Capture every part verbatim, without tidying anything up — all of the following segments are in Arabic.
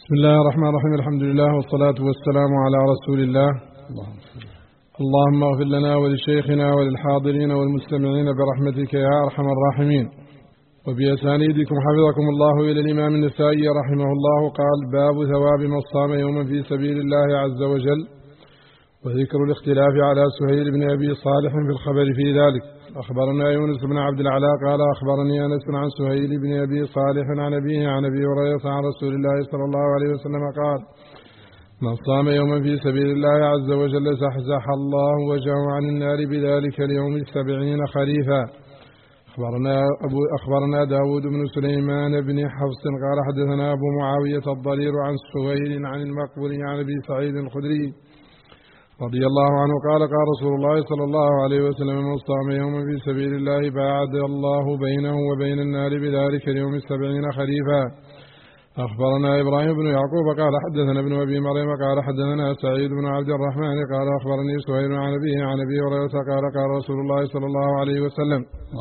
بسم الله الرحمن الرحيم. الحمد لله والصلاة والسلام على رسول الله. اللهم اغفر لنا ولشيخنا وللحاضرين والمستمعين برحمتك يا أرحم الراحمين. وبأسانيدكم حفظكم الله إلى الإمام النسائي رحمه الله قال: باب ثواب من صام يوما في سبيل الله عز وجل، وذكر الاختلاف على سهيل بن أبي صالح في الخبر في ذلك. أخبرنا يونس بن عبد العلا قال: أخبرني أنس عن سهيل بن أبي صالح عن أبيه عن أبي هريرة عن رسول الله صلى الله عليه وسلم قال: من صام يوما في سبيل الله عز وجل زحزح الله وجهه عن النار بذلك اليوم سبعين خريفا. أخبرنا, أبو أخبرنا داود بن سليمان بن حفص قال: حدثنا أبو معاوية الضرير عن سهيل عن المقبول عن أبي سعيد الخدري رضي الله عنه قال: قال رسول الله صلى الله عليه وسلم: من صام يوما في سبيل الله باعد الله بينه وبين النار بذلك اليوم السبعين خريفا. أخبرنا إبراهيم بن يعقوب قال: حدثنا ابن أبي مريم قال: حدثنا سعيد بن عبد الرحمن قال: أخبرني سهيل عن أبيه عن أبي هريرة قال: قال رسول الله صلى الله عليه وسلم: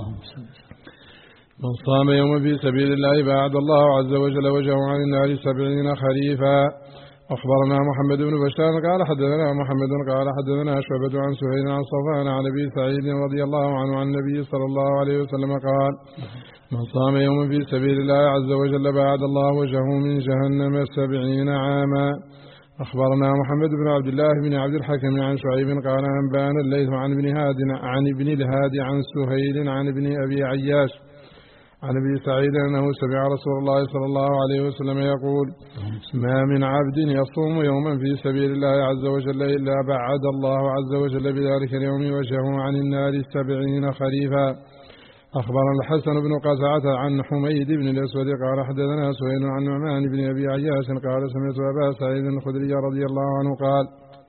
من صام يوما في سبيل الله باعد الله عز وجل وجهه عن النار سبعين خريفا. أخبرنا محمد بن بشار قال: حدثنا محمد قال: حدثنا شعبة عن سهيل عن صفوان عن أبي سعيد رضي الله عنه عن النبي صلى الله عليه وسلم قال: من صام يوما في سبيل الله عز وجل باعد الله وجهه من جهنم سبعين عاما. أخبرنا محمد بن عبد الله بن عبد الحكم عن شعيب قال: أنبانا الليث عن ابن هاد عن ابن الهادي عن سهيل عن ابن أبي عياش عن أبي سعيد أنه سمع رسول الله صلى الله عليه وسلم يقول: ما من عبد يصوم يوما في سبيل الله عز وجل إلا بعد الله عز وجل بذلك اليوم وجهه عن النار سبعين خريفا. أخبرنا الحسن بن قزعة عن حميد بن الأسود قال: حدثنا سهيل عن نعمان بن أبي عياش قال: سمعت أبا سعيد الخدري رضي الله عنه قال: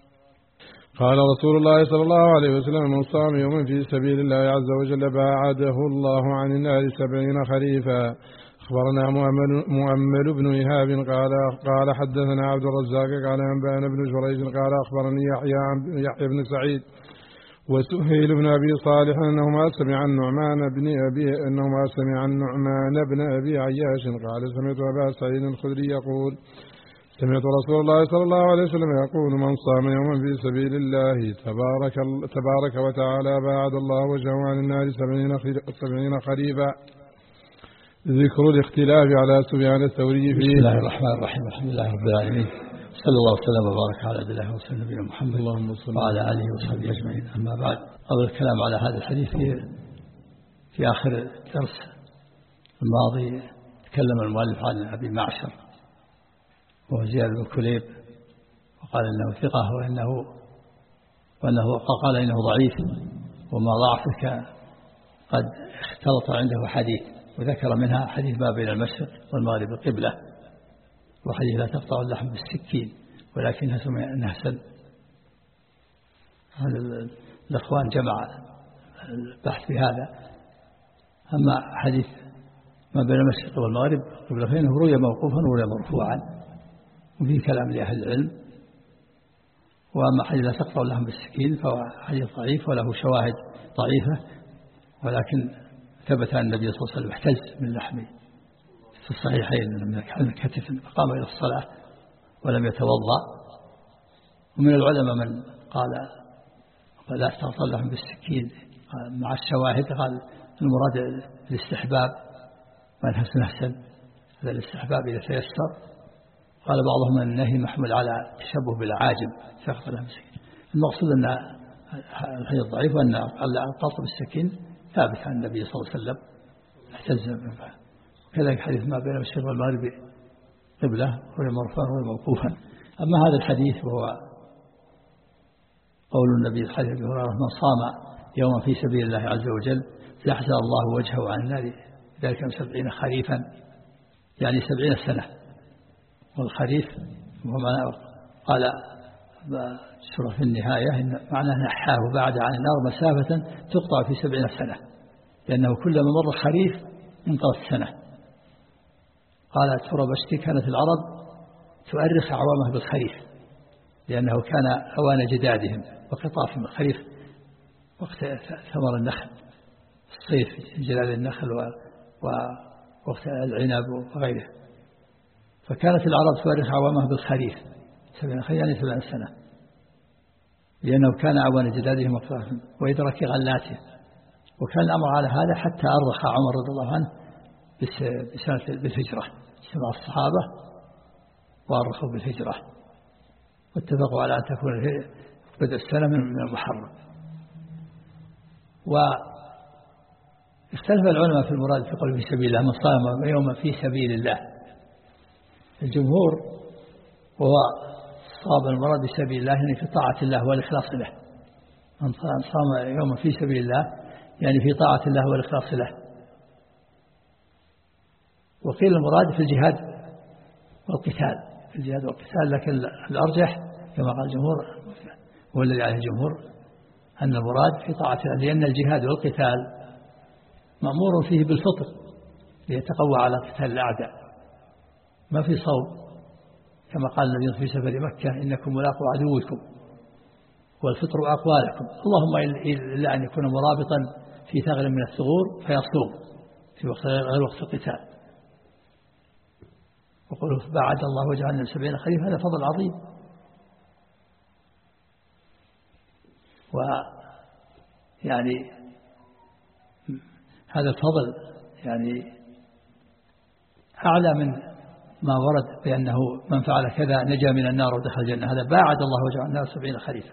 قال رسول الله صلى الله عليه وسلم: من صام يوما في سبيل الله عز وجل باعده الله عن النار سبعين خريفا. أخبرنا مؤمل بن إيهاب قال قال حدثنا عبد الرزاق قال: أنبأنا بن جريج قال: أخبرني يحيى يحيى بن سعيد وسهيل بن أبي صالح أنهما سمع النعمان بن أبي أنهما سمع النعمان بن أبي عياش قال: سمعت أبا سعيد الخدري يقول: سمعت رسول الله صلى الله عليه وسلم يقول: من صام يوما في سبيل الله تبارك, تبارك وتعالى باعد الله وجهه عن النار سبعين خريفا. ذكر الاختلاف على سفيان الثوري فيه. بسم الله الرحمن الرحيم. الحمد لله رب العالمين، صلى الله وسلم وبارك على عبد الله ورسوله نبينا محمد وعلى آله وصحبه أجمعين. أما بعد، قبل الكلام على هذا الحديث في, في آخر الدرس الماضي تكلم المؤلف عن أبي معشر وهو زياد بن كليب، وقال إنه ثقة وإنه, وأنه قال إنه ضعيف، وما ضعفك قد اختلط عنده حديث، وذكر منها حديث ما بين المشرق والمغرب القبلة، وحديث لا تقطع اللحم بالسكين ولكنها سمع نهسا. هذا الأخوان جمع البحث في هذا. أما حديث ما بين المشرق والمغرب قبلة فإنه روي موقوفا وروي مرفوعا وفيه كلام لأهل العلم. وأما حديث لا تقطع اللحم بالسكين فهو حديث ضعيف وله شواهد ضعيفة، ولكن ثبت أن النبي صلى الله عليه وسلم احتز من لحمه في الصحيحين من كتف فقام إلى الصلاة ولم يتوضأ. ومن العلماء من قال لا تقطع اللحم بالسكين مع الشواهد، قال المراد الاستحباب وأنها نهسا، هذا الاستحباب إذا تيسر. قال بعضهم أن النهي محمل على تشبه بالعاجم تقطع اللحم بالسكين. المقصود أن الحديث ضعيف، وأن القطع بالسكين ثابت عن النبي صلى الله عليه وسلم احتز منه. كذلك حديث ما بين المشرق والمغرب قبلة هو مرفوعا وموقوفا. أما هذا الحديث وهو قول النبي حديث أبي هريرة: من صام يوما في سبيل الله عز وجل زحزح الله وجهه عن النار ذلك سبعين خريفا، يعني سبعين سنة. والخريف هو معناه، قال سورة في النهاية إن معناه نحاه بعد عن النار مسافة تقطع في سبعين سنة، لأنه كلما مر خريف انقضت سنة. قال ترى بشتي كانت العرب تؤرخ أعوامها بالخريف، لأنه كان أوان جدادهم وقطاف من الخريف وقت ثمر النخل، الصيف جلال النخل ووقت العنب وغيره. فكانت العرب تؤرخ عوامها بالخريف سبعين خريف يعني سبعين سنة، لأنه كان أعوان جدادهم وإدراك غلاتهم. وكان الأمر على هذا حتى أرخى عمر رضي الله عنه بسنة بالهجرة، سمع الصحابة وأرخوا بالهجرة واتفقوا على أن تكون بدء السنة من المحرم. واختلف العلماء في المراد في قول في سبيل الله، من صام يوما في سبيل الله. الجمهور وهو صاب المراد بسبيل الله يعني في طاعة الله والإخلاص له، من صام يوما في سبيل الله يعني في طاعة الله والإخلاص له. وقيل المراد في الجهاد والقتال، في الجهاد والقتال، لكن الأرجح كما قال الجمهور والذي عليه الجمهور أن المراد في طاعة الله، لأن الجهاد والقتال مأمور فيه بالفطر ليتقوى على قتال الأعداء، ما في صوم كما قال النبي في سفر مكة إنكم ملاقوا عدوكم والفطر أقوالكم، اللهم إلا أن يكون مرابطا في ثغر من الثغور فيصوم في وقت غير وقت القتال. وقوله بعد الله وجعلنا سبعين خريف، هذا فضل عظيم. ويعني هذا الفضل يعني أعلى من ما ورد بأنه من فعل كذا نجا من النار ودخل الجنة، هذا باعد الله وجعل النار سبعين خريفا.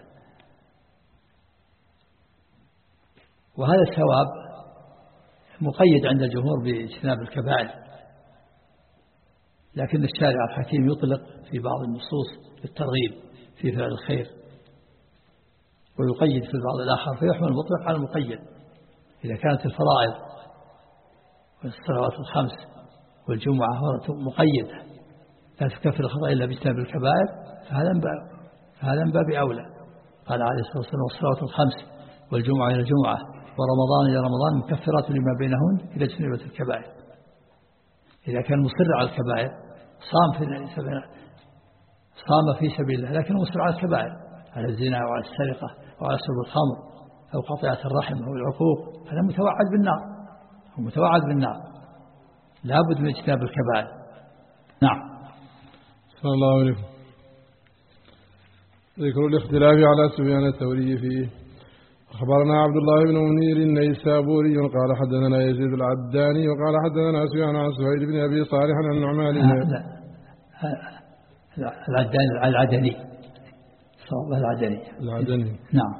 وهذا الثواب مقيد عند الجمهور باجتناب الكبائر، لكن الشارع الحكيم يطلق في بعض النصوص بالترغيب في فعل الخير، ويقيد في البعض الآخر، فيحمل المطلق على المقيد. إذا كانت الفرائض والصلوات الخمس والجمعة مقيدة لا تكفر الخطأ إلا باجتناب الكبائر، فهذا من باب فهذا من باب أولى. قال عليه الصلاة والسلام والصلوات الخمس والجمعة إلى الجمعة ورمضان إلى رمضان مكفرات لما بينهن إذا اجتنبت الكبائر. إذا كان مصر على الكبائر صام في صام في سبيل الله، لكن مصر على الكبائر، على الزنا وعلى السرقة وعلى شرب الخمر أو قطيعة الرحم أو العقوق، هذا متوعد بالنار، هو متوعد بالنار، لابد من اجتناب الكبائر. نعم. صلى الله عليه وسلم. ذكر الاختلاف على سفيان الثوري فيه. أخبرنا عبد الله بن منير النيسابوري قال حدثنا يزيد العداني وقال حدثنا سفيان عن سهيل بن أبي صالح عن النعمان. العداني العدني صواب العدني العدني نعم.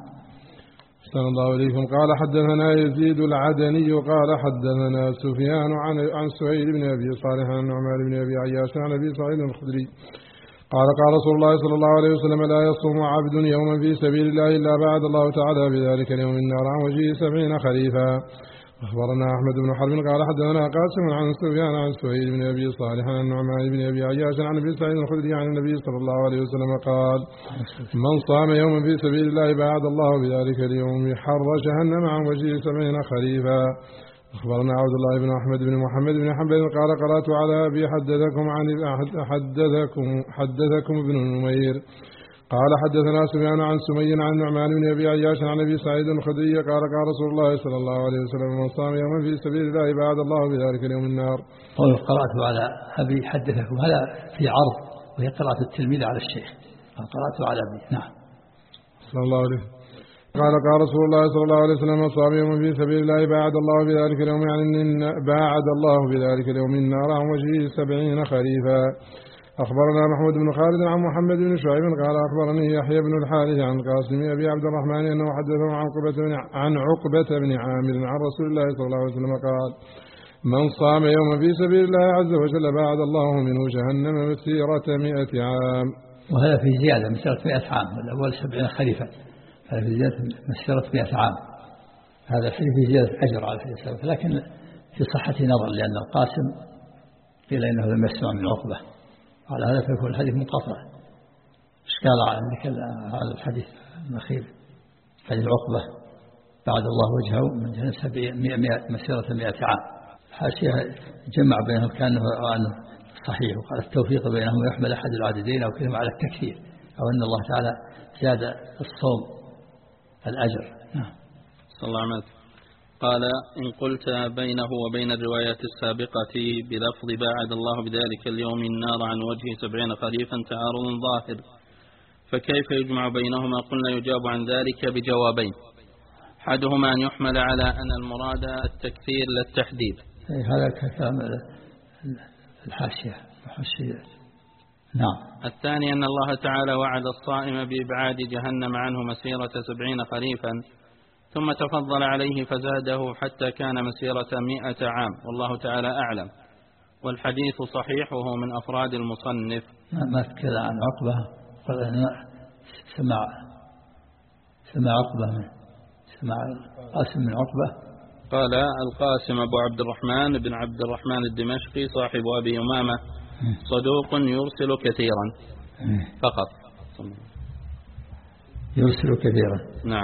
صلى الله عليكم. قال حدثنا يزيد العدني قال حدثنا سفيان عن عن سهيل بن أبي صالح عن النعمان بن أبي عياش عن أبي سعيد الخدري قال قال رسول الله صلى الله عليه وسلم لا يصوم عبد يوما في سبيل الله إلا بعد الله تعالى بذلك اليوم النار عن وجهه سبعين خريفا. أخبرنا أحمد بن حرب قال حدثنا قاسم عن سفيان عن سهيل بن أبي صالح عن النعمان بن أبي عياش عن أبي سعيد الخدري عن النبي صلى الله عليه وسلم قال من صام يوما في سبيل الله بعد الله بذلك اليوم حر جهنم عن وجهه سبعين خريفا. أخبرنا عبد الله بن أحمد بن محمد بن حنبل قال قرأت على أبي حدثكم عن حدثكم حدثكم ابن نمير قال حدثنا سفيان عن سمي عن النعمان بن أبي عياش عن أبي سعيد الخدري قال قال رسول الله صلى الله عليه وسلم من صام يوما في سبيل الله بعد الله بذلك اليوم النار. قال قرأت على أبي حدثكم، هذا في عرض وهي قراءة التلميذ على الشيخ، قرأت على أبي. نعم. صلى الله عليه قال قال رسول الله صلى الله عليه وسلم من صام يوما في سبيل الله بعد الله بذلك اليوم يعني بعد الله بذلك اليوم النار عن وجهه سبعين خريفا. أخبرنا محمود بن خالد عن محمد بن شعيب قال أخبرني يحيى بن الحارث عن قاسم أبي عبد الرحمن أنه حدثه عن عقبة بن عن عقبة بن عامر عن رسول الله صلى الله عليه وسلم قال من صام يوما في سبيل الله عز وجل بعد الله منه جهنم مسيرة مئة عام. وهذا في زيادة مسيرة مئة عام، والأول سبعين خريفا، هذا في زيادة مسيرة مئة عام، هذا في زيادة أجر على الحديث، لكن في صحة نظر لأن القاسم قيل إنه لم يسمع من عقبة، على هذا فيكون الحديث منقطع. إشكال عندك هذا الحديث الأخير حديث عقبة بعد الله وجهه من جهة مسيرة مئة عام، حاشية جمع بينهم كأنه صحيح، وقال التوفيق بينهم يحمل أحد العددين أو كلمة على التكثير، أو أن الله تعالى زاد الصوم الأجر. نعم. صلى الله عليه وسلم. قال إن قلت بينه وبين الروايات السابقة بلفظ باعد الله بذلك اليوم النار عن وجه سبعين خريفا تعارض ظاهر، فكيف يجمع بينهما؟ قلنا يجاب عن ذلك بجوابين، أحدهما أن يحمل على أن المراد التكثير للتحديد. هذا كلام الحاشية الحاشية. نعم. الثاني أن الله تعالى وعد الصائم بإبعاد جهنم عنه مسيرة سبعين خريفا، ثم تفضل عليه فزاده حتى كان مسيرة مئة عام، والله تعالى أعلم، والحديث صحيح وهو من أفراد المصنف. ما تكلم عن عقبة، قال أنا سمع سمع عقبة من سمع القاسم من عقبة. قال القاسم أبو عبد الرحمن بن عبد الرحمن الدمشقي صاحب أبي أمامة صدوق يرسل كثيرا فقط. يرسل كثيرا. نعم.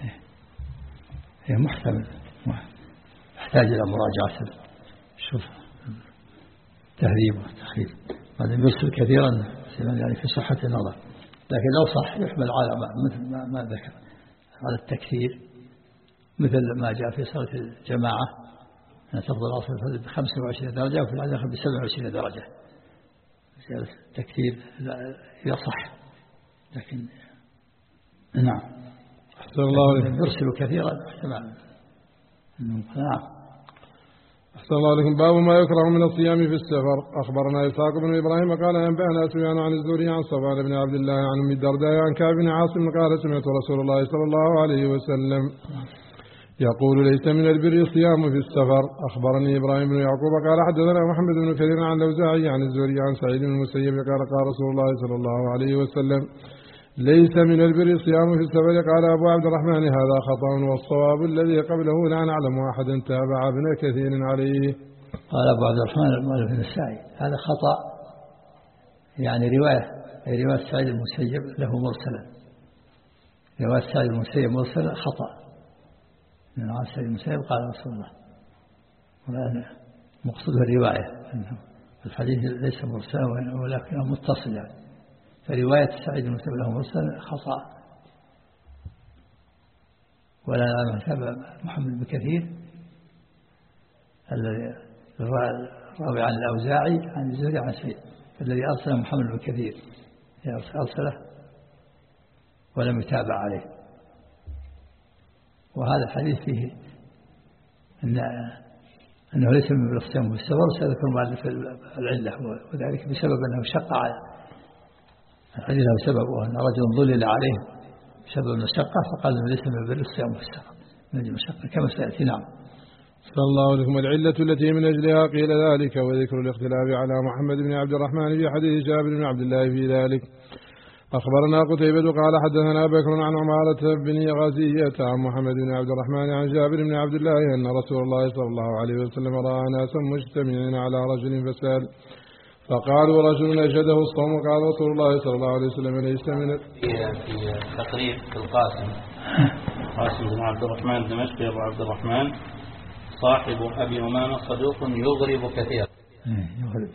هي محتمل، يحتاج إلى مراجعة. شوف تهذيب وتخريب. هذا يرسل كثيرا يعني في صحة النظر، لكن لو صح يحمل على مثل ما, ما ذكر على التكثير، مثل ما جاء في صلاة الجماعة أن تفضل الأصل ب خمسة وعشرين درجة وفي الآخر ب سبعة وعشرين درجة. التكثير يصح، لكن نعم أحسن الله عليكم. يرسل كثيرا احتمال. نعم. أحسن الله عليكم. باب ما يكره من الصيام في السفر. أخبرنا إسحاق بن إبراهيم قال أنبأنا سفيان عن الزهري عن صفوان بن عبد الله عن أم الدرداء عن كعب بن عاصم قال سمعت رسول الله صلى الله عليه وسلم يقول ليس من البر الصيام في السفر. أخبرني إبراهيم بن يعقوب قال حدثنا محمد بن كثير عن الأوزاعي عن الزهري عن سعيد بن المسيب قال قال رسول الله صلى الله عليه وسلم ليس من البر الصيام في السفر. قال أبو عبد الرحمن هذا خطأ، والصواب الذي قبله لا نعلم أحدا تابع ابن كثير عليه. قال أبو عبد الرحمن المؤلف النسائي هذا خطأ، يعني رواية رواية سعيد المسيب له مرسلا، رواية سعيد المسيب مرسلا خطأ من عن سعيد المسيب قال رسول الله، مقصود الرواية الحديث ليس مرسلا ولكنه متصل، يعني فرواية سعيد المسيب له مرسل خطأ، ولا نعلم تابع محمد بن كثير الذي الراوي عن الأوزاعي عن الزهري عن سعيد، الذي أرسل محمد بن كثير أرسله ولم يتابع عليه. وهذا الحديث فيه أن أنه ليس من الاختيام والسفر، سيذكر مؤلف العلة، وذلك بسبب أنه شق على الحديث له سبب، وأن رجل ظلل عليه بسبب المشقة فقال أنه ليس من البر الصيام في السفر من المشقة كما سيأتي. نعم. صلى الله عليكم. العلة التي من أجلها قيل ذلك وذكر الاختلاف على محمد بن عبد الرحمن في حديث جابر بن عبد الله في ذلك. أخبرنا قتيبة قال حدثنا بكر عن عمارة بن غازية عن محمد بن عبد الرحمن عن جابر بن عبد الله أن رسول الله صلى الله عليه وسلم رأى ناسا مجتمعين على رجل فسأل فقالوا رجل أجده الصوم. قال رسول الله صلى الله عليه وسلم ليس من في تقريب في القاسم قاسم بن عبد الرحمن الدمشقي أبو عبد الرحمن صاحب أبي أمامة صدوق يغرب كثيرا. يغرب.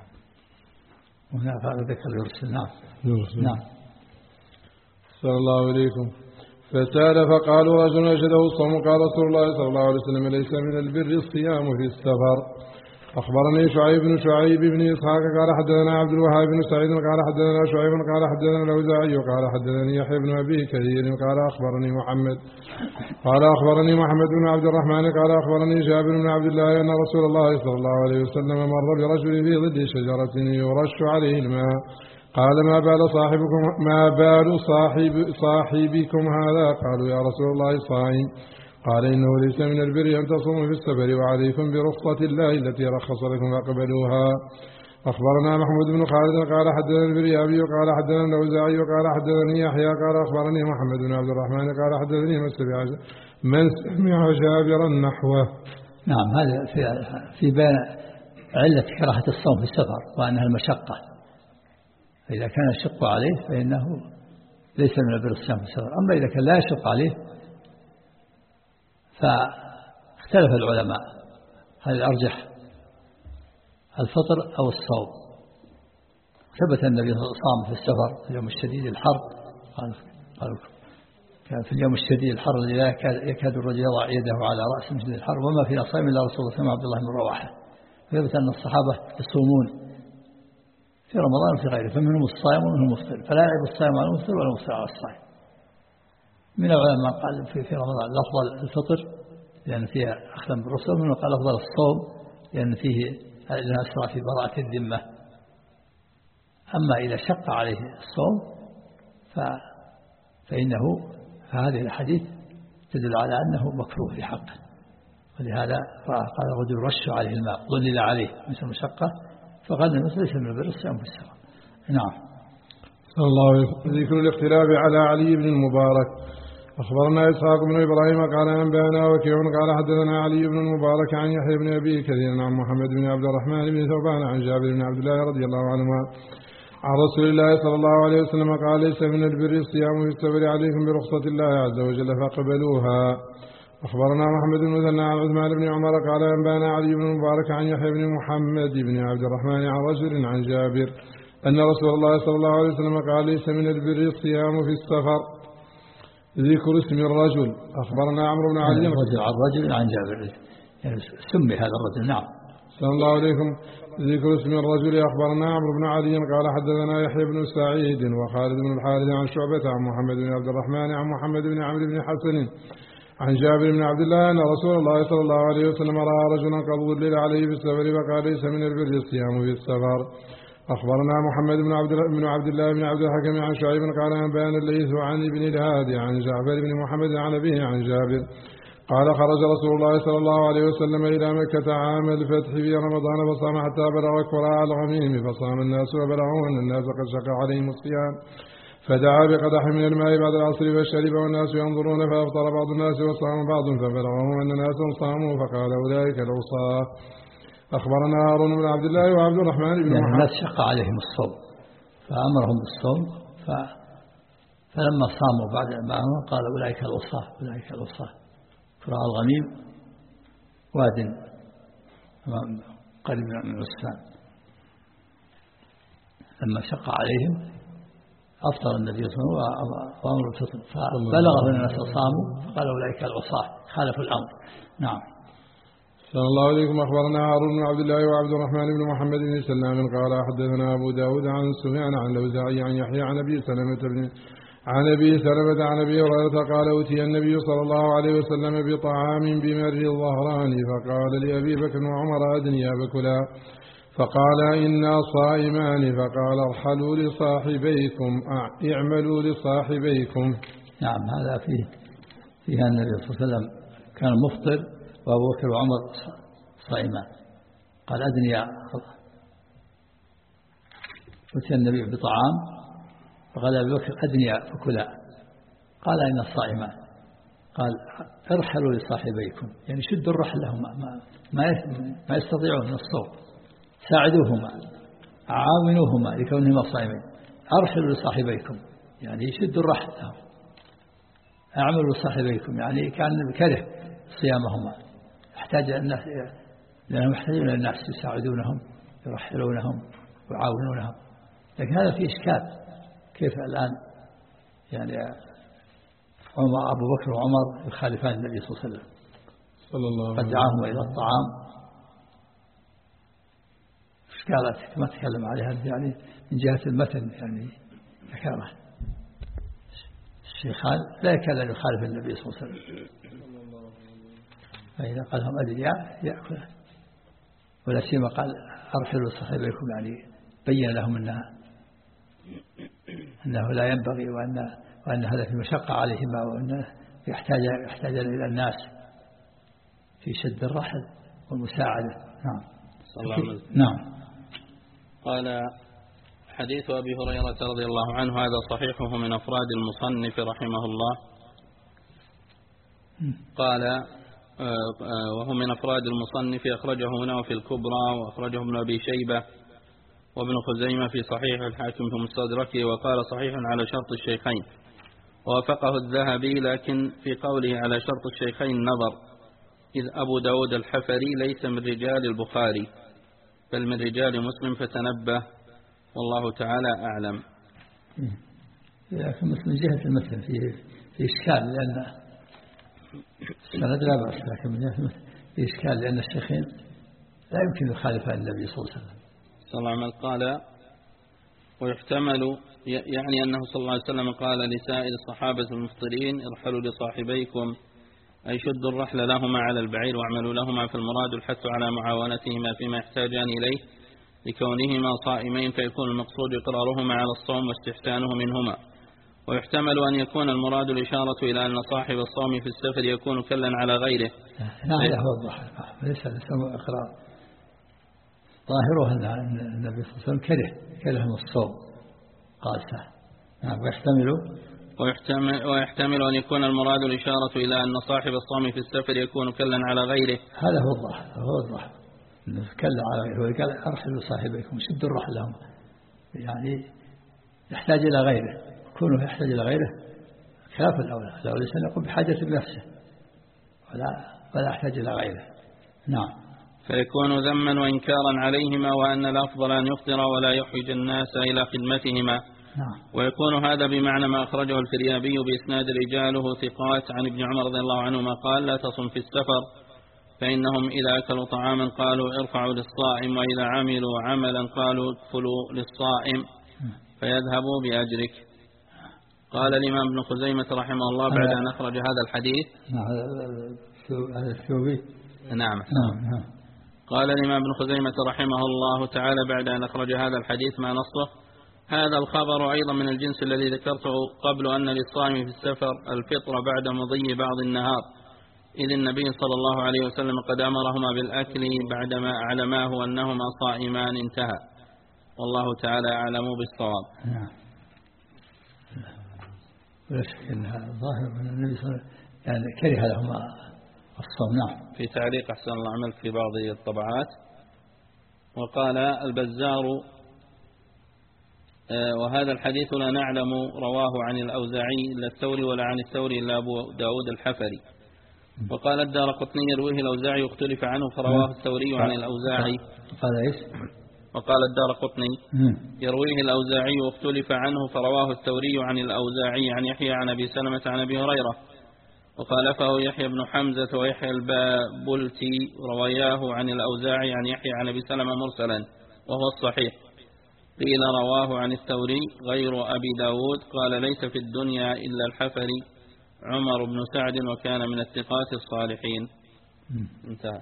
وهنا قال ذكر يرسل. نعم. نعم. صلى الله عليكم. فسأل فقالوا رجل أجده الصوم. قال رسول الله صلى الله عليه وسلم ليس من البر الصيام في السفر. أخبرني شعيب بن شعيب بن إسحاق قال حدثنا عبد الوهاب بن سعيد قال حدثنا شعيب قال حدثنا الأوزاعي قال حدثني يحيى بن أبي كثير قال أخبرني محمد قال أخبرني محمد بن عبد الرحمن قال أخبرني جابر بن عبد الله أن رسول الله صلى الله عليه وسلم مر برجل في ظل شجرة يرش عليه الماء. قال ما بال صاحبكم ما بال صاحب صاحبكم هذا؟ قالوا يا رسول الله صائم. قال إنه ليس من البر أن تصوموا في السفر وعليكم برخصة الله التي رخص لكم فاقبلوها. أخبرنا محمود بن خالد قال حدثنا البريابي قال حدثنا الأوزاعي قال حدثني يحيى قال أخبرني محمد بن عبد الرحمن قال حدثني من سمع جابرا نحوه. نعم. هذا في في بين علة كراهة الصوم في السفر وأنها المشقة، فإذا كان يشق عليه فإنه ليس من البر الصيام في السفر. أما إذا كان لا يشق عليه فاختلف العلماء هل الأرجح الفطر أو الصوم. ثبت النبي صلى الله عليه وسلم صام في السفر في يوم الشديد الحر قال قالوا كان في اليوم الشديد الحر الذي لا يكاد الرجل يضع يده على رأسه من الحر وما فينا صائم إلا رسول الله عبد الله بن رواحة. ويثبت أن الصحابة يصومون في رمضان وفي غيره فمنهم الصائم ومنهم المفطر فلا يعيب الصائم على المفطر ولا المفطر على الصائم. من العلماء قال في في رمضان الأفضل الفطر لأن فيها أخذا بالرخصة ومنهم قال أفضل الصوم لأن فيه الأسرى في براءة الذمة. أما إذا شق عليه الصوم ف فإنه فهذه الحديث تدل على أنه مكروه في حقه. ولهذا قال الرجل رش عليه الماء ظلل عليه مثل مشقة فقال النبي ليس من البر الصيام في السفر. نعم. صلى الله عليه وسلم. ذكر الاختلاف على علي بن المبارك. أخبرنا إسحاق بن إبراهيم قال أنبأنا وكيع قال حدثنا علي بن المبارك عن يحيى بن أبي كثير عن محمد بن عبد الرحمن بن ثوبان عن جابر بن عبد الله رضي الله عنهما عن رسول الله صلى الله عليه وسلم قال ليس من البر الصيام في السفر عليكم برخصة الله عز وجل فاقبلوها. أخبرنا محمد بن مثنى عن عثمان بن عمر قال أنبأنا علي بن المبارك عن يحيى بن محمد بن عبد الرحمن عن رجل عن جابر أن رسول الله صلى الله عليه وسلم قال ليس من البر الصيام في السفر. ذكر اسم الرجل. أخبرنا عمرو بن علي رجل عن رجل عن جابر يعني سمي هذا الرجل. نعم. صلى الله عليكم. ذكر اسم الرجل. أخبرنا عمرو بن علي قال حدثنا يحيى بن سعيد وخالد بن الحارث عن شعبة عن محمد بن عبد الرحمن عن محمد بن عمرو بن حسن عن جابر بن عبد الله أن رسول الله صلى الله عليه وسلم رأى رجلا قد ظلل عليه في السفر فقال ليس من البر الصيام في السفر. أخبرنا محمد بن عبد بن عبد الله بن عبد الحكم عن شعيب قال أنبأنا الليث عن ابن الهادي عن جعفر بن محمد عن أبيه عن جابر قال خرج رسول الله صلى الله عليه وسلم إلى مكة عام الفتح في رمضان فصام حتى بلغ قراء الغميم فصام الناس وبلغوا أن الناس قد شق عليهم الصيام فدعا بقدح من الماء بعد العصر فشرب والناس ينظرون فأفطر بعض الناس وصام بعض فبلغهم أن الناس صاموا فقال أولئك العصاة. أخبرنا هارون بن عبد الله وعبد الرحمن بن يعني محمد الناس شق عليهم الصوم فأمرهم بالصوم ف... فلما صاموا بعد ما أمر قال أولئك العصاة أولئك العصاة. قراء الغميم واد قريب من عسفان لما شق عليهم أفطر النبي صلى الله عليه وسلم وأمر الفطر فبلغ أن الناس صاموا فقال أولئك العصاة خالفوا الأمر. نعم. صلى الله عليكم. أخبرنا هارون بن عبد الله وعبد الرحمن بن محمد بن سلام قال حدثنا أبو داود عن سفيان عن لوزاعي عن يحيى عن أبي سلمة بن عن أبي سلمة عن أبي هريرة قال أوتي النبي صلى الله عليه وسلم بطعام بمر الظهران فقال لأبي بكر وعمر أدنيا بكلا فقال إنا صائمان فقال ارحلوا لصاحبيكم اعملوا لصاحبيكم. نعم. هذا فيه فيها النبي صلى الله عليه وسلم كان مفطر وأبو بكر وعمر صائمان قال أدنيا أتي النبي بطعام فقال أبي بكر أدنيا فكلا قال إن الصائمان قال ارحلوا لصاحبيكم يعني شدوا الرحل لهما ما, ما يستطيعون من الصوم ساعدوهما عاونوهما لكونهما صائمين. ارحلوا لصاحبيكم يعني شدوا الرحل لهم اعملوا لصاحبيكم يعني كان كره صيامهما يحتاج الناس لأنهم يحتاجون الناس يساعدونهم يرحلونهم ويعاونونهم. لكن هذا فيه إشكال كيف الآن يعني عمر أبو بكر وعمر يخالفان النبي صلى الله عليه وسلم صلى الله عليه قد وسلم دعاهم إلى الطعام إشكالات ما تكلم عليها يعني من جهة المتن يعني ذكره الشيخان لا يكاد أن يخالف النبي صلى الله عليه وسلم فإذا قال لهم أدنياء يأكل ولا سيما قال أرحلوا صاحبيكم يعني بين لهم أنها أنه لا ينبغي وأن وأن هذا في مشقة عليهما وأنه يحتاج يحتاج إلى الناس في شد الرحل والمساعدة. نعم. صلى الله عليه وسلم. نعم. قال حديث أبي هريرة رضي الله عنه هذا صحيحه من أفراد المصنف رحمه الله. قال وهو من أفراد المصنف أخرجه هنا وفي الكبرى وأخرجه ابن أبي شيبة وابن خزيمة في صحيح الحاكم في مستدركه وقال صحيح على شرط الشيخين ووافقه الذهبي لكن في قوله على شرط الشيخين نظر إذ أبو داود الحفري ليس من رجال البخاري بل من رجال مسلم فتنبه والله تعالى أعلم. لكن من جهة المتن فيه في إشكال، لأن السند لا بأس، لكن من جهة المتن في إشكال، لأن الشيخين لا يمكن يخالف النبي صلى الله عليه وسلم. صلى الله عليه وسلم قال ويحتمل يعني أنه صلى الله عليه وسلم قال لسائر الصحابة المفطرين ارحلوا لصاحبيكم، أي شدوا الرحل لهما على البعير واعملوا لهما، فالمراد الحث على معاونتهما فيما يحتاجان إليه لكونهما صائمين، فيكون المقصود إقرارهما على الصوم واستحسانه منهما. ويحتمل أن يكون المراد الإشارة إلى أن صاحب الصوم في السفر يكون كلا على غيره. لا يوضح، ليس إقرار، ظاهره أن النبي صلى الله عليه وسلم كره كره الصوم قال سهل. نعم. ويحتمل ويحتمل, ويحتمل أن يكون المراد الإشارة إلى أن صاحب الصوم في السفر يكون كلا على غيره. هذا هو الظاهر، هو الظاهر أنه كلا على غيره، قال أرحلوا صاحبكم شدوا الرحل لهم، يعني يحتاج إلى غيره، كونه يحتاج إلى غيره خلاف الأولى، الأولى سنقوم بحاجة بنفسه ولا ولا يحتاج إلى غيره. نعم. فيكون ذما وإنكارا عليهما، وأن الأفضل أن يفطر ولا يحوج الناس إلى خدمتهما. نعم. ويكون هذا بمعنى ما أخرجه الفريابي بإسناد رجاله ثقات عن ابن عمر رضي الله عنهما قال لا تصم في السفر، فإنهم إذا أكلوا طعاما قالوا ارفعوا للصائم، وإذا عملوا عملا قالوا اكفلوا للصائم فيذهبوا بأجرك. قال الإمام ابن خزيمة رحمه الله بعد أن أخرج هذا الحديث. هذا الثوبي. نعم. نعم. قال الإمام ابن خزيمة رحمه الله تعالى بعد أن أخرج هذا الحديث ما نصه: هذا الخبر أيضا من الجنس الذي ذكرته قبل، أن للصائم في السفر الفطر بعد مضي بعض النهار، إذ النبي صلى الله عليه وسلم قد أمرهما بالأكل بعدما أعلماه أنهما صائمان، انتهى. والله تعالى أعلم بالصواب. نعم. ولا شك أن هذا ظاهر من النبي صلى الله عليه وسلم، يعني كره لهما الصوم. نعم. في تعليق أحسن الله عملك في بعض الطبعات. وقال البزار وهذا الحديث لا نعلم رواه عن الأوزاعي إلا الثوري، ولا عن الثوري إلا أبو داود الحفري. وقال الدارقطني يرويه الأوزاعي واختلف عنه، فرواه الثوري عن الأوزاعي. قال إيش؟ وقال الدارقطني يرويه الأوزاعي واختلف عنه، فرواه الثوري عن الأوزاعي عن يحيى عن أبي سلمة عن أبي هريرة. وخالفه يحيى بن حمزة ويحيى البابلتي روياه عن الأوزاعي عن يحيى عن أبي سلمة مرسلا وهو الصحيح. قيل رواه عن الثوري غير أبي داود، قال ليس في الدنيا إلا الحفري عمر بن سعد وكان من الثقات الصالحين. انتهى.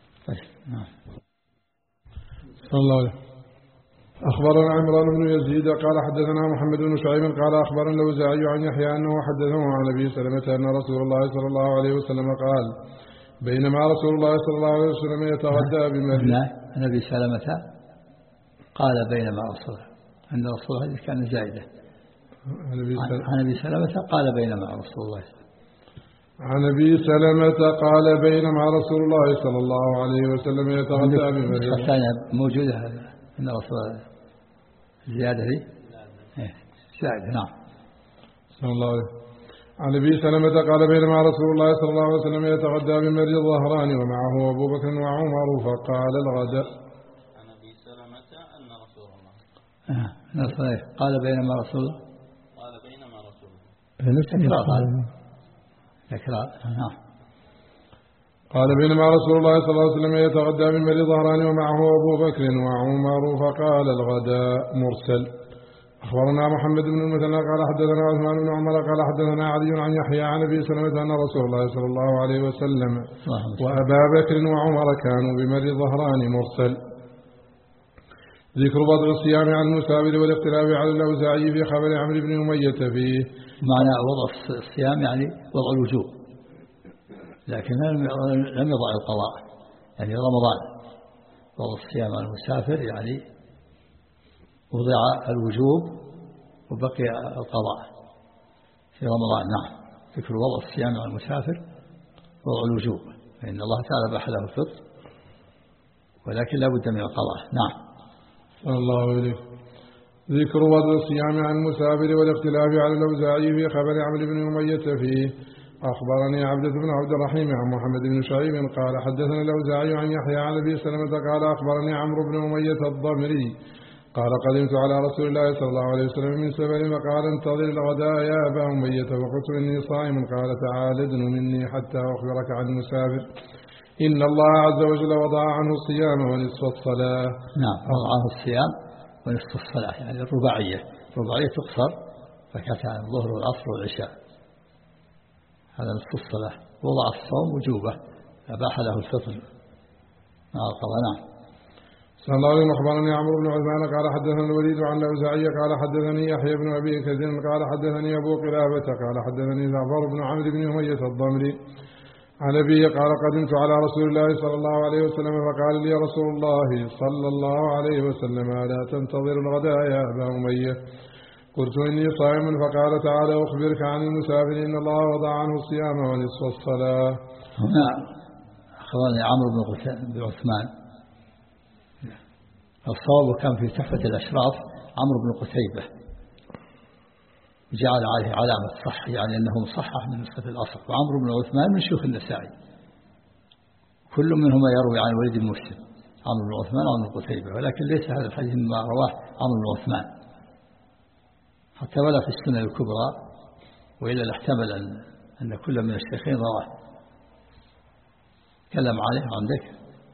صلى الله عليه. أخبرنا عمران بن يزيد قال حدثنا محمد بن شعيب قال أخبرنا الأوزاعي عن يحيى أنه حدثه عن أبي سلمة أن رسول الله صلى الله عليه وسلم قال بينما رسول الله صلى الله عليه وسلم يتغدى بمدينة. النبي سلمة قال بينما رسول أن رسول الله كان زائدة. عن أبي سلمة قال بينما رسول الله. عن أبي سلمة قال بينما رسول الله صلى الله عليه وسلم يتغدى بمدينة. كان موجودة أن رسول الله زيادة دي زائدة. نعم. صلى الله عليه. عن أبي سلمة قال بينما رسول الله صلى الله عليه وسلم يتغدى بمريض ظهران ومعه أبو بكر وعمر فقال الغداء. عن أبي سلمة أن رسول الله آه. قال بينما رسول الله قال بينما رسول الله تكرار. نعم. قال بينما رسول الله صلى الله عليه وسلم يتغدى بمريض ظهران ومعه أبو بكر وعمر فقال الغداء مرسل. أخبرنا محمد بن المثنى قال حدثنا عثمان بن عمر قال حدثنا علي عن يحيى عن أبي سلمة أن رسول الله صلى الله عليه وسلم وأبا بكر وعمر كانوا بمريض ظهران مرسل. ذكر وضع الصيام عن المسافر والاختلاف على الأوزاعي في خبر عمرو بن أمية فيه. معنى وضع الصيام يعني وضع الوجوب، لكن لم يضع القضاء، يعني رمضان. وضع الصيام على المسافر يعني وضع الوجوب وبقي القضاء في رمضان. نعم. ذكر وضع الصيام على المسافر وضع الوجوب، فإن الله تعالى باح له الفطر ولكن لا بد من القضاء. نعم. صلى الله عليه. ذكر وضع الصيام عن المسافر والاختلاف على الأوزاعي في خبر عمرو بن أمية فيه. أخبرني عبدة بن عبد الرحيم عن محمد بن شعيب قال حدثنا الأوزاعي عن يحيى عن أبي سلمة قال أخبرني عمرو بن أمية الضمري قال قدمت على رسول الله صلى الله عليه وسلم من سفر فقال انتظر الغداء يا أبا أمية فقلت إني صائم قال تعال ادن مني حتى أخبرك عن المسافر إن الله عز وجل وضع عنه الصيام ونصف الصلاة. نعم وضع عنه الصيام ونصف الصلاة يعني الرباعية الرباعية تقصر ركعتان الظهر والعصر والعشاء هذا نصف الصلاة. وضع الصوم وجوبه أباح له الفطر مع القضاء. نعم. صلى الله عليه وسلم أخبرني عمرو بن عثمان قال حدثنا الوليد عن الأوزاعي قال حدثني يحيى بن أبي كثير قال حدثني أبو قلابة قال حدثني جعفر بن عمرو بن أمية الضمري عن أبيه قال قدمت على رسول الله صلى الله عليه وسلم فقال لي رسول الله صلى الله عليه وسلم لا تنتظر الغداء يا أبا أمية قلت إني صائم فقال تعالى أخبرك عن المسافر إن الله وضع عنه الصيام ونصف الصلاة. نعم. أخبرني عمرو بن عثمان الصواب كان في تحفة الأشراف عمرو بن قتيبة جعل عليه علامة صح يعني أنه مصحح من نسخة الأصل. وعمرو بن عثمان من شيوخ النسائي كل منهما يروي عن وليد مسلم عمرو بن عثمان وعمرو بن قتيبة ولكن ليس هذا الحديث مما رواه عمرو بن عثمان حتى ولا في السنة الكبرى وإلا لاحتمل أن, أن كل من الشيخين رواه. تكلم عليه عندك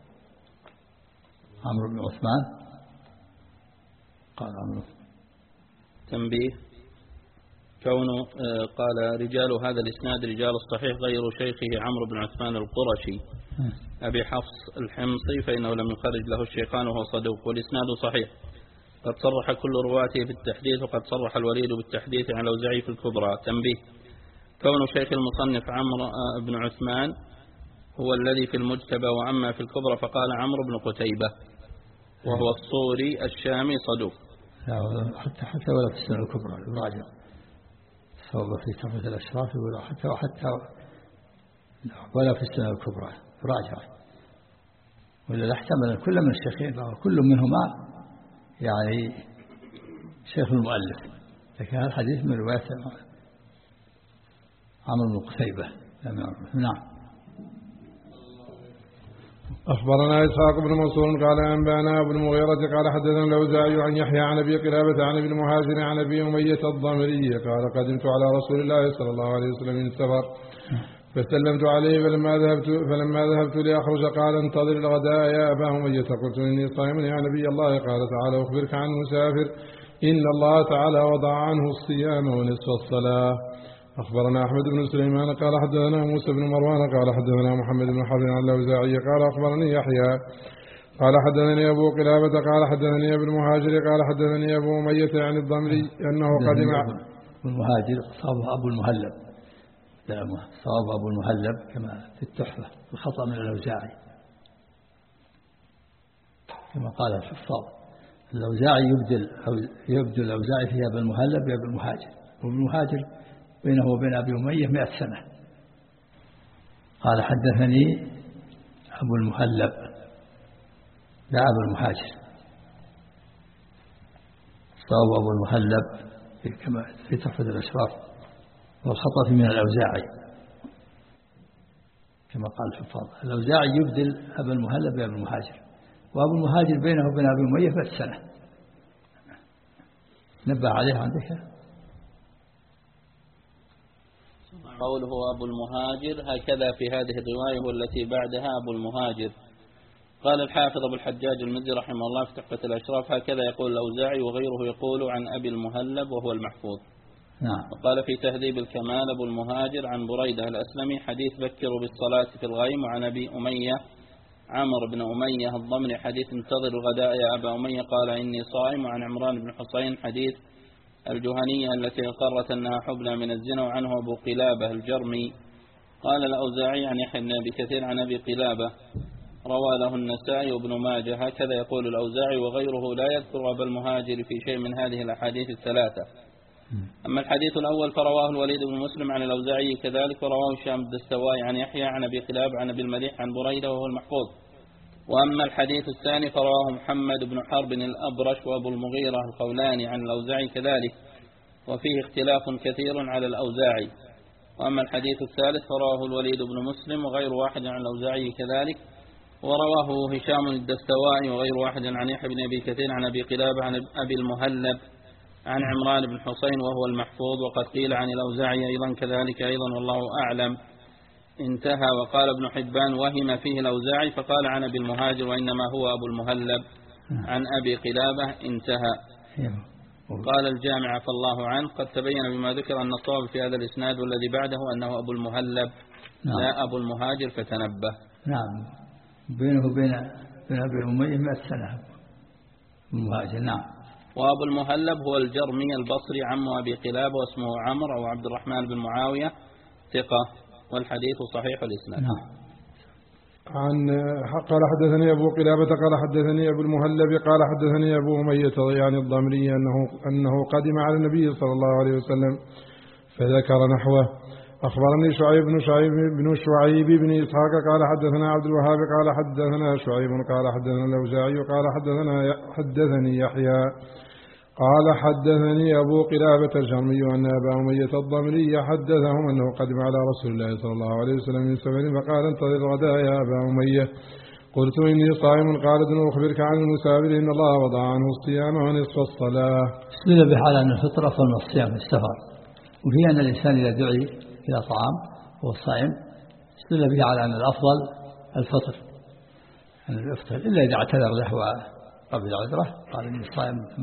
عمرو بن عثمان قال عمرو تنبيه كونه قال رجال هذا الإسناد رجال الصحيح غير شيخه عمرو بن عثمان القرشي أبي حفص الحمصي فإنه لم يخرج له الشيخان وهو صدوق والإسناد صحيح قد صرح كل رواته في التحديث وقد صرح الوليد بالتحديث عن الأوزاعي في الكبرى. تنبيه كون شيخ المصنف عمرو بن عثمان هو الذي في المجتبى وأما في الكبرى فقال عمرو بن قتيبة وهو الصوري الشامي صدوق. حتى حتى ولا في السنة الكبرى يراجع صوب في تحفة الأشراف ولا حتى وحتى ولا في السنة الكبرى يراجع ولا يحتمل كل من الشيخين كل منهما يعني شيخ المؤلف لكن هذا الحديث من رواية عمرو بن قتيبة. نعم. أخبرنا إسحاق بن منصور قال أنبانا ابن المغيرة قال حدثنا الأوزاعي عن يحيى عن أبي قلابة عن ابن مهاجر عن أبي أمية الضمري قال قدمت على رسول الله صلى الله عليه وسلم من السفر فسلمت عليه فلما ذهبت فلما ذهبت لأخرج قال انتظر الغداء يا أبا أمية قلت إني صائم يا نبي الله قال تعالى أخبرك عن المسافر إن الله تعالى وضع عنه الصيام ونصف الصلاة. أخبرنا أحمد بن سليمان قال حدثنا موسى بن مروان قال حدثنا محمد بن حرب عن الأوزاعي قال أخبرني يحيى قال حدثني أبو قلابة قال حدثني ابن مهاجر قال حدثني أبو أمية عن الضمري أنه قدم المهاجر صابه أبو المهلب لا صاب أبو المهلب كما في التحفة الخطأ من الأوزاعي كما قال الحفاظ الأوزاعي يبدل أو يبدل الأوزاعي فيها أبو المهلب بأبو المهاجر وابن المهاجر بينه وبين أبي أمية مئة سنة. قال حدثني أبو المهلب لا أبو المهاجر صاب أبو المهلب كما في تحفة الأشراف والخطأ من الأوزاعي كما قال الحفاظ الأوزاعي يبدل أبو المهلب بأبو المهاجر وأبو المهاجر بينه وبين أبي أمية مئة سنة. نبه عليه عندك قوله أبو المهاجر هكذا في هذه الرواية والتي بعدها أبو المهاجر. قال الحافظ أبو الحجاج المزي رحمه الله في تحفة الأشراف هكذا يقول الأوزاعي وغيره يقول عن أبي المهلب وهو المحفوظ. نعم. وقال في تهذيب الكمال أبو المهاجر عن بريدة الأسلمي حديث بكروا بالصلاة في الغيم وعن أبي أمية عمرو بن أمية الضمري حديث انتظر الغداء يا أبا أمية قال إني صائم وعن عمران بن حسين حديث الجهنية التي أقرت أنها حبلى من الزنا وعنه أبو قلابة الجرمي. قال الأوزاعي عن يحيى بن أبي كثير عن أبي قلابة روى له النسائي وابن ماجه هكذا يقول الأوزاعي وغيره لا يذكر أبا المهاجر في شيء من هذه الأحاديث الثلاثة. أما الحديث الأول فرواه الوليد بن مسلم عن الأوزاعي كذلك ورواه هشام الدستوائي عن يحيى عن أبي قلابة عن أبي المليح عن بريدة وهو المحفوظ. وأما الحديث الثاني فرواه محمد بن حرب الأبرش وأبو المغيرة الخولاني عن الأوزاعي كذلك وفيه اختلاف كثير على الأوزاعي. وأما الحديث الثالث فرواه الوليد بن مسلم وغير واحد عن الأوزاعي كذلك ورواه هشام الدستوائي وغير واحد عن يحيى بن أبي كثير عن أبي قلابة عن أبي المهلب عن عمران بن حسين وهو المحفوظ، وقد قيل عن الأوزاعي أيضا كذلك أيضا والله أعلم. انتهى. وقال ابن حبان وهم فيه الأوزاعي فقال عن أبي المهاجر وإنما هو أبو المهلب عن أبي قلابة. انتهى. قال الجامع عفى الله عنه قد تبين بما ذكر أن الصواب في هذا الإسناد والذي بعده أنه أبو المهلب نعم. لا أبو المهاجر فتنبه. نعم، بينه وبين بين أبي أمية مئة سنة المهاجر. نعم. وأبو المهلب هو الجرمي البصري عم أبي قلابة واسمه عمرو أو عبد الرحمن بن معاوية ثقة، والحديث صحيح الإسناد. نعم. عن قال حدثني أبو قلابة قال حدثني أبو المهلب قال حدثني أبو أمية يعني الضمري أنه أنه قدم على النبي صلى الله عليه وسلم فذكر نحوه. أخبرني شعيب بن شعيب بن شعيب بن إسحاق قال حدثنا عبد الوهاب قال حدثنا شعيب قال حدثنا الأوزاعي قال حدثنا حدثني يحيى قال حدثني أبو قلابة الجرمي أن أبا أمية الضمري حدثهم أنه قدم على رسول الله صلى الله عليه وسلم من سفر فقال انتظر الغداء يا أبا أمية. قلت إني صائم. قال ادن أخبرك عن المسافر إن الله وضع عنه الصيام ونصف الصلاة. استدل بحال أن الفطر أفضل من الصيام في السفر، وفي أن الإنسان إذا دعي إلى طعام وهو صائم استدل به على أن الأفضل الفطر أن يعني الإفطار إلا إذا اعتذر له قبل العذرة قال إني صائم ثم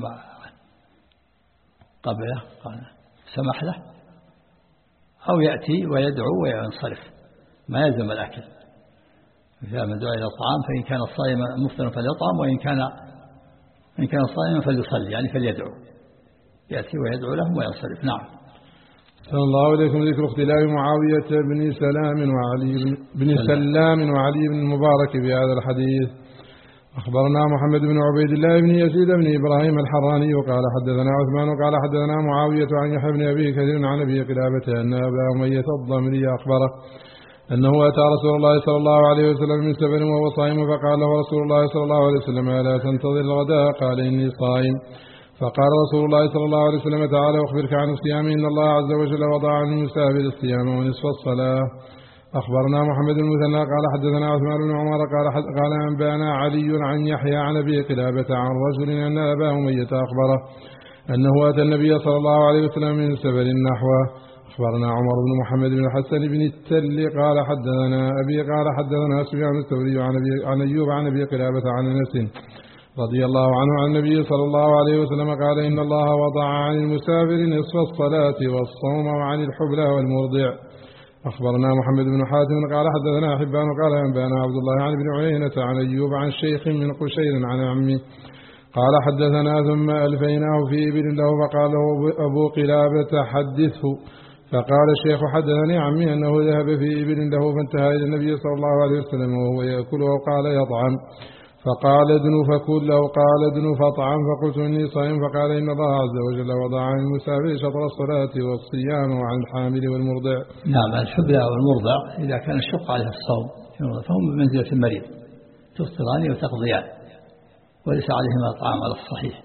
قبله قال سمح له، أو يأتي ويدعو وينصرف ما يلزم الأكل. إذا من دعا إلى الطعام فإن كان الصائم مفطرا فليطعم، وإن كان إن كان صائما فليصلي يعني فليدعو، يأتي ويدعو لهم وينصرف. نعم. صلى الله عليكم. ذكر اختلاف معاوية بن سلام وعلي بن سلام وعلي بن المبارك في هذا الحديث. أخبرنا محمد بن عبيد الله بن يزيد بن إبراهيم الحراني قال حدثنا عثمان قال حدثنا معاوية عن يحيى بن أبي كثير عن أبي قلابة أن أبا أمية الضمري أخبره أنه أتى رسول الله صلى الله عليه وسلم من سفر وهو صائم فقال له رسول الله صلى الله عليه وسلم ألا تنتظر الغداء؟ قال إني صائم. فقال رسول الله صلى الله عليه وسلم تعالى أخبرك عن الصيام إن الله عز وجل وضع عن المسافر الصيام ونصف الصلاة. أخبرنا محمد بن المثنى قال حدثنا عثمان بن عمر قال قال أنبانا علي عن يحيى عن أبي قلابة عن رجل أن أبا أمية أخبره أنه أتى النبي صلى الله عليه وسلم من سفر نحوه. أخبرنا عمر بن محمد بن الحسن بن التل قال حدثنا أبي قال حدثنا سفيان الثوري عن أيوب عن أبي قلابة عن أنس رضي الله عنه عن النبي صلى الله عليه وسلم قال إن الله وضع عن المسافر نصف الصلاة والصوم وعن الحبلى والمرضع. أخبرنا محمد بن حاتم قال حدثنا حبان قال أنبانا عبد الله عن ابن عيينة عن أيوب عن شيخ من قشير عن عمي قال حدثنا ثم ألفيناه في إبل له فقال له أبو قلابة حدثه فقال الشيخ حدثني عمي أنه ذهب في إبل له فانتهى إلى النبي صلى الله عليه وسلم وهو يأكل وقال يطعم فقال ادن فكل له قال ادن فاطعم فقلت إني صائم فقال إن الله عز وجل وضع عن المسافر شطر الصلاة والصيام وعن الحامل والمرضع. نعم. الحبلى والمرضع إذا كان الشق عليه الصوم فهم بمنزلة المريض تفطران وتقضيان وليس عليهما طعام على الصحيح.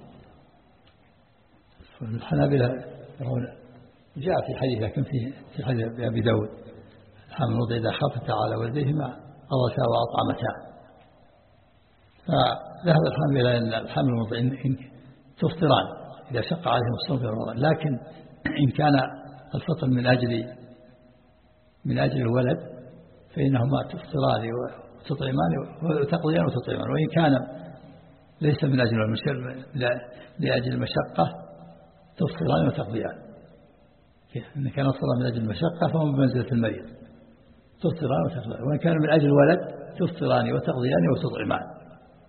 الحنابلة يرون جاء في حديث لكن في حديث أبي داود الحامل والمرضع إذا خافتا على ولديهما أضتا وأطعمتا، فذهب الحامل إلى أن الحامل والمرضع تفطران إذا شق عليهم الصوم في رمضان، لكن إن كان الفطر من أجل من أجل الولد فإنهما تفطران وتطعمان وتقضيان وتطعمان، وإن كان ليس من أجل لأجل المشقة تفطران وتقضيان. إن كان الصلاة من أجل المشقة فهم بمنزلة المريض تفطران وتقضيان، وإن كان من أجل الولد تفطران وتقضيان وتطعمان.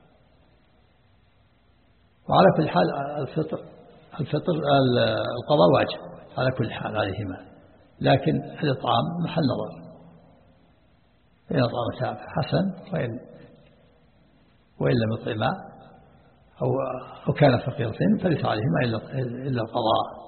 وعلى كل حال الفطر الفطر القضاء واجب على كل حال عليهما، لكن الإطعام محل نظر، فإن أطعمتا حسن وإن وإن لم يطعما أو أو كان فقيرتين فليس عليهما إلا إلا القضاء،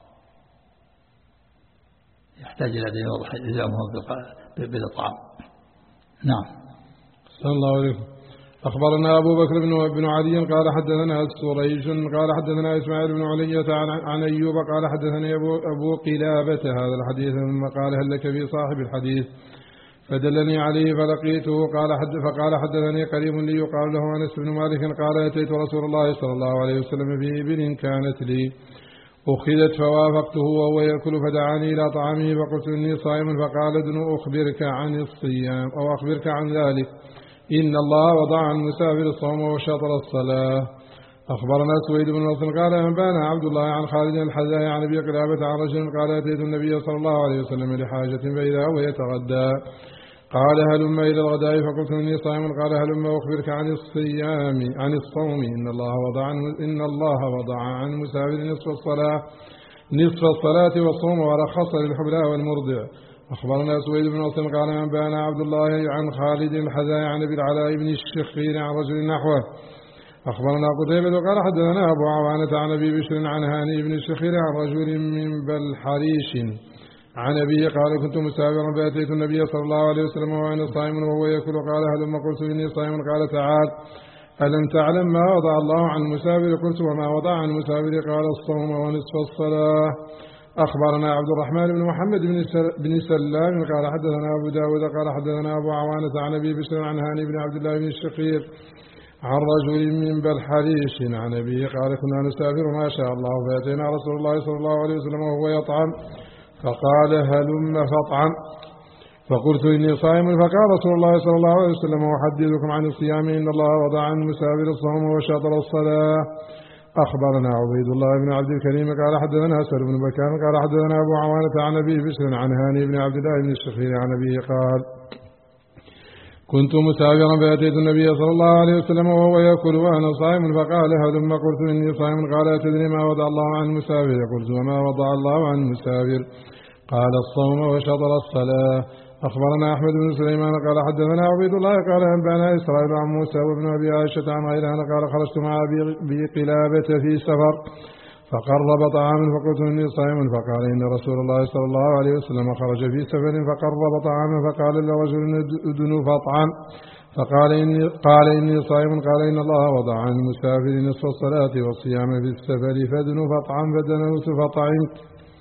يحتاج إلى أن يوضح إلزامهم بالإطعام. نعم. صلى الله عليه وسلم. أخبرنا أبو بكر بن علي قال حدثنا سريج قال حدثنا إسماعيل بن علية عن, عن أيوب قال حدثني أبو, أبو قلابة هذا الحديث ثم قال هل لك في صاحب الحديث؟ فدلني عليه فلقيته قال حد فقال حدثني قريب لي يقال له أنس بن مالك قال أتيت رسول الله صلى الله عليه وسلم في إبل كانت لي أخذت فوافقته وهو يأكل فدعاني إلى طعامه فقلت إني صائم فقال ادن أخبرك عن الصيام أو أخبرك عن ذلك إن الله وضع عن المسافر الصوم وشطر الصلاة. أخبرنا سويد بن نصر قال أنبانا عبد الله عن خالد الحذاء عن أبي قلابة عن رجل قال أتيت النبي صلى الله عليه وسلم لحاجة فإذا هو يتغدى قال هلم إلى الغداء فقلت إني صائم قال هلم أخبرك عن الصيام عن الصوم إن الله وضع عن إن الله وضع عن المسافر نصف الصلاة نصف الصلاة والصوم ورخص للحبلى والمرضع. أخبرنا سويد بن نصر قال أنبانا عبد الله عن خالد الحذاء عن أبي العلاء بن الشخير عن رجل نحوه. أخبرنا قتيبة قال حدثنا أبو عوانة عن أبي بشر عن هاني بن الشخير عن رجل من بلحريش عن أبيه قال كنت مسافرا فأتيت النبي صلى الله عليه وسلم وأنا صائم وهو يأكل قال هلما قلت إني صائم قال تعال ألم تعلم ما وضع الله عن المسافر قلت وما وضع عن المسافر قال الصوم ونصف الصلاة. أخبرنا عبد الرحمن بن محمد بن سلام قال حدثنا أبو داود قال حدثنا أبو عوانة عن أبي بشر عن هاني بن عبد الله بن الشخير عن رجل من بلحريش عن أبيه قال كنا نسافر ما شاء الله فأتينا رسول الله صلى الله عليه وسلم وهو يطعم فقال هلم فاطعم فقلت إني صائم فقال رسول الله صلى الله عليه وسلم وحدثكم عن الصيام إن الله وضع عن المسافر الصوم وشطر الصلاة. أخبرنا عبيد الله بن عبد الكريم قال حدثنا سهل بن بكار قال حدثنا أبو عوانة عن أبي بشر عن هاني بن عبد الله بن الشخير عن أبيه قال كنت مسافرا فأتيت النبي صلى الله عليه وسلم وهو يأكل وأنا صائم فقال هلم قلت إني صائم قال أتدري ما وضع الله عن المسافر قلت وما وضع الله عن المسافر قال الصوم وشطر الصلاة. أخبرنا أحمد بن سليمان قال حدثنا عبيد الله قال أنبانا إسرائيل عن موسى وابن أبي عائشة عن غيران قال خرجت مع أبي قلابة في سفر فقرب طعاما فقلت إني صائم فقال إن رسول الله صلى الله عليه وسلم خرج في سفر فقرب طعاما فقال لرجل ادن فاطعم فقال إني قال إني صائم قال إن الله وضع عن المسافر نصف الصلاة والصيام في السفر فادن فاطعم فدنوت فطعمت.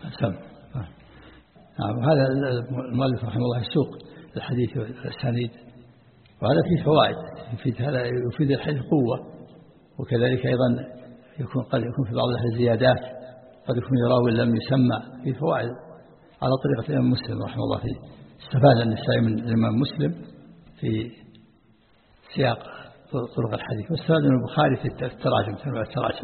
نعم. هذا المؤلف رحمه الله يسوق الحديث والأسانيد وهذا فيه فوائد يفيد هذا يفيد الحديث قوة وكذلك أيضا يكون قد يكون في بعض الزيادات قد يكون راوي لم يسمى في فوائد على طريقة الإمام مسلم رحمه الله فيه استفاد النسائي من الإمام مسلم في سياق طرق الحديث واستفاد من البخاري في التراجم تنوع التراجم.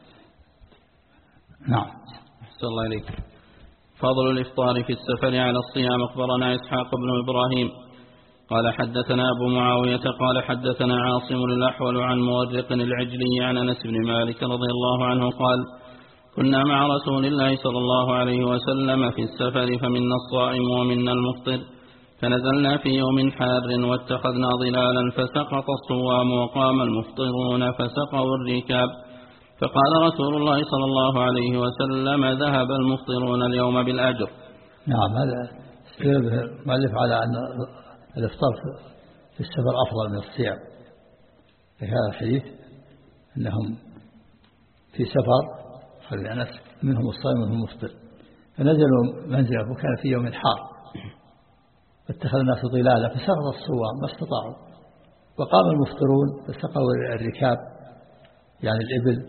نعم. أحسن الله إليك. فضل الإفطار في السفر على الصيام. أخبرنا إسحاق بن إبراهيم قال حدثنا أبو معاوية قال حدثنا عاصم الأحول عن مورق العجلي عن أنس بن مالك رضي الله عنه قال كنا مع رسول الله صلى الله عليه وسلم في السفر فمنا الصائم ومنا المفطر فنزلنا في يوم حار واتخذنا ظلالا فسقط الصوام وقام المفطرون فسقوا الركاب فقال رسول الله صلى الله عليه وسلم ذهب المفطرون اليوم بالأجر. نعم. هذا استدل المؤلف على أن الإفطار في السفر أفضل من الصيام في هذا الحديث أنهم في سفر خلي أنس منهم الصائم ومنهم المفطر فنزلوا منزله وكان في يوم حار فاتخذ الناس ظلالا فسقط الصوام ما استطاعوا وقام المفطرون فسقوا الركاب يعني الإبل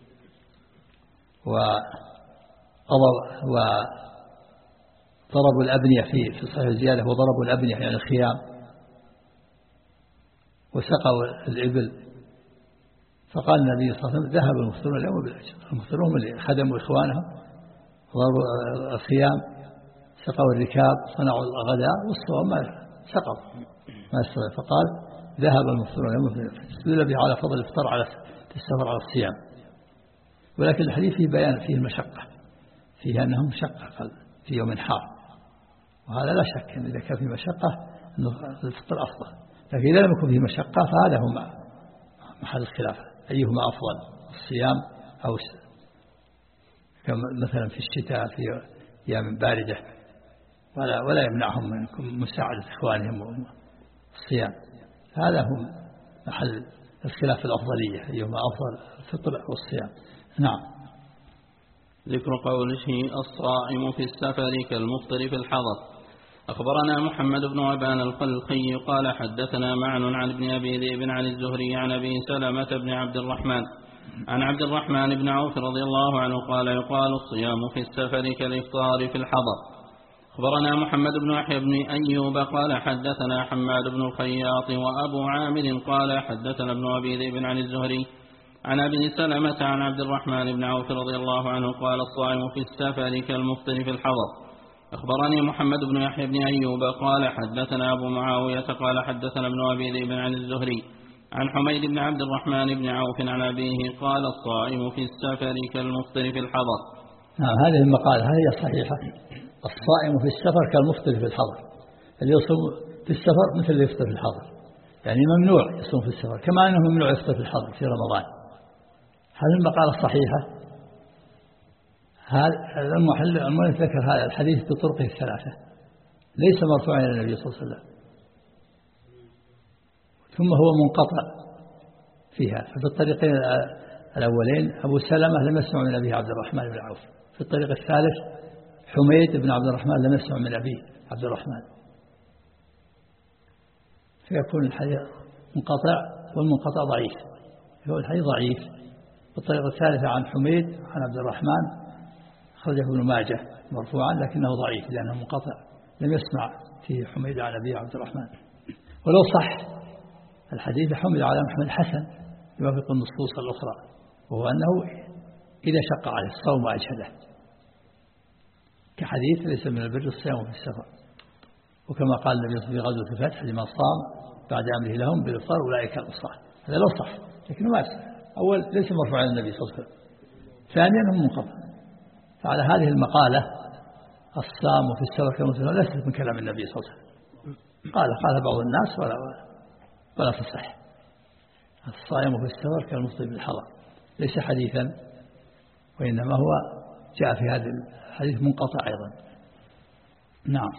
وضربوا الأبنية في في صحيح الزيادة وضربوا الأبنية يعني الخيام وسقوا الإبل فقال النبي صلى الله عليه وسلم ذهب المفطرون اليوم بالأجر. المفطرون اللي خدموا إخوانهم ضربوا الخيام سقوا الركاب صنعوا الغداء والصوم ما سقط ما استوى فقال ذهب المفطرون اليوم بالأجر. استدل به على فضل الإفطار على السفر على الصيام ولكن الحديث فيه بيان فيه المشقة فيه أنه مشقة في يوم حار وهذا لا شك أن إذا كان فيه مشقة أنه الفطر أفضل لكن إذا لم يكن فيه مشقة فهذا هو محل الخلاف أيهما أفضل الصيام أو مثلا في الشتاء في أيام باردة ولا, ولا يمنعهم من مساعدة إخوانهم والصيام هذا هو محل الخلاف الأفضلية أيهما أفضل الفطر أو الصيام. نعم. ذكر قوله الصائم في السفر كالمفطر في الحضر. أخبرنا محمد بن أبان الخلقي قال حدثنا معن عن ابن أبي ذئب عن الزهري عن أبي سلمة بن عبد الرحمن عن عبد الرحمن بن عوف رضي الله عنه قال يقال الصيام في السفر كالإفطار في الحضر. أخبرنا محمد بن يحيى بن أيوب قال حدثنا حماد بن الخياط وأبو عامر قال حدثنا ابن أبي ذئب عن الزهري عن أبي سلمة عن عبد الرحمن بن عوف رضي الله عنه قال الصائم في السفر كالمفطر في الحضر. أخبرني محمد بن يحيى بن أيوب قال حدثنا أبو معاوية قال حدثنا ابن أبي ذئب عن الزهري عن حميد بن عبد الرحمن بن عوف عن أبيه قال الصائم في السفر كالمفطر في الحضر. نعم هذه المقالة هذه صحيحة. الصائم في السفر كالمفطر في الحضر، اللي يصوم في السفر مثل اللي يفطر في الحضر، يعني ممنوع يصوم في السفر كما أنه ممنوع يفطر في الحضر في رمضان. هذه المقالة الصحيحة. هذا المحل المؤلف ذكر هذا الحديث بطرقه الثلاثة ليس مرفوعا إلى النبي صلى الله عليه وسلم، ثم هو منقطع فيها. ففي الطريقين الأولين أبو سلمة لم يسمع من أبيه عبد الرحمن بن عوف، في الطريق الثالث حميد بن عبد الرحمن لم يسمع من أبيه عبد الرحمن، فيكون الحديث منقطع والمنقطع ضعيف. هو الحديث ضعيف. في الطريقة الثالثة عن حميد عن عبد الرحمن خرجه ابن ماجه مرفوعا لكنه ضعيف لأنه منقطع، لم يسمع فيه حميد عن أبيه عبد الرحمن. ولو صح الحديث حمل على محمد حسن يوافق النصوص الأخرى، وهو أنه إذا شق عليه الصوم أجهده، كحديث ليس من البر الصيام في السفر، وكما قال النبي في غزوة الفتح لمن صام بعد أمره لهم بالإفطار أولئك الأصحاب. هذا لو صح لكنه ما يصح. أول ليس مرفوع على النبي صلى الله عليه وسلم، ثانيا هم منقطع. فعلى هذه المقالة الصام في السفر كالمفطر ليست من كلام النبي صلى الله عليه وسلم، قال قال بعض الناس ولا ولا تصح. الصائم في السفر كالمفطر في الحضر ليس حديثا، وإنما هو جاء في هذا الحديث منقطع أيضا. نعم.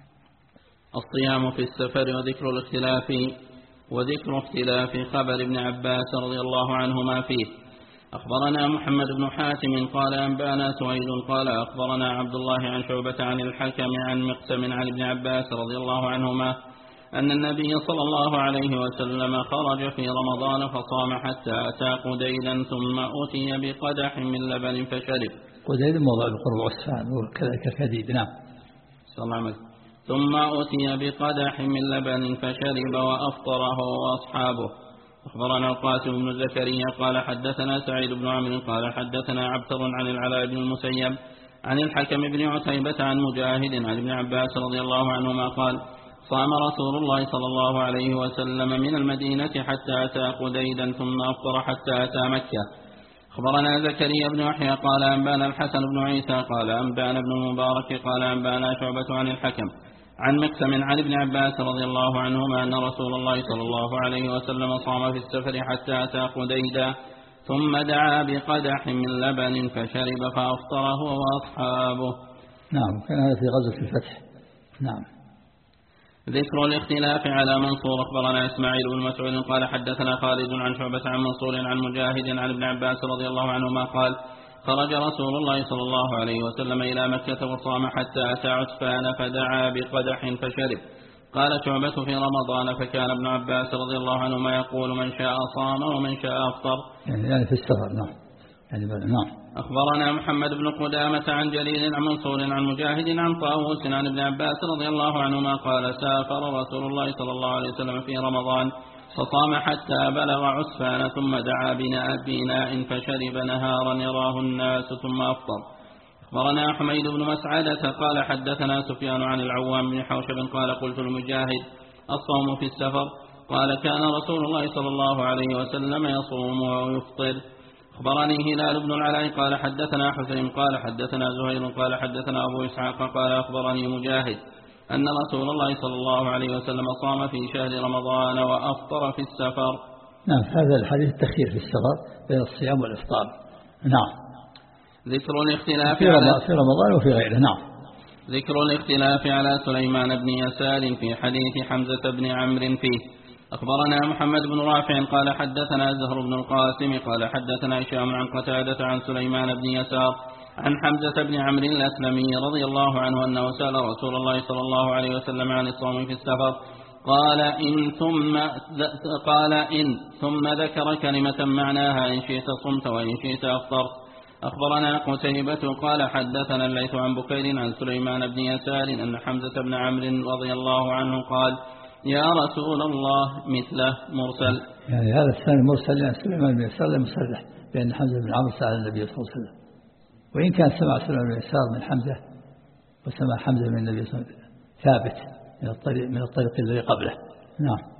الصيام في السفر وذكر الاختلاف وذكر اختلاف خبر ابن عباس رضي الله عنهما فيه. أخبرنا محمد بن حاتم قال أنبانا سويد قال أخبرنا عبد الله عن شعبة عن الحكم عن مقسم عن ابن عباس رضي الله عنهما أن النبي صلى الله عليه وسلم خرج في رمضان فصام حتى أتى قديدا ثم أتي بقدح من لبن فشرب. قديد موضع بقرب عسفان وكذلك كديد. نعم. صلى الله عليه وسلم. ثم أتي بقدح من لبن فشرب وأفطره وأصحابه. أخبرنا القاسم بن زكريا قال حدثنا سعيد بن عمرو قال حدثنا عبثر عن العلاء بن المسيب عن الحكم بن عتيبة عن مجاهد عن ابن عباس رضي الله عنهما قال صام رسول الله صلى الله عليه وسلم من المدينة حتى أتى قديدا ثم أفطر حتى أتى مكة. أخبرنا زكريا بن يحيى قال أنبانا الحسن بن عيسى قال أنبانا ابن المبارك قال أنبانا شعبة عن الحكم عن مقسم عن ابن عباس رضي الله عنهما أن رسول الله صلى الله عليه وسلم صام في السفر حتى أتى قديدا ثم دعا بقدح من لبن فشرب فأفطره وأصحابه. نعم. كان هذا في غزوة الفتح. نعم. ذكر الاختلاف على منصور. أخبرنا إسماعيل بن مسعود قال حدثنا خالد عن شعبة عن منصور عن مجاهد عن ابن عباس رضي الله عنهما قال خرج رسول الله صلى الله عليه وسلم إلى مكة وصام حتى أتى عتفان فدعا بقدح فشرب. قال شعبة في رمضان فكان ابن عباس رضي الله عنهما يقول من شاء صام ومن شاء أفطر، يعني في السفر. نعم. يعني نعم. أخبرنا محمد بن قدامة عن جليل عن منصور عن مجاهد عن طاووس عن ابن عباس رضي الله عنهما قال سافر رسول الله صلى الله عليه وسلم في رمضان فصام حتى بلغ عسفان ثم دعا بناء بناء فشرب نهارا يراه الناس ثم أفطر. أخبرنا حميد بن مسعدة قال حدثنا سفيان عن العوام بن حوشب قال قلت لمجاهد الصوم في السفر؟ قال كان رسول الله صلى الله عليه وسلم يصوم ويفطر. أخبرني هلال بن العلاء قال حدثنا حسين قال حدثنا زهير قال حدثنا أبو إسحاق قال أخبرني مجاهد أن رسول الله صلى الله عليه وسلم صام في شهر رمضان وأفطر في السفر. نعم. هذا الحديث التخيير في السفر بين الصيام والإفطار. نعم. ذكر الاختلاف في رمضان, في رمضان وفي غيره. نعم. ذكر الاختلاف على سليمان بن يسار في حديث حمزة بن عمرو فيه. أخبرنا محمد بن رافع قال حدثنا زهر بن القاسم قال حدثنا هشام عن قتادة عن سليمان بن يسار عن حمزة بن عمرو الأسلمي رضي الله عنه أنه سأل رسول الله صلى الله عليه وسلم عن الصوم في السفر قال إن ثم قال إن ثم ذكر كلمة معناها إن شئت صمت وإن شئت أفطرت. أخبرنا قتيبة قال حدثنا الليث عن بكير عن سليمان بن يسار أن حمزة بن عمرو رضي الله عنه قال يا رسول الله مثله مرسل. يعني هذا الثاني مرسل لأن سليمان بن يسار مصرح بأن حمزة بن عمرو سأل النبي صلى الله عليه وسلم، وإن كان سمع سليمان بن يسار من حمزة وسمع حمزة من النبي صلى الله عليه وسلم ثابت من الطريق من الطريق الذي قبله. نعم.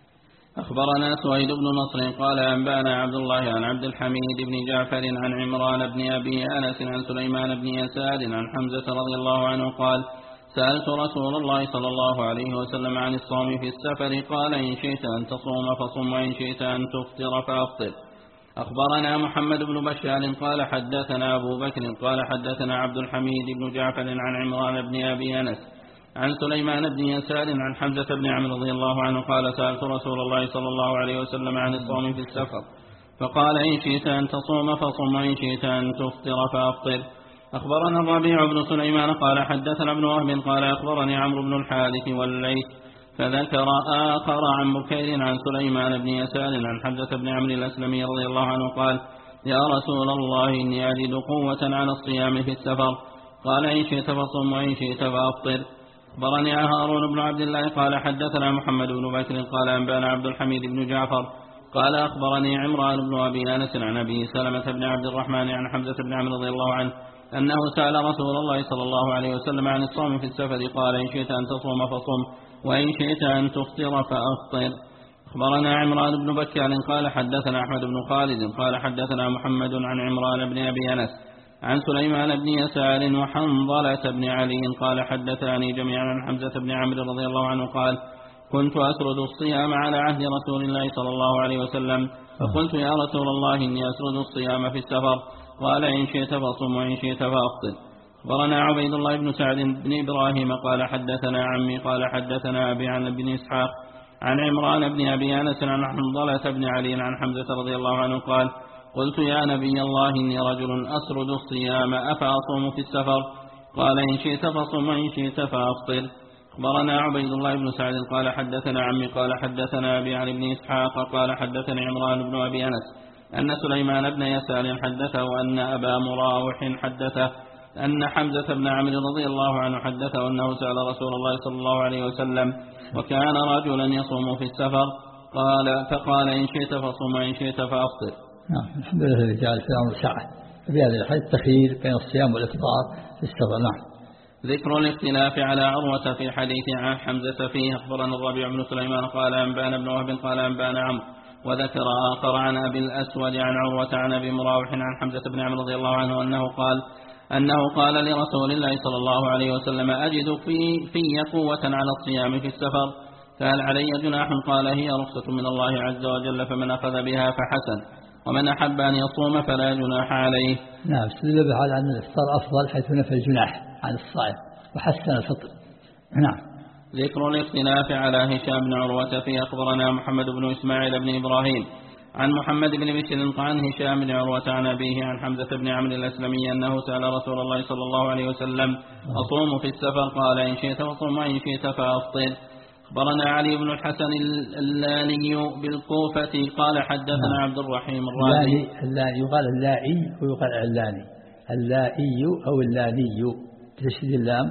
أخبرنا سويد بن نصر قال أنبانا عبد الله عن عبد الحميد بن جعفر عن عمران بن أبي أنس عن سليمان بن يسار عن حمزة رضي الله عنه قال سألت رسول الله صلى الله عليه وسلم عن الصوم في السفر قال إن شئت أن تصوم فصم وإن شئت أن تفطر فأفطر. أخبرنا محمد بن بشار قال حدثنا أبو بكر قال حدثنا عبد الحميد بن جعفر عن عمران بن أبي أنس عن سليمان بن يسار عن حمزة بن عمرو رضي الله عنه قال سألت رسول الله صلى الله عليه وسلم عن الصوم في السفر فقال إن شئت أن تصوم فصم وإن شئت أن تفطر فأفطر. أخبرنا الربيع بن سليمان قال حدثنا ابن وهب قال أخبرني عمرو بن الحارث والليث فذكر آخر عن بكير عن سليمان بن يسار عن حمزة بن عمرو الأسلمي رضي الله عنه قال يا رسول الله إني أجد قوة على الصيام في السفر قال إن شئت فصم وإن شئت فأفطر. أخبرني هارون بن عبد الله قال حدثنا محمد بن بكر قال أنبانا عبد الحميد بن جعفر قال أخبرني عمران بن أبي أنس عن أبي سلمة بن عبد الرحمن عن حمزة بن عمرو رضي الله عنه أنه سأل رسول الله صلى الله عليه وسلم عن الصوم في السفر قال إن شئت أن تصوم فصم وإن شئت أن تفطر فأفطر. أخبرنا عمران بن بكر قال حدثنا أحمد بن خالد قال حدثنا محمد عن عمران بن أبي أنس عن سليمان بن يسار وحنظلة بن علي قال حدثاني جميعا عن حمزة بن عمرو رضي الله عنه قال كنت أسرد الصيام على عهد رسول الله صلى الله عليه وسلم فقلت يا رسول الله إني أسرد الصيام في السفر قال إن شئت فصم وإن شئت فأفطر. أخبرنا عبيد الله بن سعد بن إبراهيم قال حدثنا عمي قال حدثنا أبي عن ابن إسحاق عن عمران بن أبي أنس عن حنظلة بن علي عن حمزة رضي الله عنه قال قلت يا نبي الله إني رجل أسرد الصيام أفأصوم في السفر قال إن شئت فصم وإن شئت فأفطر. أخبرنا عبيد الله بن سعد قال حدثنا عمي قال حدثنا أبي عن ابن إسحاق قال حدثني عمران بن أبي أنس أن سليمان بن يسار حدثه أن أبا مراوح حدثه أن حمزة بن عمرو رضي الله عنه حدثه أنه سأل رسول الله صلى الله عليه وسلم وكان رجلا يصوم في السفر قال فقال إن شئت فصم وإن شئت فأفطر. نعم. الحمد لله الذي جعل في الأمر سعة في هذا الحديث التخيير بين الصيام والإفطار في السفر. نعم. ذكر الاختلاف على عروة في حديث عن حمزة فيه. أخبرنا الربيع بن سليمان قال أنبانا بن وهب قال أنبانا عمرو وذكر آخر عن أبي الأسود عن عروة عن أبي مراوح عن حمزة بن عمرو رضي الله عنه أنه قال أنه قال لرسول الله صلى الله عليه وسلم أجد في, في قوة على الصيام في السفر فهل علي جناح قال هي رخصة من الله عز وجل فمن أخذ بها فحسن ومن أحب أن يصوم فلا جناح عليه. نعم. استدل بهذا أن الإفطار أفضل حيث نفى الجناح عن الصائم وحسن الفطر. نعم. ذكر الاختلاف على هشام بن عروة فيه. أخبرنا محمد بن إسماعيل بن إبراهيم عن محمد بن بشر عن هشام بن عروة عن أبيه عن حمزة بن عمرو الأسلمي أنه سأل رسول الله صلى الله عليه وسلم أصوم في السفر قال إن شئت فصم وإن شئت فأفطر. أخبرنا علي بن الحسن اللاني بالكوفة قال حدثنا عبد الرحيم الرازي. يقال اللائي ويقال اللاني. اللائي أو اللاني بتشديد اللام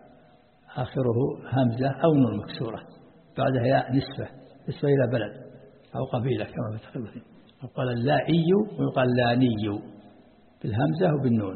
آخره همزة أو نون مكسورة بعدها ياء نسبة نسبة إلى بلد أو قبيلة كما بتقول. وقال اللائي ويقال اللاني بالهمزة وبالنون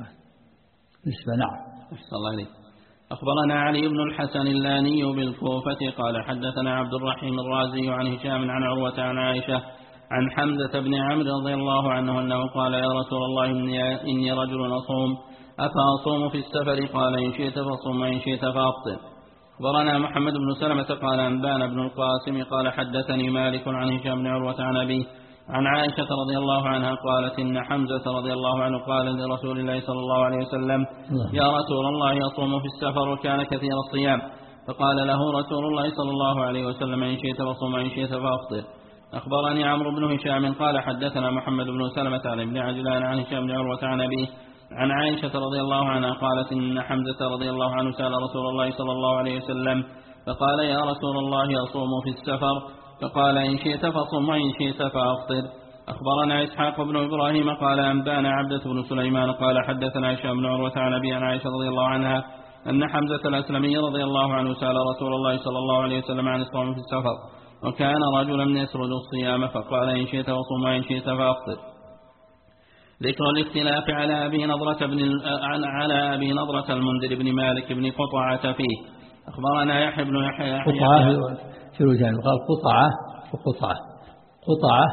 نسبة. نعم. أحسن الله عليك. أخبرنا علي بن الحسن اللاني بالكوفة قال حدثنا عبد الرحيم الرازي عن هشام عن عروة عن عائشة عن حمزة بن عمرو رضي الله عنه أنه قال يا رسول الله إني, إني رجل أصوم أفأصوم في السفر قال إن شئت فصم وإن شئت فأفطر. أخبرنا محمد بن سلمة قال أنبانا بن القاسم قال حدثني مالك عن هشام بن عروة عن أبيه عن عائشة رضي الله عنها قالت إن حمزة رضي الله عنه قال لرسول الله صلى الله عليه وسلم يا رسول الله يصوم في السفر وكان كثير الصيام فقال له رسول الله صلى الله عليه وسلم إن شئت فصم وإن شئت فأفطر. أخبرني عمرو بن هشام قال حدثنا محمد بن سلمة عن ابن عجلان عن هشام بن عروة عن أبيه عن عائشة رضي الله عنها قالت إن حمزة رضي الله عنه سأل رسول الله صلى الله عليه وسلم فقال يا رسول الله أصوم في السفر؟ فقال إن شئت فصم وإن شئت فأفطر. أخبرنا إسحاق بن إبراهيم قال أنبانا عبدة بن سليمان قال حدثنا هشام بن عروة عن أبي عن عائشة رضي الله عنها أن حمزة الأسلمي رضي الله عنه سأل رسول الله صلى الله عليه وسلم عن الصوم في السفر وكان رجلا يسرد الصيام فقال إن شئت وصم وإن شئت فأفطر. ذكر الاختلاف على أبي نضرة بن على أبي نضرة المنذر بن مالك بن قطعة فيه. أخبرنا يحيى بن يحيى قطعة في الوجهين قال قطعة وقطعة قطعة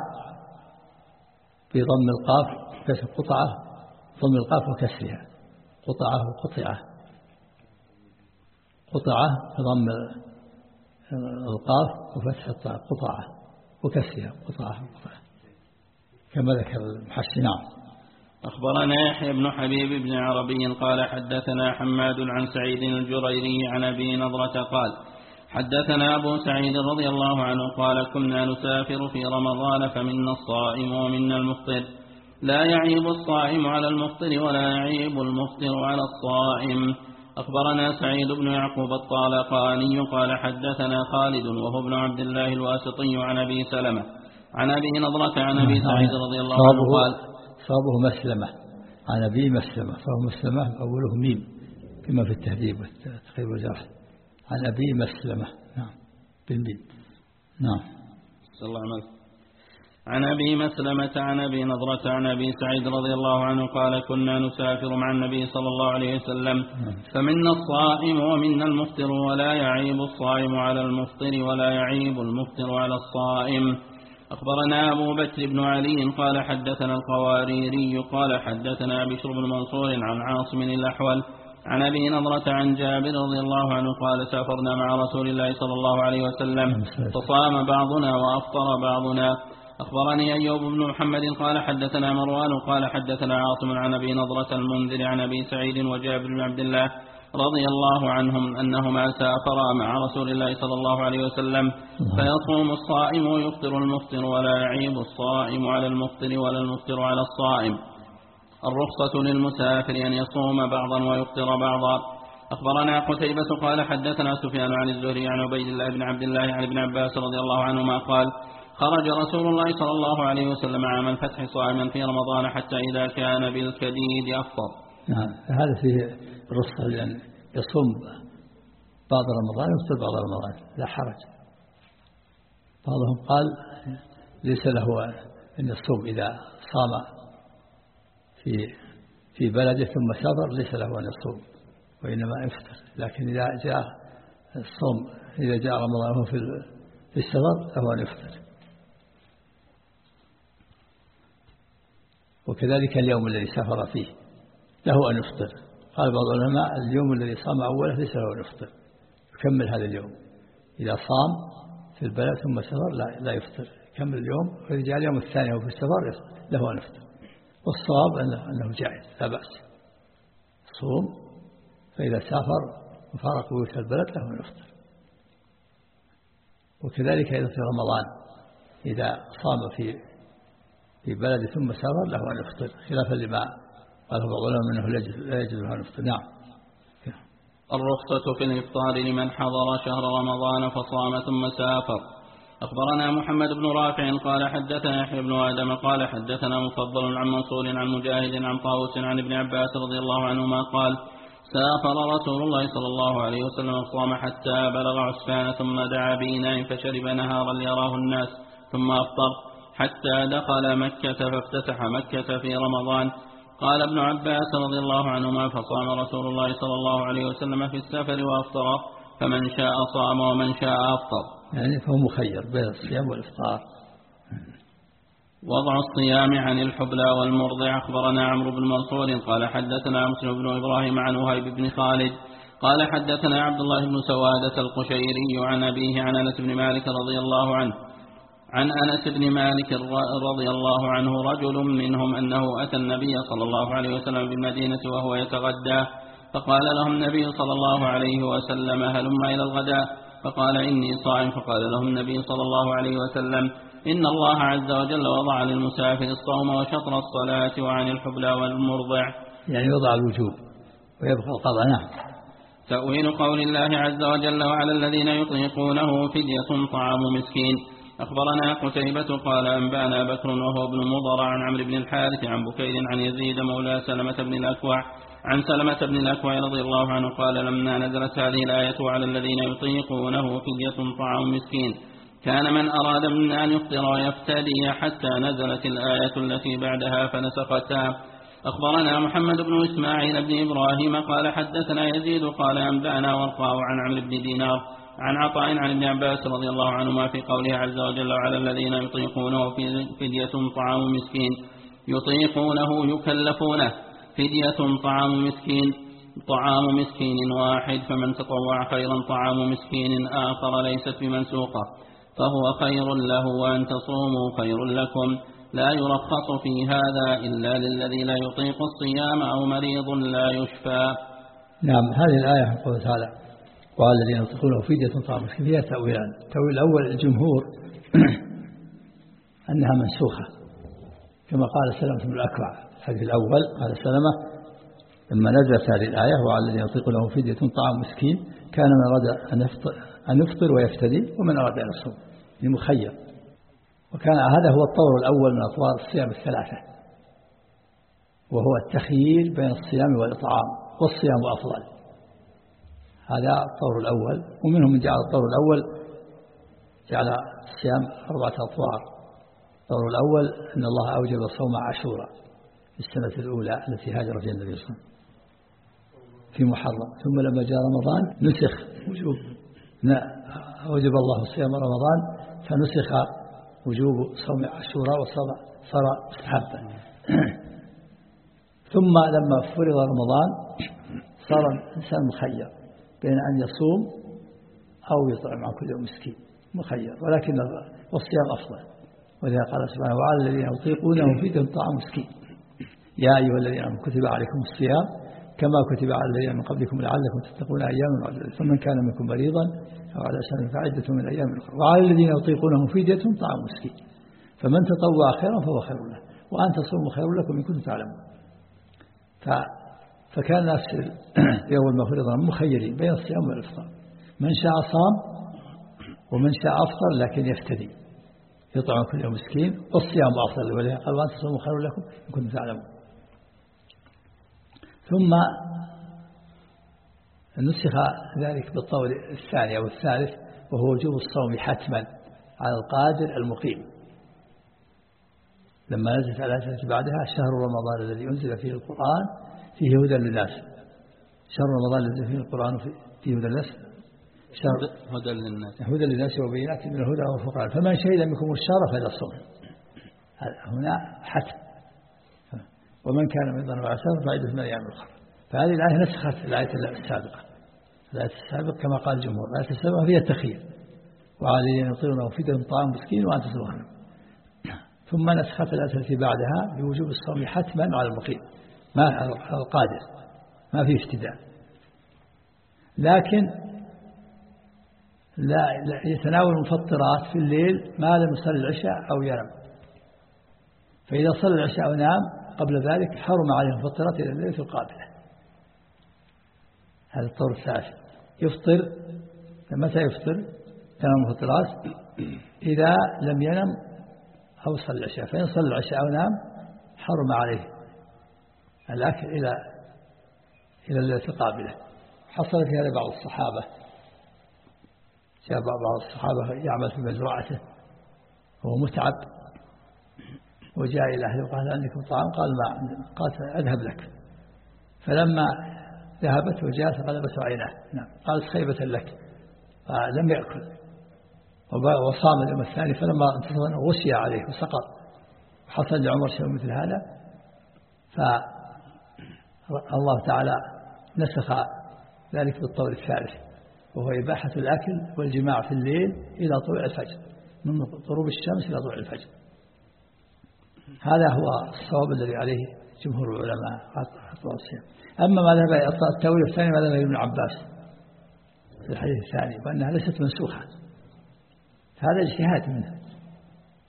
بضم القاف كسر قطعة ضم القاف وكسرها قطعة وقطعة قطعة بضم القاف وفتح الطاء قطعة وكسرها قطعة وقطعة كما ذكر المحسنان. أخبرنا يحيى بن حبيب بن عربي قال حدثنا حماد عن سعيد الجريري عن أبي نضرة قال حدثنا أبو سعيد رضي الله عنه قال كنا نسافر في رمضان فمنا الصائم ومنا المفطر لا يعيب الصائم على المفطر ولا يعيب المفطر على الصائم. أخبرنا سعيد بن يعقوب الطالقاني قال حدثنا خالد وهو ابن عبد الله الواسطي عن أبي سلمة عن أبي نضرة عن أبي سعيد رضي الله عنه قال صابه مسلمة عن أبي مسلمة فهو مسلمة أوله ميم كما في التهذيب والتقريب والجرح عن أبي مسلمة نعم بالميم نعم صلى الله عليه وسلم عن أبي مسلمة عن أبي نضرة عن أبي سعيد رضي الله عنه قال كنا نسافر مع النبي صلى الله عليه وسلم فمنا الصائم ومنا المفطر ولا يعيب الصائم على المفطر ولا يعيب المفطر على الصائم. أخبرنا أبو بكر بن علي قال حدثنا القواريري قال حدثنا بشر بن منصور عن عاصم الأحول عن أبي نضرة عن جابر رضي الله عنه قال سافرنا مع رسول الله صلى الله عليه وسلم فصام بعضنا وأفطر بعضنا. أخبرني أيوب بن محمد قال حدثنا مروان قال حدثنا عاصم عن أبي نضرة المنذر عن أبي سعيد وجابر بن عبد الله رضي الله عنهم أنهما سافرا مع رسول الله صلى الله عليه وسلم فيصوم الصائم ويفطر المفطر ولا يعيب الصائم على المفطر ولا المفطر على الصائم. الرخصة للمسافر أن يصوم بعضا ويفطر بعضا. أخبرنا قتيبة قال حدثنا سفيان عن الزهري عن عبيد الله بن عبد الله عن ابن عباس رضي الله عنهما قال خرج رسول الله صلى الله عليه وسلم عام الفتح صائما في رمضان حتى إذا كان بالكديد أفطر. نعم هذا فيه الرخصة لأن يصوم بعض رمضان ويفطر بعض رمضان لا حرج. بعضهم قال ليس له أن يصوم إذا صام في في بلده ثم سافر ليس له أن يصوم وإنما يفطر، لكن إذا جاء الصوم إذا جاء رمضان وهو في في السفر له أن يفطر. وكذلك اليوم الذي سافر فيه له أن يفطر. قال بعض العلماء اليوم الذي صام أوله ليس له أن يفطر، يكمل هذا اليوم. إذا صام في البلد ثم سافر لا لا يفطر، يكمل اليوم، وإذا جاء اليوم الثاني وهو في السفر له أن يفطر. والصواب أنه جائز لا بأس صوم، فإذا سافر وفارق بيوت البلد له أن يفطر. وكذلك إذا في رمضان إذا صام في في بلد ثم سافر له أن يفطر، خلافا لما قاله بعض العلماء أنه لا يجوز له أن يفطر. نعم. الرخصة في الإفطار لمن حضر شهر رمضان فصام ثم سافر. أخبرنا محمد بن رافع قال حدثنا يحيى بن آدم قال حدثنا مفضل عن منصور عن مجاهد عن طاووس عن ابن عباس رضي الله عنهما قال سافر رسول الله صلى الله عليه وسلم فصام حتى بلغ عسفان ثم دعا بإناء فشرب نهارا ليراه الناس ثم أفطر حتى دخل مكة فافتتح مكة في رمضان. قال ابن عباس رضي الله عنهما فصام رسول الله صلى الله عليه وسلم في السفر وأفطر، فمن شاء صام ومن شاء أفطر. يعني فهو مخير بين الصيام والإفطار. وضع الصيام عن الحبلى والمرضع. أخبرنا عمرو بن منصور قال حدثنا مسلم بن إبراهيم عن وهيب بن خالد قال حدثنا عبد الله بن سوادة القشيري عن أبيه عن أنس بن مالك رضي الله عنه عن أنس بن مالك رضي الله عنه رجل منهم أنه أتى النبي صلى الله عليه وسلم بالمدينة وهو يتغدى، فقال له النبي صلى الله عليه وسلم هلم إلى الغداء، فقال إني صائم، فقال له النبي صلى الله عليه وسلم إن الله عز وجل وضع للمسافر الصوم وشطر الصلاة وعن الحبلى والمرضع. يعني يوضع الوجوب ويبقى القضاء. نعم. تأويل قول الله عز وجل وعلى الذين يطيقونه فدية طعام مسكين. أخبرنا قتيبة قال أنبأنا بكر وهو ابن مضر عن عمرو بن الحارث عن بكير عن يزيد مولى سلمة بن الأكوع عن سلمة بن الأكوع رضي الله عنه قال لما نزلت هذه الآية وعلى الذين يطيقونه فدية طعام مسكين كان من أراد من أن يفطر ويفتدي حتى نزلت الآية التي بعدها فنسختها. أخبرنا محمد بن إسماعيل بن إبراهيم قال حدثنا يزيد قال أنبأنا ورقاء عن عمرو بن دينار عن عطاء عن ابن عباس رضي الله عنهما في قوله عز وجل وعلى الذين يطيقونه فدية طعام مسكين. يطيقونه يكلفونه فدية طعام مسكين طعام مسكين واحد فمن تطوع خيرا طعام مسكين آخر ليست بمنسوقة فهو خير له وأن تصوموا خير لكم لا يرخص في هذا إلا للذي لا يطيق الصيام أو مريض لا يشفى. نعم. هذه الآية قوله تعالى وعلى الذين يطيقونه فدية طعام مسكين فيها تأويلان. التأويل الأول الجمهور أنها منسوخة كما قال سلمة بن الأكوع الحديث الأول قال سلمة لما نزلت هذه الآية وعلى الذين يطيقونه فدية طعام مسكين كان من أراد أن يفطر ويفتدي ومن أراد أن يصوم لمخير. وكان هذا هو الطور الأول من أطوار الصيام الثلاثة وهو التخيير بين الصيام والإطعام والصيام أفضل. هذا الطور الأول. ومنهم من جعل الطور الأول جعل الصيام أربعة أطوار. الطور الأول أن الله أوجب صوم عاشوراء في السنة الأولى التي هاجر فيها النبي صلى الله عليه وسلم في محرم ثم لما جاء رمضان نسخ وجوب أوجب الله صيام رمضان فنسخ وجوب صوم عاشوراء وصار مستحبا. ثم لما فرض رمضان صار الإنسان مخير بين أن يصوم أو يطعم عن كل يوم مسكين مخير ولكن والصيام أفضل. ولذا قال سبحانه وعلى الذين يطيقونه فدية طعام مسكين يا أيها الذين آمنوا كتب عليكم الصيام كما كتب على الذين من قبلكم لعلكم تتقون أياما معدودة فمن كان منكم مريضا أو على سفر فعدة من أيام أخرى وعلى الذين يطيقونه فدية طعام مسكين فمن تطوع خيرا فهو خير له وأن تصوموا خير لكم إن كنتم تعلمون. فكان الناس يوم ما فرض مخيرين بين الصيام والإفطار من شاء صام ومن شاء أفطر لكن يفتدي يطعم كل يوم مسكين والصيام أفضل ولذا قال وأن تصوموا خير لكم إن كنتم تعلمون. ثم نسخ ذلك بالطول الثاني أو الثالث وهو وجوب الصوم حتما على القادر المقيم لما نزلت الآية التي بعدها شهر رمضان الذي أنزل فيه القرآن فيه هدى للناس. شهر رمضان الذي أنزل فيه القرآن فيه هدى للناس شهر هدى للناس هدى للناس وبينات من الهدى والفرقان فمن شهد منكم الشهر فليصوم. هنا حتم ومن كان مريضا أو على سفر فعدة من أيام أخرى. فهذه الآية نسخت الآية السابقة. الآية السابقة كما قال الجمهور الآية السابقة فيها التخيير وعلى الذين يطيقونه فدية طعام مسكين وأن تصوموا خيرا. ثم نسخت الآية التي بعدها بوجوب الصوم حتما على المقيم ما على القادر ما في افتداء لكن لا يتناول المفطرات في الليل ما لم يصلي العشاء أو ينام. فإذا صلى العشاء أو نام قبل ذلك حرم عليه المفطرات إلى الليلة القابلة. هذا الطور الثالث. يفطر متى يفطر تنام المفطرات إذا لم ينم أو صلى العشاء. فإن صلى العشاء أو نام حرم عليه الأكل إلى إلى الليلة القابلة. حصل في هذا بعض الصحابة جاء بعض الصحابة يعمل في مزرعته وهو متعب وجاء إلى أهله وقال عندكم طعام قال ما عندنا قال أذهب لك. فلما ذهبت وجاءت غلبته عيناه نعم قالت خيبة لك فلم يأكل وصام اليوم الثاني فلما انتصر غشي عليه وسقط. وحصل لعمر شيء مثل هذا فالله تعالى نسخ ذلك بالطول الثالث وهو إباحة الأكل والجماع في الليل إلى طلوع الفجر من غروب الشمس إلى طلوع الفجر. هذا هو الصواب الذي عليه جمهور العلماء أطوال الصيام. أما ما ذهب التأويل الثاني ما ذهب ابن عباس في الحديث الثاني وأنها ليست منسوخة هذا اجتهاد منه.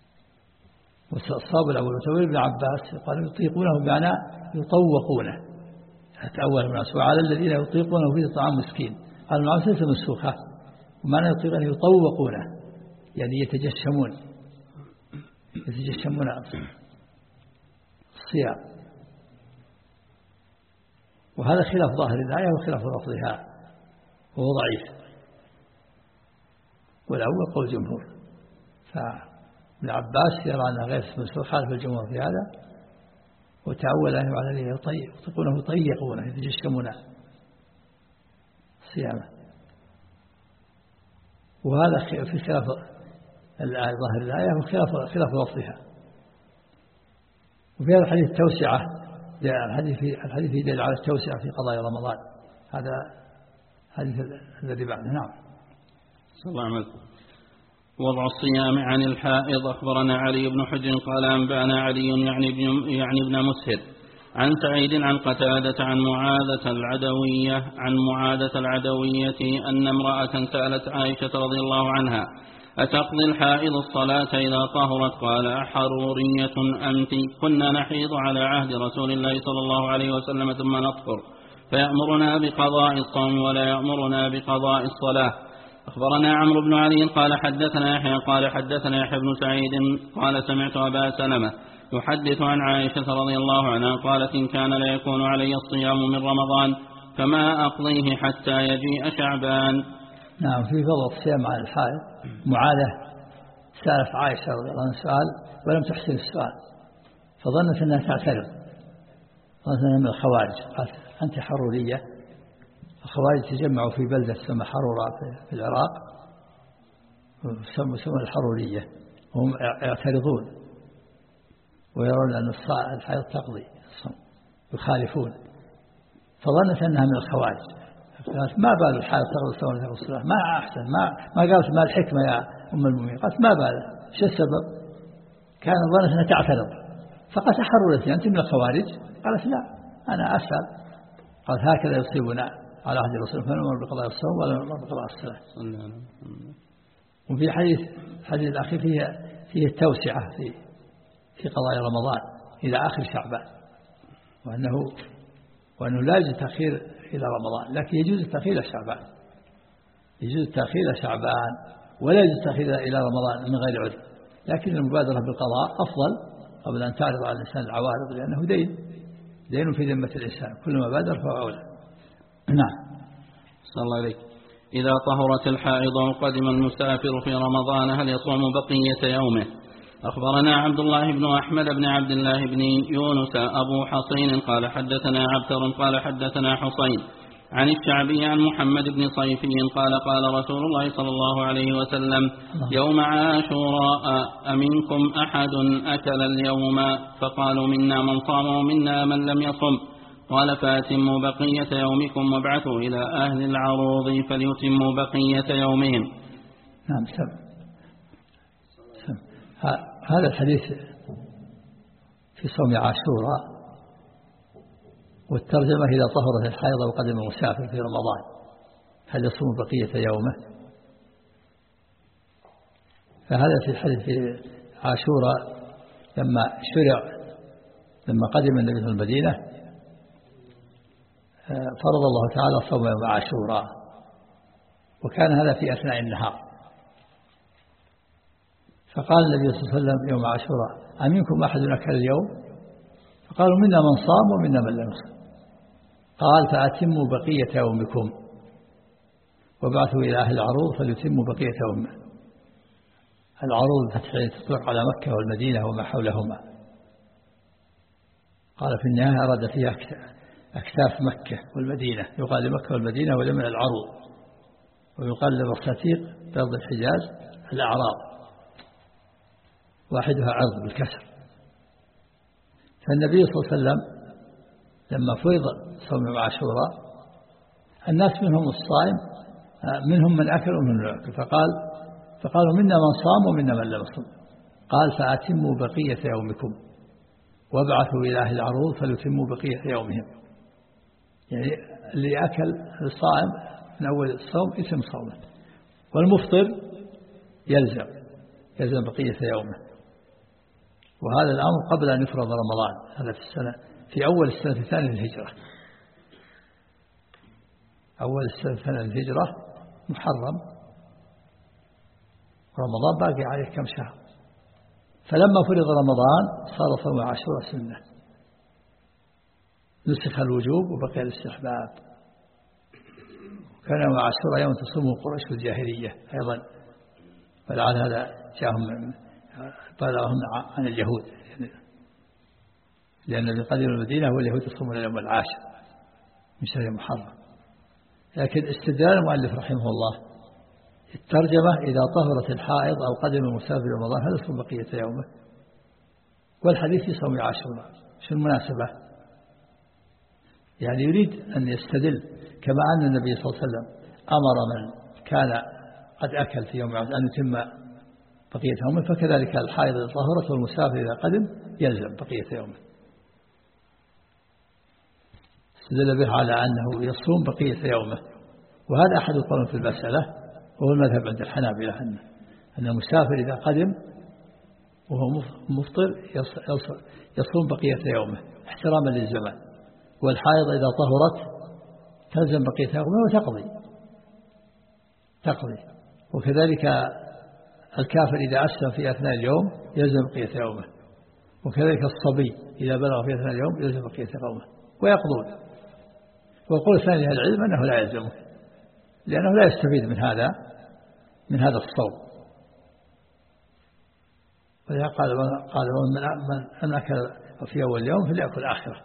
والصواب الأول وتأويل ابن عباس قال يطيقونه بمعنى يطوقونه تأول الناس. وعلى الذين يطيقونه فيه طعام مسكين. قال المعاصي ليس منسوخة، ومعنى يطيقونه يطوقونه يعني يتجشمون يتجشمون الصيام، وهذا خلاف ظاهر الآية وخلاف لفظها وهو ضعيف، والأول قول جمهور. فابن عباس يرى أنها غير منسوخة خالف الجمهور في هذا، وتأول أنه على الذين يطيقونه يطيقونه يتجشمون صيامه، وهذا في خلاف الآية ظاهر الآية وخلاف خلاف لفظها. وفي هذا الحديث توسعة، الحديث الحديث يدل على التوسعة في قضاء رمضان. هذا حديث الذي بعده. نعم. صلى الله عليه وسلم. وضع الصيام عن الحائض. أخبرنا علي بن حجر قال أنبأنا علي يعني ابن يعني ابن مسهر عن سعيد عن قتادة عن معاذة العدوية عن معاذة العدوية أن امرأة سألت عائشة رضي الله عنها أتقضي الحائض الصلاة إذا طهرت؟ قال أحرورية أنت؟ كنا نحيض على عهد رسول الله صلى الله عليه وسلم ثم نطهر فيأمرنا بقضاء الصوم ولا يأمرنا بقضاء الصلاة. أخبرنا عمرو بن علي قال حدثنا يحيى قال حدثنا يحيى بن سعيد قال سمعت أبا سلمة يحدث عن عائشة رضي الله عنها قالت إن كان لا يكون علي الصيام من رمضان فما أقضيه حتى يجيء شعبان. نعم. في فضل الصيام على الحائض. معاذة سألت عائشة رضي الله عنها سؤال ولم تحسن السؤال، فظنت أنها تعترض، ظنت أنها من الخوارج. قالت أنت حرورية. الخوارج تجمعوا في بلدة تسمى حرورة في العراق، يسمى الحرورية، وهم يعترضون ويرون أن الحائض تقضي الصوم، يخالفون، فظنت أنها من الخوارج. قالت ما بال الحائض تقضي الصوم ولا تقضي الصلاة؟ ما أحسن، ما ما قالت ما الحكمة يا أم المؤمنين، قالت ما بال، شو السبب؟ كان ظنت أنها تعترض، فقالت حرورتي أنت من الخوارج؟ قالت لا أنا أسأل. قالت هكذا يصيبنا على عهد الرسول فنؤمر بقضاء الصوم ولا نؤمر بقضاء الصلاة. وفي حديث الحديث الأخير فيه فيه التوسعة في في قضاء رمضان إلى آخر شعبان، وأنه وأنه لا يجوز التأخير إلى رمضان، لكن يجوز التأخير إلى شعبان، يجوز التأخير إلى شعبان ولا يجوز التأخير إلى رمضان من غير عذر، لكن المبادرة بالقضاء أفضل قبل أن تعرض على الإنسان العوارض، لأنه دين دين في ذمة الإنسان، كلما بادر فهو أولى. نعم. صلى الله عليك. إذا طهرت الحائض وقدم المسافر في رمضان هل يصوم بقية يومه؟ أخبرنا عبد الله بن أحمد بن عبد الله بن يونس أبو حصين قال حدثنا عبتر قال حدثنا حصين عن الشعبي عن محمد بن صيفي قال قال رسول الله صلى الله عليه وسلم يوم عاشوراء أمنكم أحد أكل اليوم؟ فقالوا منا من صام ومنا من لم يصم. قال فأتموا بقية يومكم وابعثوا إلى أهل العروض فليتموا بقية يومهم. نعم. سم. سم. هذا الحديث في صوم عاشوراء، والترجمة إذا طهرت الحائض وقدم المسافر في رمضان هل يصوم بقية يومه؟ فهذا في الحديث في عاشوراء لما شرع لما قدم النبي في المدينة فرض الله تعالى صوم يوم عاشوراء، وكان هذا في أثناء النهار. فقال النبي صلى الله عليه وسلم يوم عاشوراء أمنكم أحد أكل اليوم؟ فقالوا منا من صام ومنا من لم يصم. قال فأتموا بقية يومكم وابعثوا إلى أهل العروض فليتموا بقية يومه. العروض تطلق على مكة والمدينة وما حولهما. قال في النهاية أراد فيها أكتاف مكة والمدينة، يقال لمكة والمدينة ولمن العروض، ويقال للرصاتيق بأرض الحجاز الأعراض، واحدها عرض بالكسر. فالنبي صلى الله عليه وسلم لما فرض صوم يوم عاشوراء الناس منهم الصائم منهم من أكل ومن لم يأكل، فقال فقالوا منا من صام ومنا من لم يصم. قال فأتموا بقية يومكم وابعثوا إلى أهل العروض فليتموا بقية يومهم. يعني اللي أكل الصائم من أول الصوم يتم صومه، والمفطر يلزم يلزم بقية يومه. وهذا الأمر قبل أن يفرض رمضان، هذا في السنة في أول السنة الثانية للهجرة، أول سنة الهجرة محرم، رمضان باقي عليه كم شهر، فلما فرض رمضان صار صوم عاشوراء سنة، نسخ الوجوب وبقي الاستحباب. كان يوم عاشوراء يوم تصومه قريش في الجاهلية أيضا، ولعل هذا جاءهم بلغهم عن اليهود، لأن الذي قدم المدينة هو اليهود يصومون اليوم العاشر من شهر محرم. لكن استدلال المؤلف رحمه الله الترجمة إذا طهرت الحائض أو قدم المسافر رمضان هذا يصوم بقية يومه، والحديث في صوم عاشوراء، شو المناسبة؟ يعني يريد أن يستدل كما أن النبي صلى الله عليه وسلم أمر من كان قد أكل في يوم عاشوراء أن يتم بقية يومه، فكذلك الحائض إذا طهرت والمسافر إذا قدم يلزم بقية يومه. استدل به على أنه يصوم بقية يومه، وهذا أحد القولين في المسألة، وهو المذهب عند الحنابلة أن أن المسافر إذا قدم وهو مفطر يصوم بقية يومه احتراما للزمان، والحائض إذا طهرت تلزم بقية يومه وتقضي تقضي وكذلك الكافر إذا أسلم في أثناء اليوم يلزم بقية يومه، وكذلك الصبي إذا بلغ في أثناء اليوم يلزم بقية يومه ويقضون. ويقول ثاني العلم أنه لا يلزمه، لأنه لا يستفيد من هذا من هذا الصوم. ولذا قال قال من أكل في أول اليوم فليأكل آخره.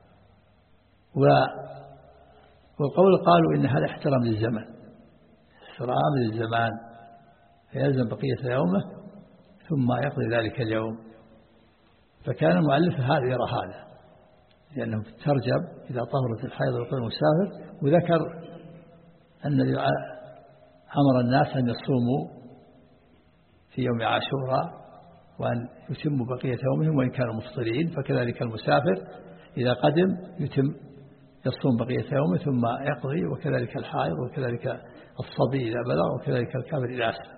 والقول قالوا إن هذا احترام للزمن، احترام للزمان، فيلزم بقية يومه ثم يقضي ذلك اليوم. فكان المؤلف هذا يرى هذا، لأنه ترجم إذا طهرت الحائض وقدم المسافر، وذكر أن أمر الناس أن يصوموا في يوم عاشوراء وأن يتموا بقية يومهم وإن كانوا مفطرين، فكذلك المسافر إذا قدم يتم يصوم بقية يومه ثم يقضي، وكذلك الحائض وكذلك الصبي إذا بلغ وكذلك الكافر إذا أسلم.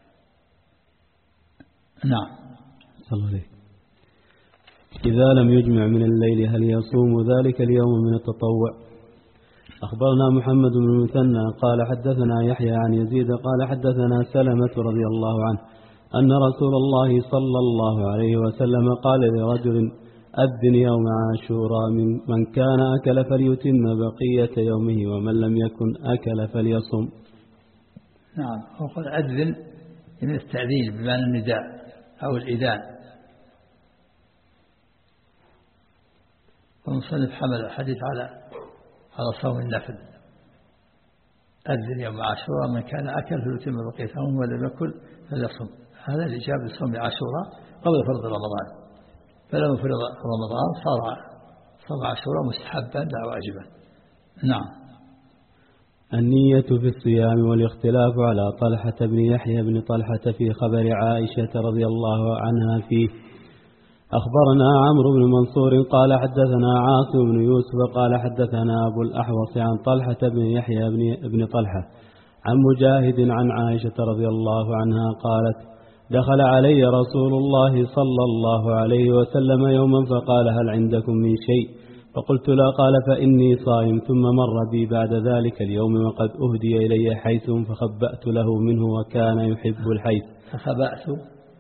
نعم. صلى الله عليه. إذا لم يجمع من الليل هل يصوم ذلك اليوم من التطوع؟ أخبرنا محمد بن المثنى قال حدثنا يحيى عن يزيد قال حدثنا سلمة رضي الله عنه أن رسول الله صلى الله عليه وسلم قال لرجل أذن يوم عاشوراء من كان أكل فليتم بقية يومه ومن لم يكن أكل فليصم. نعم. وقال أذن من التأذين بمعنى النداء أو الإذان. ومصنف حمل الحديث على على صوم النفل. أذن يوم عاشوراء من كان أكل فليتم بقية يومه ولم يكن فليصم. هذا الإجابة لصوم عاشوراء قبل فرض رمضان، فلما فرض رمضان صار صوم عاشوراء مستحبا لا واجبا. نعم. النية في الصيام والاختلاف على طلحة بن يحيى بن طلحة في خبر عائشة رضي الله عنها فيه. أخبرنا عمرو بن منصور قال حدثنا عاصم بن يوسف قال حدثنا أبو الأحوص عن طلحة بن يحيى بن طلحة عن مجاهد عن عائشة رضي الله عنها قالت دخل علي رسول الله صلى الله عليه وسلم يوما فقال هل عندكم من شيء؟ فقلت لا. قال فإني صائم. ثم مر بي بعد ذلك اليوم وقد أهدي إلي حيث فخبأت له منه وكان يحب الحيث. فخبأت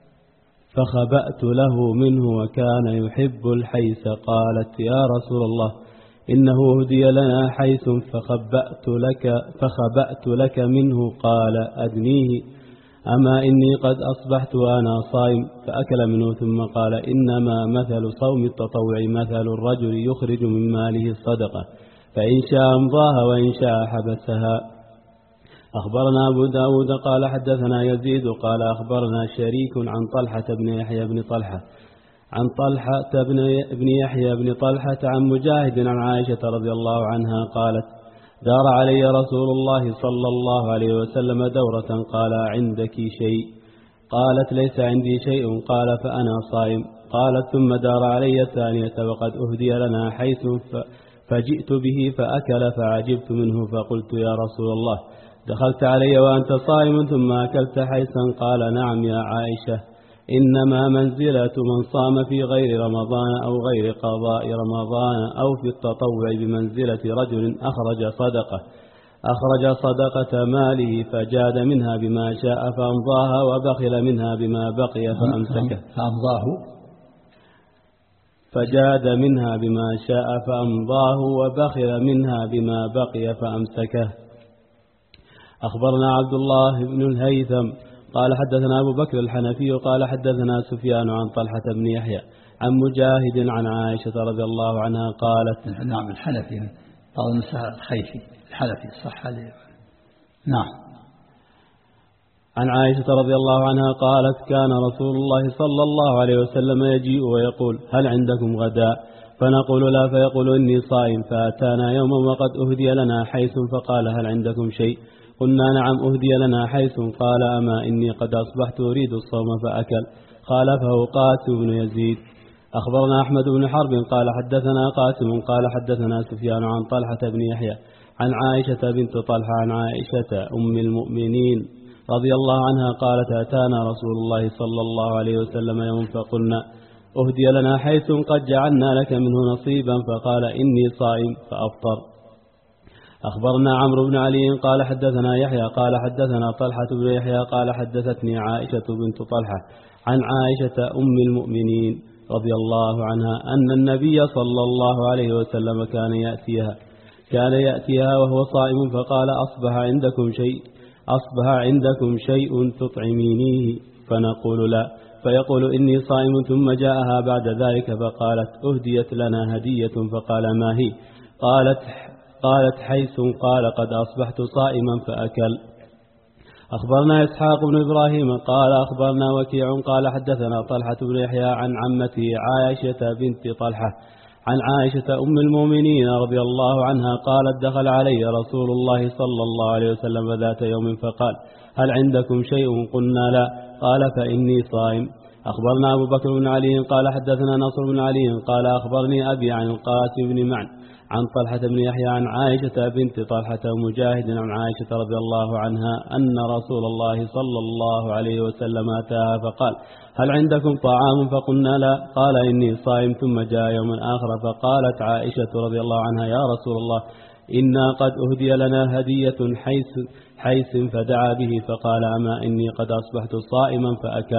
فخبأت له منه وكان يحب الحيث. قالت يا رسول الله إنه هدي لنا حيث فخبأت لك, فخبأت لك منه. قال أدنيه أما إني قد أصبحت وأنا صائم. فأكل منه ثم قال إنما مثل صوم التطوع مثل الرجل يخرج من ماله الصدقة فإن شاء أمضاها وإن شاء حبسها. أخبرنا أبو داود قال حدثنا يزيد قال أخبرنا شريك عن طلحة بن يحيى بن طلحة عن طلحة بن يحيى بن طلحة عن مجاهد عن عائشة رضي الله عنها قالت دار علي رسول الله صلى الله عليه وسلم دورة قال عندك شيء؟ قالت ليس عندي شيء. قال فأنا صائم. قالت ثم دار علي الثانية وقد أهدي لنا حيث فجئت به فأكل فعجبت منه فقلت يا رسول الله دخلت علي وأنت صائم ثم أكلت حيثا؟ قال نعم يا عائشة إنما منزلة من صام في غير رمضان أو غير قضاء رمضان أو في التطوع بمنزلة رجل أخرج صدقة أخرج صدقة ماله فجاد منها بما شاء فأمضاها وبخل منها بما بقي فأمسكه فأمضاه فجاد منها بما شاء فأمضاه وبخل منها بما بقي فأمسكه. أخبرنا عبد الله بن الهيثم قال حدثنا أبو بكر الحنفي قال حدثنا سفيان عن طلحة بن يحيى عن مجاهد عن عائشة رضي الله عنها قالت. نعم الحنفي قال المسهر الخيفي الحنفي صح عليه. نعم. عن عائشة رضي الله عنها قالت كان رسول الله صلى الله عليه وسلم يجيء ويقول هل عندكم غداء فنقول لا فيقول إني صائم فأتانا يوما وقد أهدي لنا حيث فقال هل عندكم شيء قلنا نعم أهدي لنا حيث قال أما إني قد أصبحت أريد الصوم فأكل خالفه قاسم بن يزيد. أخبرنا أحمد بن حرب قال حدثنا قاسم قال حدثنا سفيان عن طلحة بن يحيى عن عائشة بنت طلحة عن عائشة أم المؤمنين رضي الله عنها قالت أتانا رسول الله صلى الله عليه وسلم يوم فقلنا أهدي لنا حيث قد جعلنا لك منه نصيبا فقال إني صائم فأفطر. أخبرنا عمرو بن علي قال حدثنا يحيى قال حدثنا طلحة بن يحيى قال حدثتني عائشة بنت طلحة عن عائشة أم المؤمنين رضي الله عنها أن النبي صلى الله عليه وسلم كان يأتيها كان يأتيها وهو صائم فقال أصبح عندكم شيء أصبح عندكم شيء تطعمينيه فنقول لا فيقول إني صائم ثم جاءها بعد ذلك فقالت أهديت لنا هدية فقال ما هي قالت قالت حيث قال قد أصبحت صائما فأكل. أخبرنا إسحاق بن إبراهيم قال أخبرنا وكيع قال حدثنا طلحة بن يحيى عن عمته عائشة بنت طلحة عن عائشة أم المؤمنين رضي الله عنها قالت دخل علي رسول الله صلى الله عليه وسلم ذات يوم فقال هل عندكم شيء قلنا لا قال فإني صائم. أخبرنا أبو بكر بن علي قال حدثنا نصر بن علي قال أخبرني أبي عن القاسم بن معن عن طلحة بن يحيى عن عائشة بنت طلحة ومجاهد عن عائشة رضي الله عنها أن رسول الله صلى الله عليه وسلم أتاها فقال هل عندكم طعام فقلنا لا قال إني صائم ثم جاء يوم آخر فقالت عائشة رضي الله عنها يا رسول الله إنا قد أهدي لنا هدية حيث, حيث فدعا به فقال أما إني قد أصبحت صائما فأكل.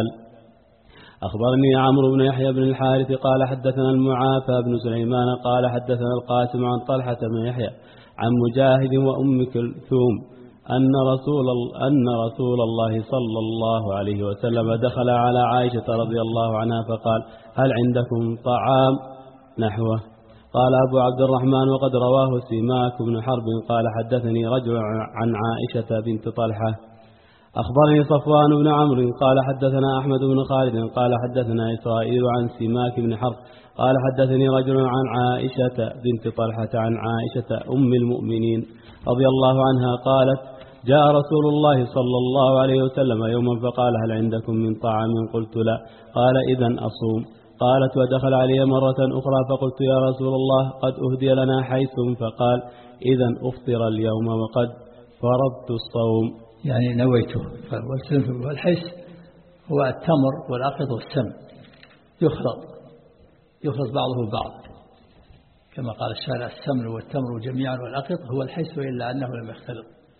أخبرني عمرو بن يحيى بن الحارث قال حدثنا المعافى بن سليمان قال حدثنا القاسم عن طلحة بن يحيى عن مجاهد وأم كلثوم أن رسول, أن رسول الله صلى الله عليه وسلم دخل على عائشة رضي الله عنها فقال هل عندكم طعام نحوه. قال أبو عبد الرحمن وقد رواه سماك بن حرب قال حدثني رجل عن عائشة بنت طلحة. أخبرني صفوان بن عمرو قال حدثنا أحمد بن خالد قال حدثنا إسرائيل عن سماك بن حرب قال حدثني رجل عن عائشة بنت طلحة عن عائشة أم المؤمنين رضي الله عنها قالت جاء رسول الله صلى الله عليه وسلم يوما فقال هل عندكم من طعام قلت لا قال إذن أصوم. قالت ودخل علي مرة أخرى فقلت يا رسول الله قد أهدي لنا حيث فقال إذن أفطر اليوم وقد فرضت الصوم يعني نويته. والحس هو التمر والعقد والسم يخلط يخلط بعضه بعض كما قال الشارع السمن والتمر جميعا والعقد هو الحس إلا أنه لم يختلط.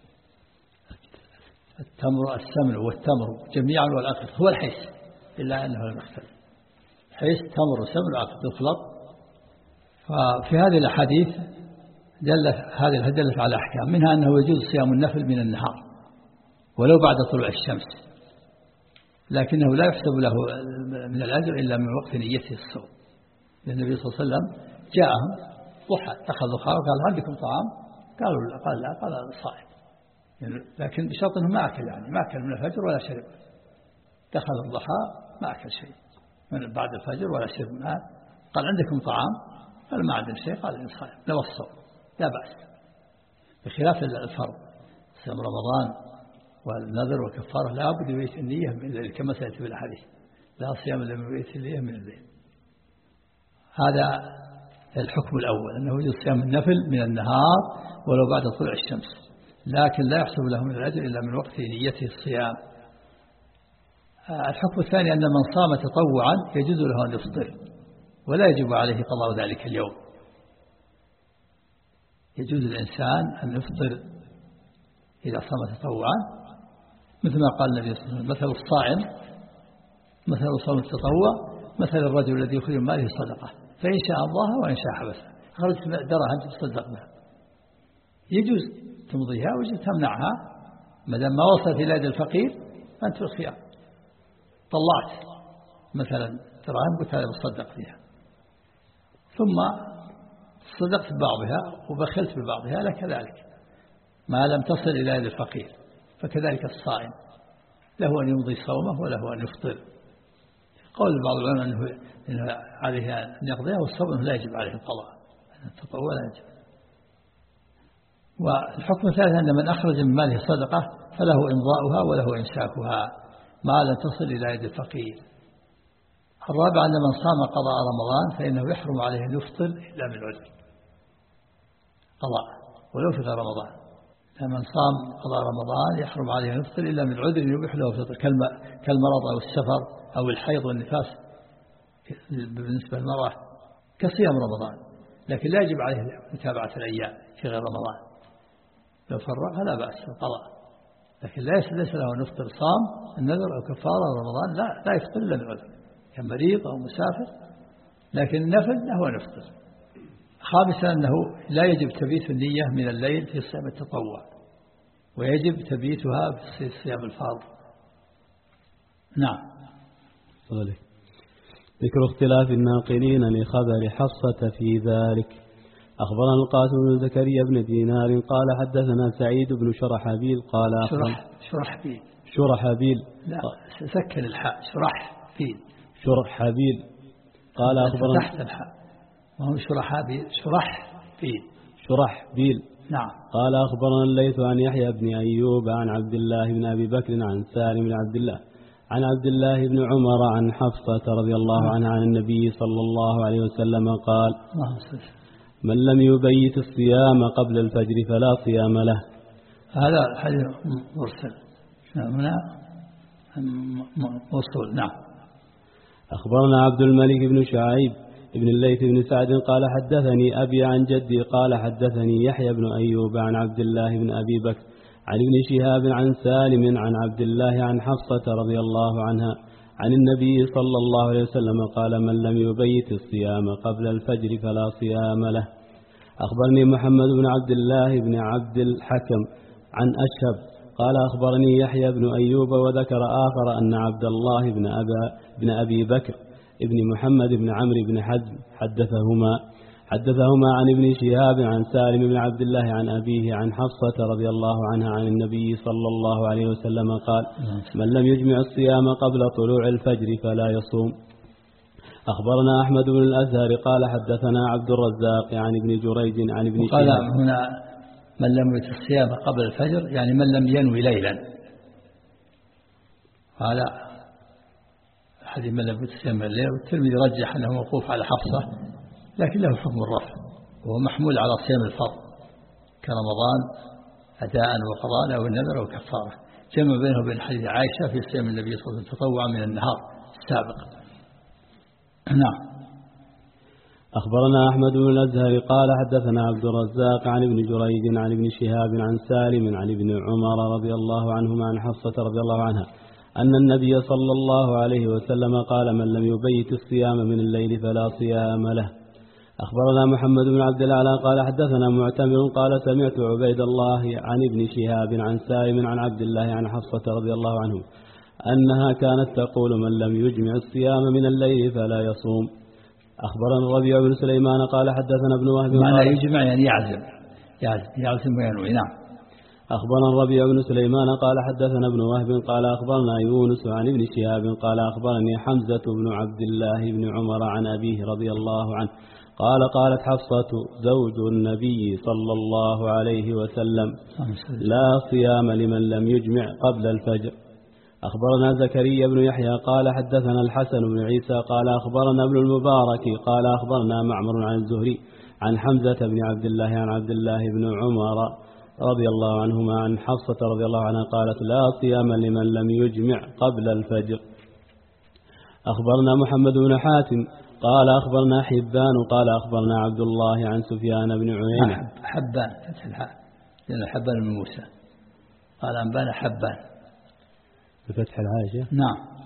التمر السمن والتمر جميعا والعقد هو الحس إلا أنه لم يختلط. حس تمر وسمن وعقد يخلط. ففي هذه الأحاديث دلت هذه دلت على أحكام منها أنه يجوز صيام النفل من النهار ولو بعد طلوع الشمس لكنه لا يحسب له من الأجر إلا من وقت نيته الصوم. النبي صلى الله عليه وسلم جاءهم ضحى اتخذوا خاوة وقال هل لكم طعام قالوا لا قال لا قال صائم يعني لكن بشرط أنه ما أكل يعني ما أكل من الفجر ولا شرب. دخل الضحى ما أكل شيء من بعد الفجر ولا شرب ماء. قال عندكم طعام قال ما عندنا شيء قال إن صائم لو الصوم لا بأس بخلاف الفرض صيام رمضان والنذر والكفارة لا بد من بيت النية من الليل كما سيأتي في الحديث لا صيام إلا من بيت النية من الليل. هذا الحكم الأول أنه يجوز صيام النفل من النهار ولو بعد طلوع الشمس لكن لا يحسب له من الأجر إلا من وقت نيته الصيام. الحكم الثاني أن من صام تطوعا يجوز له أن يفطر ولا يجب عليه قضاء ذلك اليوم. يجوز الإنسان أن يفطر إذا صام تطوعا، مثل ما قال النبي صلى الله عليه وسلم: مثل الصائم مثل صوم التطوع مثل الرجل الذي يخرج من ماله صدقة، فإن شاء الله وإن شاء حبسها. خرجت دراهم تصدق بها، يجوز تمضيها ويجوز تمنعها ما دام ما وصلت إلى يد الفقير، فأنت الخيار. طلعت مثلا دراهم قلت هذا بصدق فيها، ثم صدقت ببعضها وبخلت ببعضها، لك ذلك ما لم تصل إلى يد الفقير. فكذلك الصائم له أن يمضي صومه وله أن يفطر. قول بعض العلماء أنه, إنه عليه أن يقضيها، والصوم أنه لا يجب عليه القضاء، التطوع لا يجب. والحكم الثالث أن من أخرج من ماله صدقة فله إمضاؤها وله إمساكها ما لم تصل إلى يد الفقير. الرابع أن من صام قضاء رمضان فإنه يحرم عليه أن يفطر إلا من عذر، قضاء ولو في غير رمضان. من صام قضاء رمضان يحرم عليه أن يفطر إلا من عذر يبيح له الفطر، كالمرض أو السفر أو الحيض والنفاس بالنسبة للمرأة كصيام رمضان، لكن لا يجب عليه متابعة الأيام في غير رمضان. لو فرغ فلا بأس القضاء، لكن ليس له أن يفطر صام النذر أو كفارة رمضان، لا لا يفطر إلا من عذر كمريض أو مسافر، لكن النفل له أن يفطر. خامسا أنه لا يجب تبيت النية من الليل في صيام التطوع، ويجب تبيتها في صيام الفرض. نعم. صالح. ذكر اختلاف الناقلين لخبر حفصة في ذلك. أخبرنا القاسم بن زكريا بن دينار قال حدثنا سعيد بن شرحبيل قال شرح شرحبيل شرحبيل لا سكن الحاء شرحبيل شرحبيل قال أخبرنا تحت الحاء ما هو شرحبيل شرحبيل شرحبيل نعم. قال أخبرنا الليث عن يحيى بن أيوب عن عبد الله بن أبي بكر عن سالم بن عبد الله عن عبد الله بن عمر عن حفصة رضي الله عنها عن النبي صلى الله عليه وسلم قال: من لم يبيت الصيام قبل الفجر فلا صيام له. هذا حديث مرسل هنا موصول. نعم. أخبرنا عبد الملك بن شعيب ابن الليث بن سعد قال حدثني أبي عن جدي قال حدثني يحيى بن أيوب عن عبد الله بن أبي بكر عن ابن شهاب عن سالم عن عبد الله عن حفصة رضي الله عنها عن النبي صلى الله عليه وسلم قال: من لم يبيت الصيام قبل الفجر فلا صيام له. أخبرني محمد بن عبد الله بن عبد الحكم عن أشهب قال أخبرني يحيى بن أيوب وذكر آخر أن عبد الله بن, أبا بن أبي بكر ابن محمد بن عمرو بن حزم حدثهما حدثهما عن ابن شهاب عن سالم بن عبد الله عن أبيه عن حفصة رضي الله عنها عن النبي صلى الله عليه وسلم قال: من لم يجمع الصيام قبل طلوع الفجر فلا يصوم. أخبرنا أحمد بن الأزهر قال حدثنا عبد الرزاق عن ابن جريج عن ابن قال شهاب. هنا من لم يجمع الصيام قبل الفجر يعني من لم ينوي ليلا، هذا حديث من لم يجمع الصيام الليل. والترمذي رجح أنه موقوف على حفصة لكن له حكم الرفع، وهو محمول على صيام الفرض كرمضان أداء وقضاء أو النذر أو كفارة. جمع بينه وبين حديث عائشة في صيام النبي صلى الله عليه وسلم تطوع من النهار السابق. نعم. أخبرنا أحمد بن الأزهر قال حدثنا عبد الرزاق عن ابن جريج عن ابن شهاب عن سالم عن ابن عمر رضي الله عنهما عن حفصة رضي الله عنها أن النبي صلى الله عليه وسلم قال: من لم يبيت الصيام من الليل فلا صيام له. أخبرنا محمد بن عبد الأعلى قال حدثنا معتمر قال سمعت عبيد الله عن ابن شهاب عن سالم عن عبد الله عن حفصة رضي الله عنه أنها كانت تقول: من لم يجمع الصيام من الليل فلا يصوم. أخبرنا الربيع بن سليمان قال حدثنا ابن وهب معنى يجمع يعني يعزم يعزم يعزم وينوي. نعم. أخبرنا الربيع بن سليمان قال حدثنا ابن وهب قال أخبرنا يونس عن ابن شهاب قال أخبرني حمزة بن عبد الله بن عمر عن أبيه رضي الله عنه قال: قالت حفصة زوج النبي صلى الله عليه وسلم: لا صيام لمن لم يجمع قبل الفجر. أخبرنا زكريا بن يحيى قال حدثنا الحسن بن عيسى قال أخبرنا ابن المبارك قال أخبرنا معمر عن الزهري عن حمزة بن عبد الله عن عبد الله بن عمر رضي الله عنهما عن حفصة رضي الله عنها قالت: لا صيام لمن لم يجمع قبل الفجر. أخبرنا محمد بن حاتم قال أخبرنا حبان قال أخبرنا عبد الله عن سفيان بن عيينة. حبان فتح الحاء لأن حبان بن موسى قال أنبانا حبان بفتح العاشية. نعم.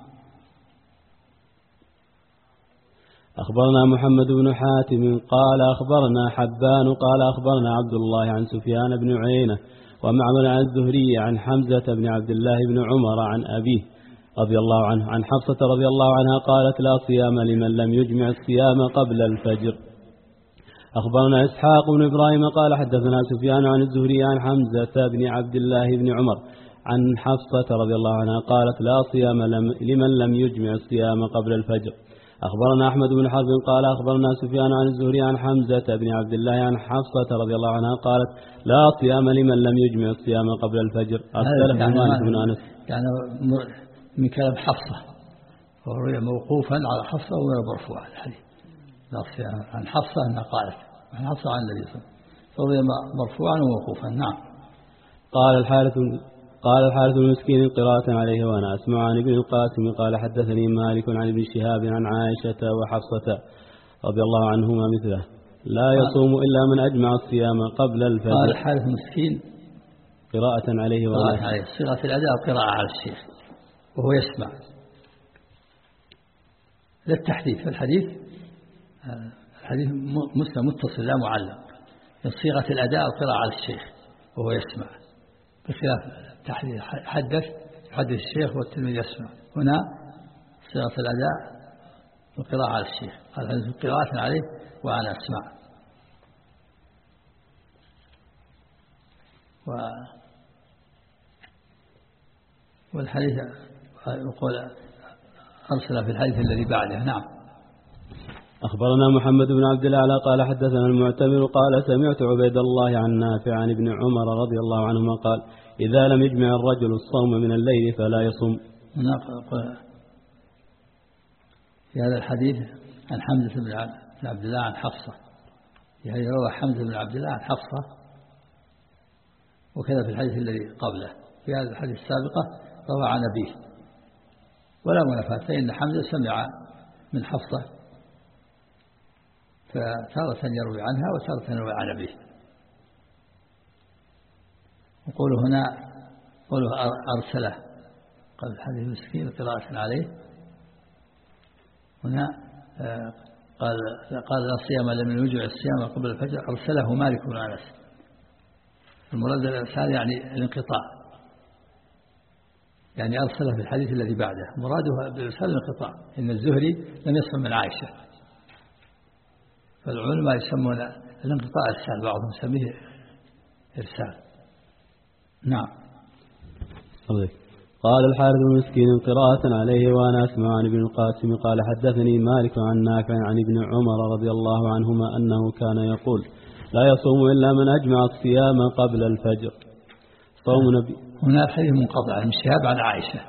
أخبرنا محمد بن حاتم قال أخبرنا حبان قال أخبرنا عبد الله عن سفيان بن عيينة ومعمر عن الزهري عن حمزة بن عبد الله بن عمر عن أبيه رضي الله عنه عن حفصة رضي الله عنها قالت لا صيام لمن لم يجمع الصيام قبل الفجر. أخبرنا إسحاق بن إبراهيم قال حدثنا سفيان عن الزهري عن حمزة بن عبد الله بن عمر عن حفصة رضي الله عنها قالت لا صيام لمن لم يجمع الصيام قبل الفجر. أخبرنا أحمد بن حرب قال أخبرنا سفيان عن الزهري عن حمزة بن عبد الله عن حفصة رضي الله عنها قالت لا صيام لمن لم يجمع الصيام قبل الفجر. أرسله مالك بن أنس. يعني من كلام حفصة وروي موقوفا على حفصة وروي مرفوعا الحديث. لا صيام عن حفصة أنها قالت عن حفصة عن النبي صلى الله عليه وسلم فروي مرفوعا وموقوفا. نعم. قال الحارث قال الحارث المسكين قراءة عليه وأنا أسمع عن ابن القاسم قال حدثني مالك عن ابن شهاب عن عائشة وحفصة رضي الله عنهما مثله لا يصوم إلا من أجمع الصيام قبل الفجر. قال الحارث المسكين قراءة عليه وأنا قراءة عليه صيغة الأداء قراءة على الشيخ وهو يسمع للتحديث. فالحديث الحديث مسلم متصل لا معلق. صيغة الأداء القراءة على الشيخ وهو يسمع بخلاف تحديث حدث يحدث الشيخ والتلميذ يسمع. هنا صيغة الأداء القراءة على الشيخ قال الحديث قراءة عليه وأنا أسمع. و والحديث يقول أرسل في الحديث الذي بعده. نعم. أخبرنا محمد بن عبد الأعلى قال حدثنا المعتمر قال سمعت عبيد الله عن نافع عن ابن عمر رضي الله عنهما قال إذا لم يجمع الرجل الصوم من الليل فلا يصوم. في هذا الحديث عن حمزة بن عبد الله عن حفصة يعني روى حمزة بن عبد الله عن حفصة وكذا في الحديث الذي قبله. في هذا الحديث السابقة روى عن أبيه ولا منافاة فإن حمزة سمع من حفصة فتارة يروي عنها وتارة يروي عن أبيه. وقوله هنا قوله أرسله قال الحديث المسكين قراءة عليه. هنا قال قال لا صيام لمن يجمع الصيام قبل الفجر أرسله مالك بن أنس. المراد الإرسال يعني الانقطاع يعني أرسله في الحديث الذي بعده. مراده بالإرسال الانقطاع إن الزهري لم يسمع من عائشة. فالعلماء يسمون الانقطاع إرسال بعضهم يسميه إرسال. نعم. قال الحارث المسكين قراءة عليه وأنا أسمع عن ابن القاسم قال حدثني مالك عن نافع عن ابن عمر رضي الله عنهما أنه كان يقول لا يصوم إلا من أجمع الصيام قبل الفجر. صوم نبي. هنا الحديث منقطع عن شهاب عن عائشة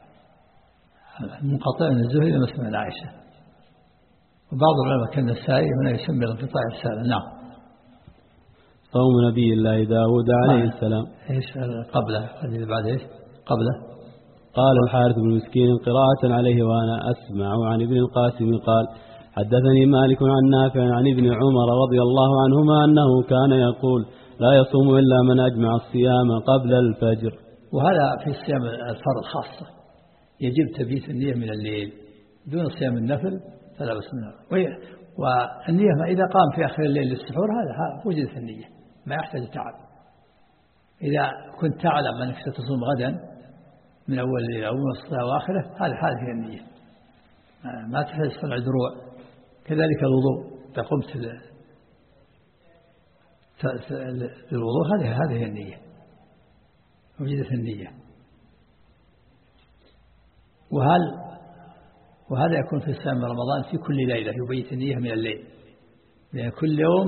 منقطع من الزهري لم يسمع عن عائشة. وبعض العلماء كان السائل هنا يسمى الانقطاع السائل. نعم. صوم نبي الله داود عليه السلام. ايش قبله الذي بعد ايش قبله. قال الحارث بن مسكين قراءة عليه وأنا أسمع عن ابن القاسم قال حدثني مالك عن نافع عن ابن عمر رضي الله عنهما أنه كان يقول لا يصوم إلا من أجمع الصيام قبل الفجر. وهذا في الصيام الفرض خاصة يجب تبييت النية من الليل دون صيام النفل فلا بأس منه. والنية إذا قام في آخر الليل للسحور هذا وجدت النية ما يحتاج تعب. إذا كنت تعلم أنك ستصوم غدا من أول الليل أو من الصلاة وآخره هذا حال هي النية ما تحتاج صنع دروع. كذلك الوضوء إذا قمت للوضوء هذه هذه هي النية وجدت النية. وهل وهذا يكون في صيام رمضان في كل ليلة يبيت النية من الليل لأن كل يوم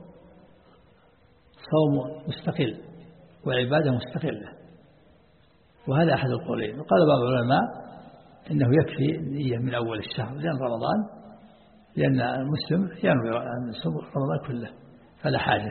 صوم مستقل وعبادة مستقلة. وهذا أحد القولين. وقال بعض العلماء إنه يكفي النية من أول الشهر لأن رمضان لأن المسلم ينوي أن يصوم رمضان كله فلا حاجة.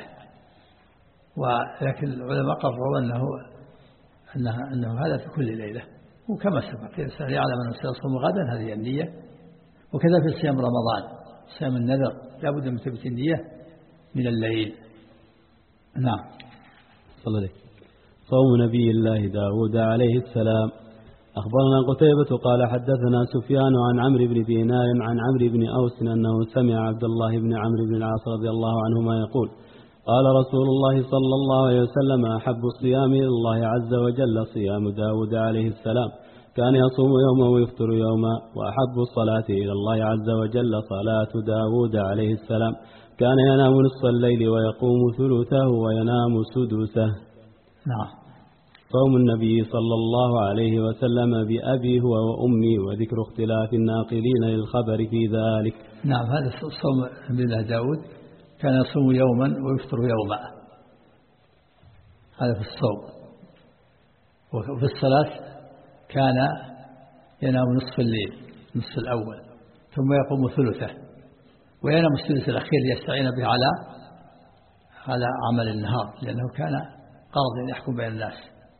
ولكن العلماء قرروا أنه أنه, أنه هذا في كل ليلة. وكما سبق الإنسان يعلم أنه سيصوم غدا هذه النية. وكذا في صيام رمضان صيام النذر لا بد من تبيت النية من الليل. نعم. صلى الله عليه. صوم نبي الله داود عليه السلام. أخبرنا قتيبة قال حدثنا سفيان عن عمرو بن دينار عن عمرو بن أوس أنه سمع عبد الله بن عمرو بن العاص رضي الله عنهما يقول قال رسول الله صلى الله عليه وسلم أحب الصيام إلى الله عز وجل صيام داود عليه السلام كان يصوم يوما ويفطر يوما، وأحب الصلاة إلى الله عز وجل صلاة داود عليه السلام كان ينام نصف الليل ويقوم ثلثه وينام سدسه. نعم. صوم النبي صلى الله عليه وسلم بأبي هو وأمي وذكر اختلاف الناقلين للخبر في ذلك. نعم، هذا صوم نبي الله داود كان يصوم يوما ويفطر يوما، هذا في الصوم. وفي الصلاة كان ينام نصف الليل نصف الأول ثم يقوم ثلثه وينام الثلث الأخير ليستعين به على على عمل النهار، لأنه كان قاضيا يحكم بين الناس.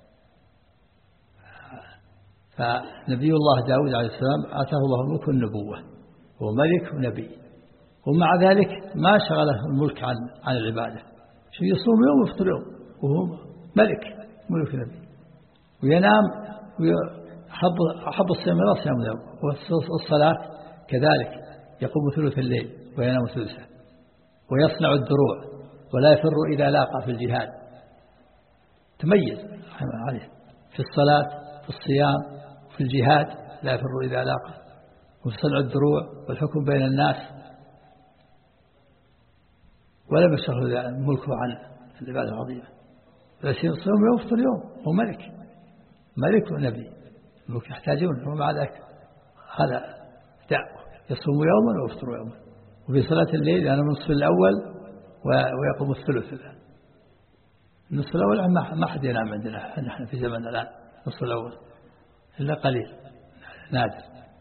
فنبي الله داود عليه السلام آتاه الله الملك والنبوة، هو ملك ونبي، ومع ذلك ما شغله الملك عن عن العبادة، شو يصوم يوم ويفطر يوم وهو ملك ملك نبي، وينام ويحب أحب الصيام إلى صيام اليوم. والصلاة كذلك يقوم ثلث الليل وينام ثلثه، ويصنع الدروع ولا يفر إذا لاقى في الجهاد، تميز عليه في الصلاة في الصيام في الجهاد، لا يفر إذا لاقى، وفي صنع الدروع والحكم بين الناس، ولم يشغل ملكه عن العبادة العظيمة. لكن يصوم يوم يفطر يوم، هو ملك ملك ونبي، الملك يحتاجون، ومع ذلك هذا دعوة يصوم يوما ويفطر يوما. وفي صلاة الليل أنا نصف الأول ويقوم الثلث. النصف الأول ما حد ينام عندنا نحن في زمن الآن، النصف الأول إلا قليل نادر.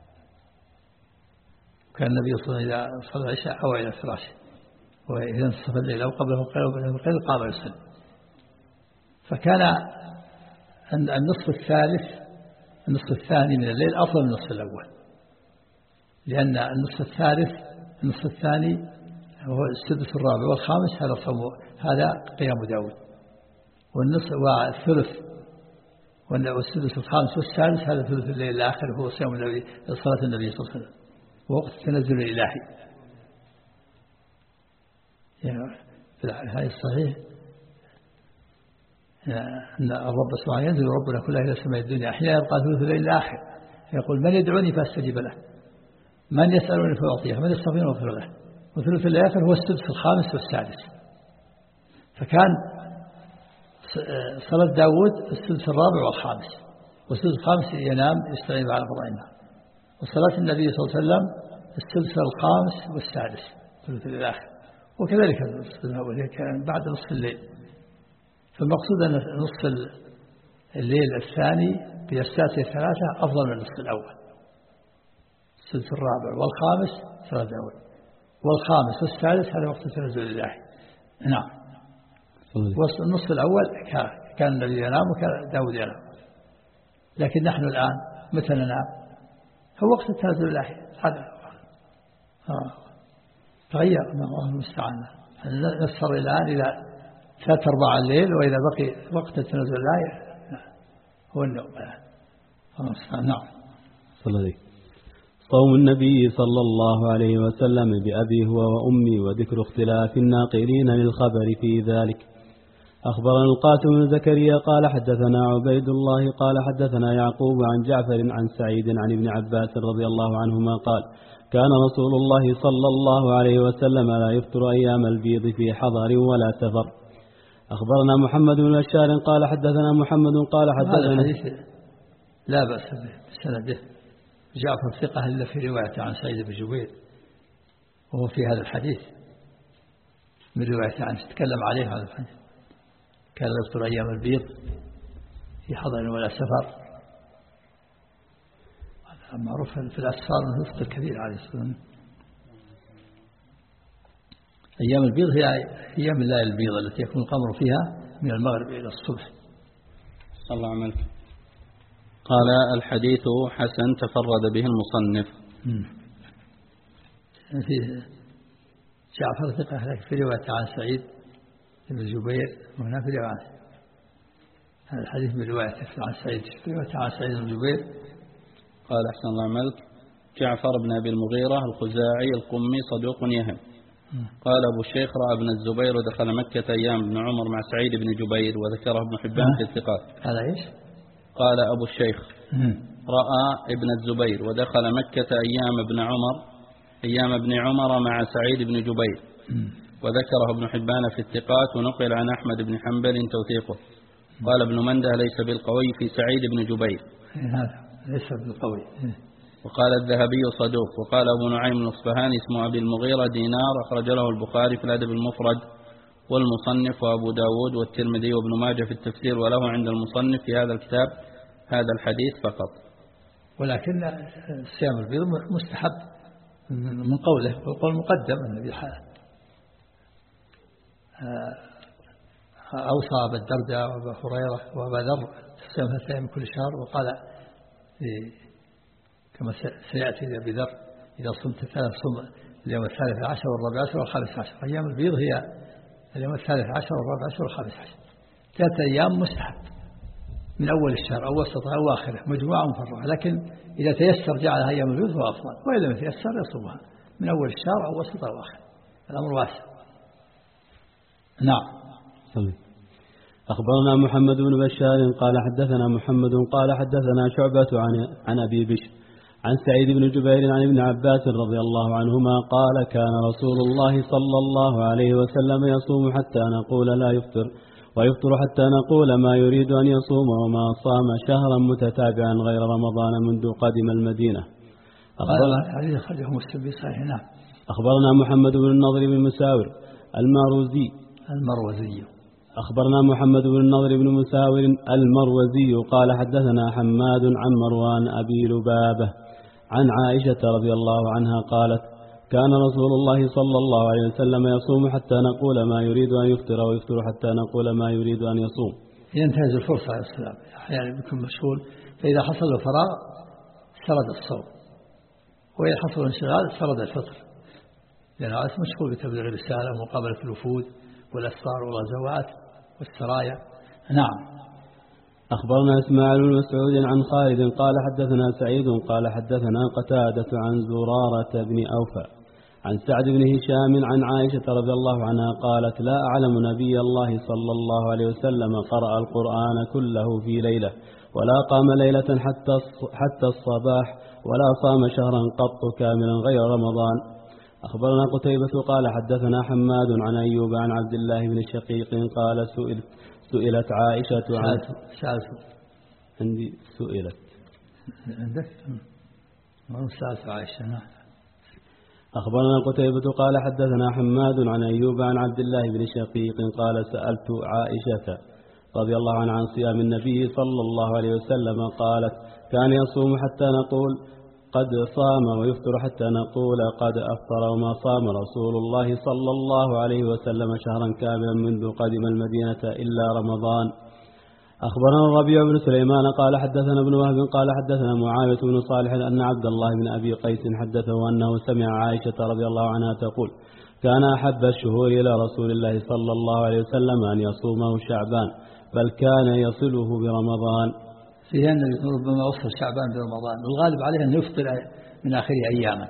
كان النبي صلى الله عليه وسلم إذا صلى العشاء أوى إلى الفراش، وإذا انتصف الليل أو قبله قيل قام يصلي. فكان النصف الثالث النصف الثاني من الليل أفضل من النصف الأول، لأن النصف الثالث النصف الثاني هو السدس الرابع والخامس، هذا صوم هذا قيام داود، والنصف والثلث والسدس الخامس والسادس هذا ثلث الليل الآخر هو صيام النبي صلاة النبي صلى الله عليه وسلم ووقت التنزل الإلهي. يعني هذا الصحيح أن الرب سبحانه ينزل ربنا كلها إلى سماء الدنيا، أحيانا يبقى ثلث الليل الآخر يقول من يدعوني فاستجيب له، من يسألني فأعطيه، من يستغفرني فأغفر له. وثلث الليل الآخر هو السدس الخامس والسادس. فكان صلاة داود السدس الرابع والخامس، والسدس الخامس ينام يستعين على قضاء النهار. وصلاة النبي صلى الله عليه وسلم السدس الخامس والسادس ثلث الليل الآخر، وكذلك السدس الأول كان بعد نصف الليل. فالمقصود أن نصف الليل الثاني بأساسه ثلاثة أفضل من النصف الأول، السدس الرابع والخامس صلاة داود، والخامس والسادس هذا وقت التنزل الإلهي. نعم. والنصف الأول كان النبي ينام وكان داود ينام، لكن نحن الآن متى ننام؟ هو وقت التنزل الإلهي، هذا تغير، الله المستعان. نسهر الآن إلى ثلاث أرباع الليل، وإذا بقي وقت التنزل الآية هو النوم. نعم. صلى الله. صوم النبي صلى الله عليه وسلم بأبي هو وأمي وذكر اختلاف الناقلين للخبر في ذلك. أخبرنا القاسم بن زكريا قال حدثنا عبيد الله قال حدثنا يعقوب عن جعفر عن سعيد عن ابن عباس رضي الله عنهما قال كان رسول الله صلى الله عليه وسلم لا يفطر أيام البيض في حضر ولا سفر. أخبرنا محمد بن بشار قال حدثنا محمد قال حدثنا لا بأس به بسنده، جعفر ثقة إلا في رواية عن سعيد بن جبير، وهو في هذا الحديث من رواية عنه تتكلم عليه هذا الحديث، كان لا يفطر أيام البيض في حضر ولا سفر. هذا معروف في الأسفار أنه يفطر كثير عليه السلام. أيام البيض هي أيام الليل البيض التي يكون القمر فيها من المغرب إلى الصبح. صلى الله عليه وسلم. قال الحديث حسن تفرد به المصنف. في جعفر ثقة لك في رواية عن سعيد بن جبير، وهنا في رواية هذا الحديث من رواية عن سعيد عن سعيد بن جبير. قال أحسن الله عملك. جعفر بن أبي المغيرة الخزاعي القمي صدوق يهم. قال أبو الشيخ رأى ابن الزبير ودخل مكة أيام ابن عمر مع سعيد بن جبير وذكره ابن حبان في الثقات. هذا إيش؟ قال أبو الشيخ رأى ابن الزبير ودخل مكة أيام ابن عمر أيام ابن عمر مع سعيد بن جبير وذكره ابن حبان في الثقات ونقل عن أحمد بن حنبل توثيقه. قال ابن منده ليس بالقوي في سعيد بن جبير. هذا ليس بالقوي. وقال الذهبي صدوق. وقال أبو نعيم الأصبهاني اسمه أبي المغيرة دينار أخرج له البخاري في الأدب المفرد والمصنف وأبو داود والترمذي وابن ماجه في التفسير وله عند المصنف في هذا الكتاب هذا الحديث فقط. ولكن صيام البيض مستحب من قوله وقول مقدم النبي أوصى أبا الدرداء وأبا هريرة وأبا ذر صيام ثلاثة أيام كل شهر. وقال كما سيأتي لأبي ذر إذا صمت ثلاث صم اليوم الثالث عشر والرابع عشر والخامس عشر. أيام البيض هي اليوم الثالث عشر والرابع عشر والخامس عشر. ثلاثة أيام مستحب من أول الشهر أو وسطها أو آخره مجموعة مفرغة. لكن إذا تيسر جعلها أيام البيض فهو أفضل وإذا لم يتيسر يصومها من أول الشهر أو وسطها أو آخره. الأمر واسع. نعم. أخبرنا محمد بن بشار قال حدثنا محمد قال حدثنا شعبة عن عن أبي بشر عن سعيد بن جبير عن ابن عباس رضي الله عنهما قال كان رسول الله صلى الله عليه وسلم يصوم حتى نقول لا يفطر ويفطر حتى نقول ما يريد أن يصوم وما صام شهرا متتابعا غير رمضان منذ قدم المدينة. أخبرنا محمد بن النضر بن مساور المروزي المروزي أخبرنا محمد بن النضر بن مساور المروزي قال حدثنا حماد عن مروان أبي لبابة عن عائشة رضي الله عنها قالت كان رسول الله صلى الله عليه وسلم يصوم حتى نقول ما يريد أن يفطر ويفطر حتى نقول ما يريد أن يصوم. ينتهز الفرصة عليه السلام أحيانا بكم مشغول فإذا حصل له فراغ سرد الصوم وإذا حصل انشغال سرد الفطر لأنه عايز مشغول بتبليغ الرسالة ومقابلة الوفود والأسفار والغزوات والسرايا. نعم. أخبرنا إسماعيل بن مسعود عن خالد قال حدثنا سعيد قال حدثنا قتادة عن زرارة بن أوفى عن سعد بن هشام عن عائشة رضي الله عنها قالت لا أعلم نبي الله صلى الله عليه وسلم قرأ القرآن كله في ليلة ولا قام ليلة حتى حتى الصباح ولا صام شهرا قط كاملا غير رمضان. أخبرنا قتيبة قال حدثنا حماد عن أيوب عن عبد الله بن شقيق قال سئلت سئلت عائشة عن سألت عندي سئلت عندك ما سألت عائشة. نعم. أخبرنا قتيبة قال حدثنا حماد عن أيوب عن عبد الله بن شقيق قال سألت عائشة رضي الله عنها عن صيام النبي صلى الله عليه وسلم قالت كان يصوم حتى نقول قد صام ويفطر حتى نقول قد أفطر وما صام رسول الله صلى الله عليه وسلم شهرا كاملا منذ قدم المدينة إلا رمضان. أخبرنا الربيع بن سليمان قال حدثنا ابن وهب قال حدثنا معاوية بن صالح أن عبد الله بن أبي قيس حدثه أنه سمع عائشة رضي الله عنها تقول كان أحب الشهور إلى رسول الله صلى الله عليه وسلم أن يصومه شعبان بل كان يصله برمضان. فيها أن ربما وصل شعبان برمضان والغالب عليه أن يفطر من آخر أياما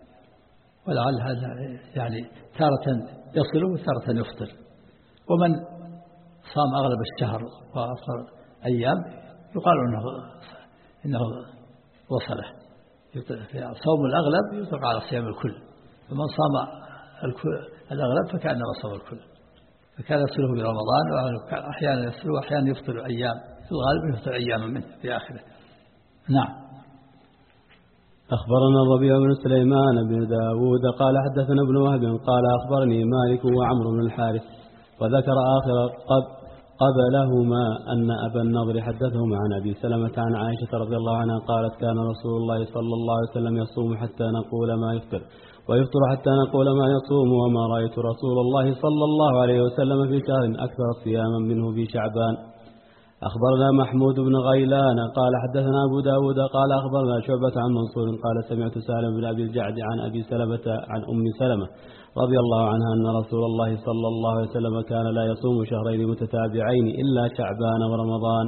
ولعل هذا يعني تارة يصله وتارة يفطر. ومن صام أغلب الشهر وأفطر أيام يقال أنه إنه وصله. صوم الأغلب يطلق على صيام الكل فمن صام الأغلب فكأنه صام الكل فكان يصله برمضان وأحيانا يصله وأحيانا يفطر أيام في الغالب يفطر أياما منه في آخره. نعم. أخبرنا الربيع بن سليمان بن داود قال حدثنا ابن وهب قال أخبرني مالك وعمر بن الحارث وذكر آخر قب قبلهما أن أبا النضر حدثهما عن أبي سلمة عن عائشة رضي الله عنها قالت كان رسول الله صلى الله عليه وسلم يصوم حتى نقول ما يفطر ويفطر حتى نقول ما يصوم وما رأيت رسول الله صلى الله عليه وسلم في شهر أكثر صياما منه في شعبان. أخبرنا محمود بن غيلان قال حدثنا أبو داود قال أخبرنا شعبة عن منصور قال سمعت سالم بن أبي الجعد عن أبي سلمة عن أم سلمة رضي الله عنها أن رسول الله صلى الله عليه وسلم كان لا يصوم شهرين متتابعين إلا شعبان ورمضان.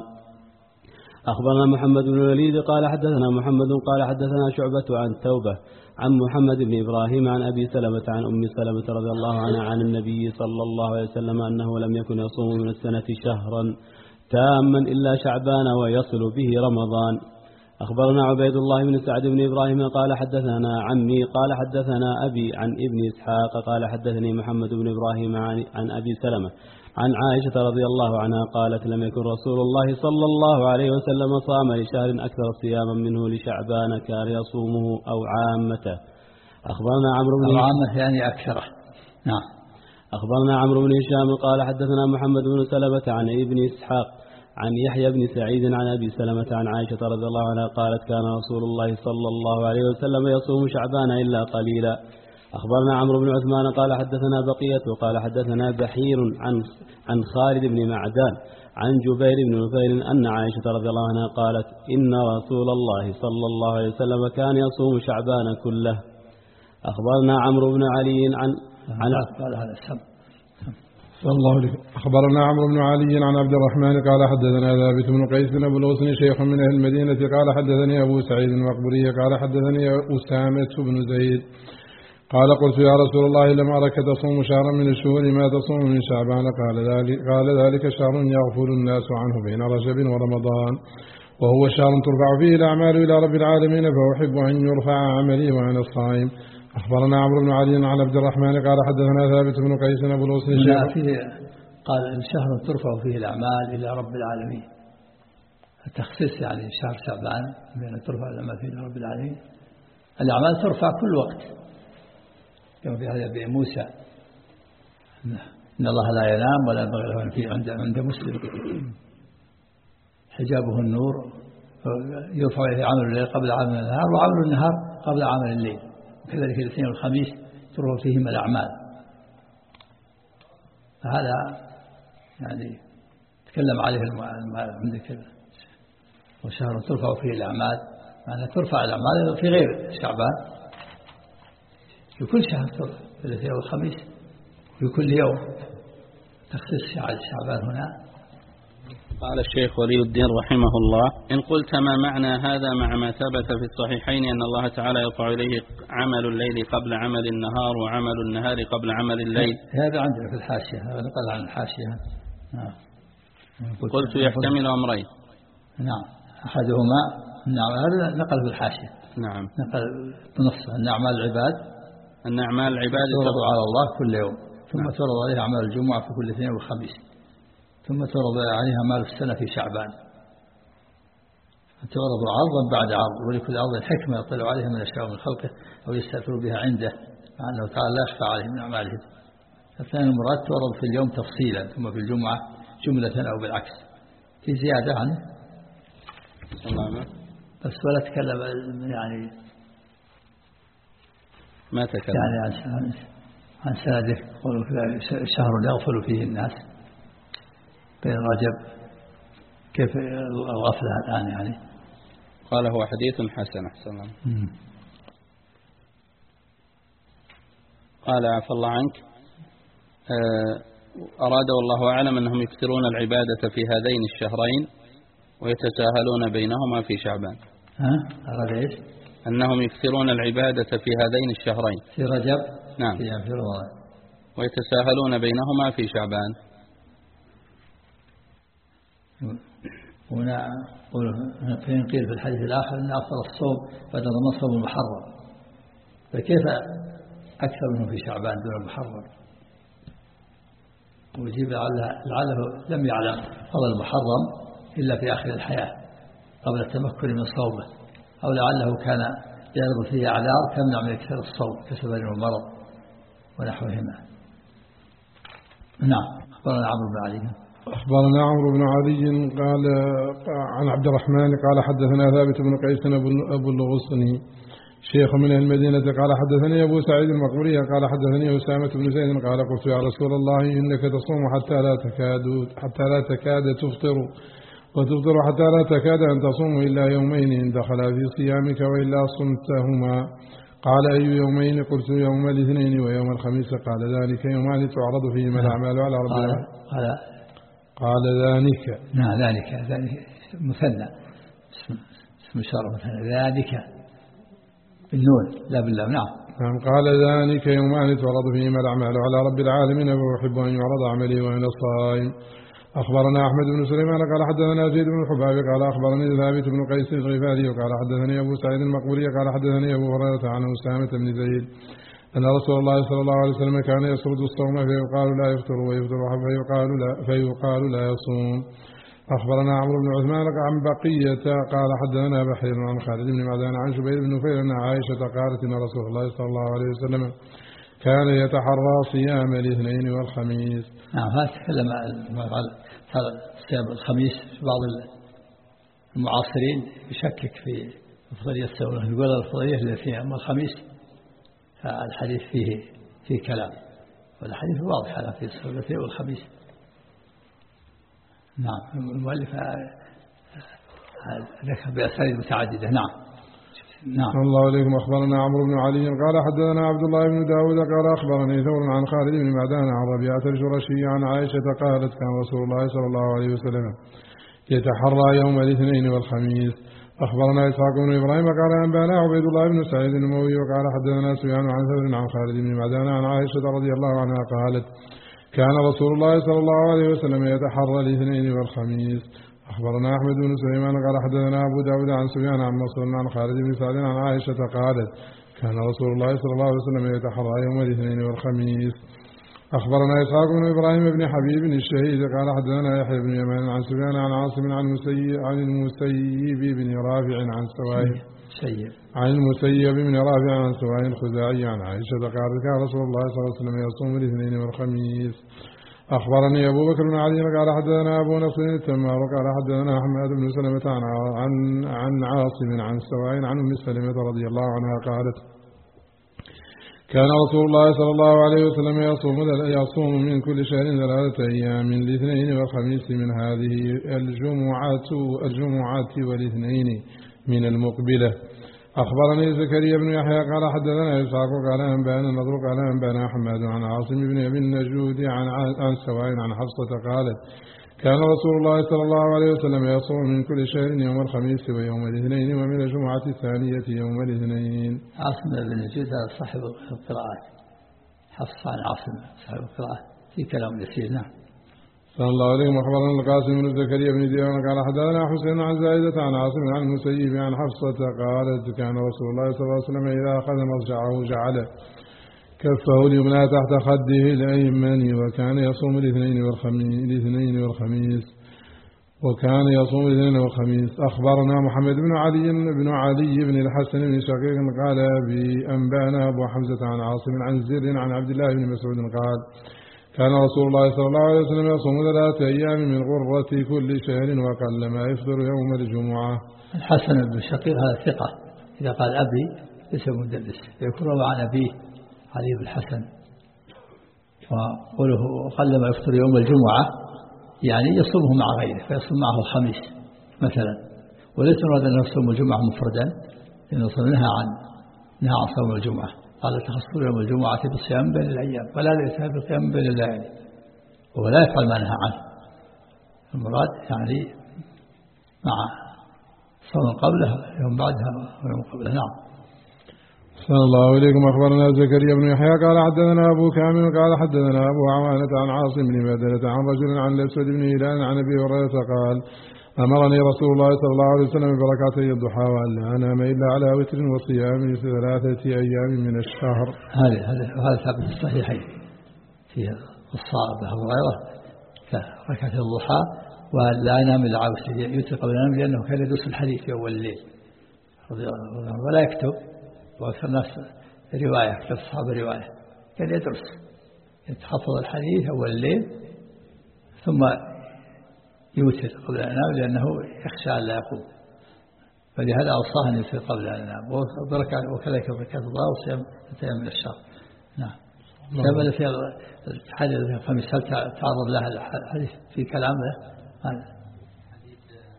أخبرنا محمد بن الوليد قال حدثنا محمد قال حدثنا شعبة عن توبة عن محمد بن إبراهيم عن أبي سلمة عن أم سلمة رضي الله عنها عن النبي صلى الله عليه وسلم أنه لم يكن يصوم من السنة شهرا تاما إلا شعبان ويصل به رمضان. أخبرنا عبيد الله بن سعد بن إبراهيم قال حدثنا عمي قال حدثنا أبي عن ابن إسحاق قال حدثني محمد بن إبراهيم عن, عن أبي سلمة عن عائشة رضي الله عنها قالت لم يكن رسول الله صلى الله عليه وسلم صام لشهر أكثر صياما منه لشعبان كان يصومه أو عامته. أخبرنا عمرو بن عامته يعني أكثره. نعم. أخبرنا عمرو بن هشام قال حدثنا محمد بن سلمة عن ابن إسحاق عن يحيى بن سعيد عن أبي سلمة عن عائشة رضي الله عنها قالت كان رسول الله صلى الله عليه وسلم يصوم شعبان إلا قليلا. أخبرنا عمرو بن عثمان قال حدثنا بقية قال حدثنا بحير عن عن خالد بن معدان عن جبير بن نفيل أن عائشة رضي الله عنها قالت إن رسول الله صلى الله عليه وسلم كان يصوم شعبان كله. أخبرنا عمرو بن علي عن عن قال هذا السم الله عليه. أخبرنا عمرو بن علي عن عبد الرحمن قال حدثنا ثابت بن قيس بن أبو الغصن شيخ من أهل المدينة قال حدثني أبو سعيد المقبري قال حدثني أسامة بن زيد قال قلت يا رسول الله لم أرك تصوم شهرا من الشهور ما تصوم من شعبان قال ذلك, قال ذلك شهر يغفل الناس عنه بين رجب ورمضان وهو شهر ترفع فيه الأعمال إلى رب العالمين فأحب أن يرفع عملي وأنا الصائم. أخبرنا عمرو بن علي عن عبد الرحمن قال حدثنا ثابت بن قيس أبو الغصن فيه قال الشهر ترفع فيه الأعمال إلى رب العالمين التخصيص يعني شهر شعبان بأن ترفع الأعمال فيه إلى رب العالمين. الأعمال ترفع كل وقت كما في هذا أبي موسى إن الله لا ينام ولا ينبغي له فيه عند عند مسلم حجابه النور يرفع إليه عمل الليل قبل عمل النهار وعمل النهار قبل عمل الليل وكذلك الاثنين والخميس ترفع فيهما الأعمال. فهذا يعني تكلم عليه عندك وشهر ترفع فيه الأعمال معنى ترفع الأعمال في غير شعبان في كل شهر ترفع في الاثنين والخميس في كل يوم تخصيص شعبان هنا. قال الشيخ ولي الدين رحمه الله إن قلت ما معنى هذا مع ما ثبت في الصحيحين أن الله تعالى يرفع إليه عمل الليل قبل عمل النهار وعمل النهار قبل عمل الليل. هذا عندنا في الحاشية هذا نقل عن الحاشية. نعم. قلت يحتمل أمرين. نعم أحدهما نعم هذا نقل في الحاشية. نعم نقل بنص أن أعمال العباد أن أعمال العباد تورد على الله كل يوم ثم نعم. تورد عليها أعمال الجمعة في كل اثنين والخميس ثم تورد عليها أعمال السنة في شعبان تورد عرضا بعد عرض ولكل عرض حكمة يطلع عليها من أشياء من خلقه أو يستأثر بها عنده مع أنه تعالى لا يخفى عليه من أعماله. الثاني المراد تورد في اليوم تفصيلا ثم في الجمعة جملة أو بالعكس في زيادة عنه بس ولا تكلم يعني ما تكلم يعني عن عن سنده يقولوا شهر يغفل فيه الناس بين رجب كيف الغفلة الآن يعني قال هو حديث حسن أحسن الله. قال عفى الله عنك أراد والله أعلم أنهم يكثرون العبادة في هذين الشهرين ويتساهلون بينهما في شعبان. ها أراد إيش؟ أنهم يكثرون العبادة في هذين الشهرين في رجب نعم في رمضان ويتساهلون بينهما في شعبان. هنا فين قيل في الحديث الآخر أن أفضل الصوم بعد الصوم المحرم فكيف أكثر منه في شعبان دون المحرم؟ ويجيب لعله لم يعلم فضل المحرم إلا في آخر الحياة قبل التمكن من صومه أو لعله كان يعرض فيه أعذار تمنع من إكثار الصوم كسبب المرض ونحوهما. نعم. أخبرنا عمرو بن علي أخبرنا عمرو بن علي قال عن عبد الرحمن قال حدثنا ثابت بن قيس أبو الغصن شيخ من المدينة قال حدثني أبو سعيد المقبري قال حدثني أسامة بن زيد قال قلت يا رسول الله إنك تصوم حتى لا تكاد حتى لا تكاد تفطر وتفطر حتى لا تكاد أن تصوم إلا يومين إن دخل في صيامك وإلا صمتهما. قال أي يومين؟ قلت يوم الاثنين ويوم الخميس. قال ذلك يومان تعرض فيهما الأعمال على رب العالمين. قال قال ذلك نعم ذلك ذلك مثنى اسم اسم إشارة مثنى ذلك بالنون لا بالله. نعم. نعم. قال ذلك يومان تعرض فيهما الأعمال على رب العالمين وأحب أن يعرض عملي وأنا الصائم. أخبرنا أحمد بن سليمان قال حدثنا زيد بن الحباب قال أخبرني ثابت بن قيس الغفاري قال حدثني أبو سعيد المقبوري قال حدثني أبو هريرة عن أسامة بن زيد أن رسول الله صلى الله عليه وسلم كان يسرد الصوم فيقال لا يفطر ويفطر فيقال لا, فيقال لا يصوم. أخبرنا عمرو بن عثمان عن بقية قال حدثنا بحير عن خالد بن معدان عن شبير بن نفيل أن عائشة قالت إن رسول الله صلى الله عليه وسلم كان يتحرى صيام الاثنين والخميس. نعم. هذا تكلم هذا صيام الخميس. بعض المعاصرين يشكك في أفضلية الصوم يقول الأفضلية للاثنين أما الخميس فالحديث فيه فيه كلام والحديث واضح على في الصوم الاثنين والخميس. نعم. المؤلف ذكر بأساليب متعددة. نعم. نعم. الله عليكم. أخبرنا عمرو بن علي قال حدثنا عبد الله بن داود قال أخبرني ثور عن خالد بن معدان عن ربيعة الجرشي عن عائشة قالت كان رسول الله صلى الله عليه وسلم يتحرى يوم الاثنين والخميس. أخبرنا إسحاق بن إبراهيم قال أنبانا عبيد الله بن سعيد الأموي قال حدثنا سفيان عن ثور عن خالد بن معدان عن عائشة رضي الله عنها قالت كان رسول الله صلى الله عليه وسلم يتحرى الاثنين والخميس. أخبرنا أحمد بن سليمان قال حدثنا أبو داود عن سفيان عن مصر عن خالد بن سعد عن عائشة قالت كان رسول الله صلى الله عليه وسلم يتحرى يوم الاثنين والخميس. أخبرنا إسحاق بن إبراهيم بن حبيب الشهيد قال حدثنا يحيى بن يمان عن سفيان عن عاصم عن المسيب عن المسيب بن رافع عن سوائل عن المسيب بن رافع عن سوائل الخزاعي عن عائشة قالت كان رسول الله صلى الله عليه وسلم يصوم الاثنين والخميس. أخبرني أبو بكر بن علي قال حدثنا أبو نصر التمار قال حدثنا أحمد بن سلمة عن عن عن عاصم عن سوائل عن أم سلمة رضي الله عنها قالت كان رسول الله صلى الله عليه وسلم يصوم يصوم من كل شهر ثلاثة أيام الاثنين والخميس من هذه الجمعة الجمعة والاثنين من المقبلة. أخبرني زكريا بن يحيى قال حدثنا إسحاق قال أنبانا النضر قال أنبانا حماد عن عاصم بن أبي النجود عن عن سوائل عن حفصة قالت كان رسول الله صلى الله عليه وسلم يصوم من كل شهر يوم الخميس ويوم الاثنين ومن الجمعة الثانية يوم الاثنين. عاصم بن النجود هذا صاحب القراءات حفص عن عاصم صاحب القراءات في كلام يسير. نعم. صلى الله عليه وسلم. أخبرنا القاسم بن زكريا بن ديوان قال حدثنا حسين عن زائدة عن عاصم عن المسيب عن حفصة قالت كان رسول الله صلى الله عليه وسلم إذا أخذ مضجعه جعل كفه اليمنى تحت خده الأيمن وكان يصوم الاثنين والخميس الاثنين والخميس وكان يصوم الاثنين والخميس. أخبرنا محمد بن علي بن علي بن الحسن بن شقيق قال بأنبانا أبو حمزة عن عاصم عن زر عن عبد الله بن مسعود قال كان رسول الله صلى الله عليه وسلم يصوم ثلاثة أيام من غرة كل شهر وقل ما يفطر يوم الجمعة. الحسن بن شقيق هذا ثقة إذا قال أبي ليس مدلس يكون روى عن أبيه علي بن الحسن وقوله وقل ما يفطر يوم الجمعة يعني يصومه مع غيره فيصوم معه الخميس مثلا وليس مراد أن يصوم الجمعة مفردا لأنه نهى عن نهى عن صوم الجمعة قال تخصصوا يوم الجمعة بالصيام بين الأيام ولا ليس بالقيام بين الليالي ولا يفعل ما نهى عنه. المراد يعني مع صوم قبله يوم بعدها ويوم قبله. نعم. صلى الله عليكم. أخبرنا زكريا بن يحيى قال حدثنا أبو كامل قال حدثنا أبو عوانة عن عاصم بن بدلة عن رجل عن الأسود بن هلال عن أبي هريرة قال أمرني رسول الله صلى الله عليه وسلم بركعتي الضحى وأن لا أنام إلا على وتر وصيام ثلاثة أيام من الشهر. هذا هذا هذا ثابت في الصحيحين في الصائب أبو هريرة ركعتي الضحى ولا أنام إلا على وتر يوتر قبل أن لأنه كان يدرس الحديث في أول الليل ولا يكتب وأكثر الناس رواية أكثر أصحاب رواية كان يدرس يتحفظ الحديث أول الليل ثم يوتر قبل أن ينام لأنه يخشى أن لا يقوم فلهذا أوصاه أن يوتر قبل أن ينام وكذلك بركات الله وصيام أيام من الشهر. نعم. سبب في الحديث الخميس هل تعرض لها الحديث في كلام له هذا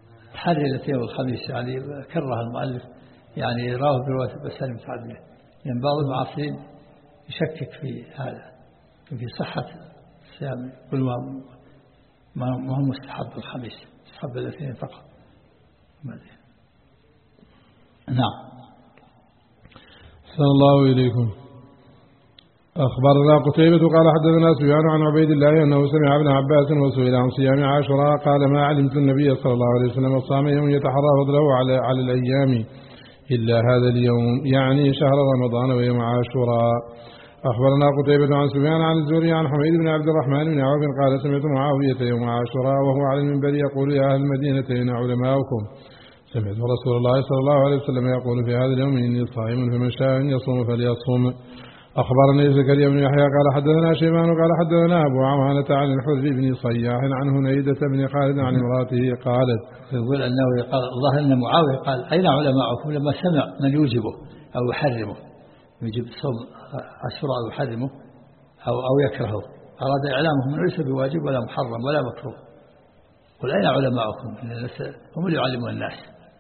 حر الاثنين والخميس يعني كره المؤلف يعني راه برواية بسالم متعددة، لأن بعض المعاصرين يشكك في هذا في صحة الصيام، كل ما ما هو مستحب الخميس، مستحب الاثنين فقط. نعم. صلى الله إليكم. أخبرنا قتيبة قال حدثنا سفيان عن عبيد الله أنه سمع ابن عباس وسئل عن صيام عاشوراء قال ما علمت النبي صلى الله عليه وسلم صام يوم يتحرى فضله على على الأيام إلا هذا اليوم، يعني شهر رمضان ويوم عاشوراء. أخبرنا قتيبة عن سفيان عن الزهري عن حميد بن عبد الرحمن بن عوف قال سمعت معاوية يوم عاشوراء وهو على المنبر يقول يا أهل المدينة أين علماؤكم؟ سمعت رسول الله صلى الله عليه وسلم يقول في هذا اليوم إني صائم فمن شاء أن يصوم فليصوم. أخبرني زكريا بن يحيى قال حدثنا شيبان قال حدثنا أبو عوانة عن الحر بن صياح عن هنيدة بن خالد عن امراته قالت. يقول أنه قال الله أن معاوية قال أين علماؤكم لما سمع من يوجبه أو يحرمه، يجب صوم عاشوراء أو يحرمه أو أو يكرهه، أراد إعلامهم أنه ليس بواجب ولا محرم ولا مكروه. قل أين علماؤكم؟ هم اللي يعلمون الناس.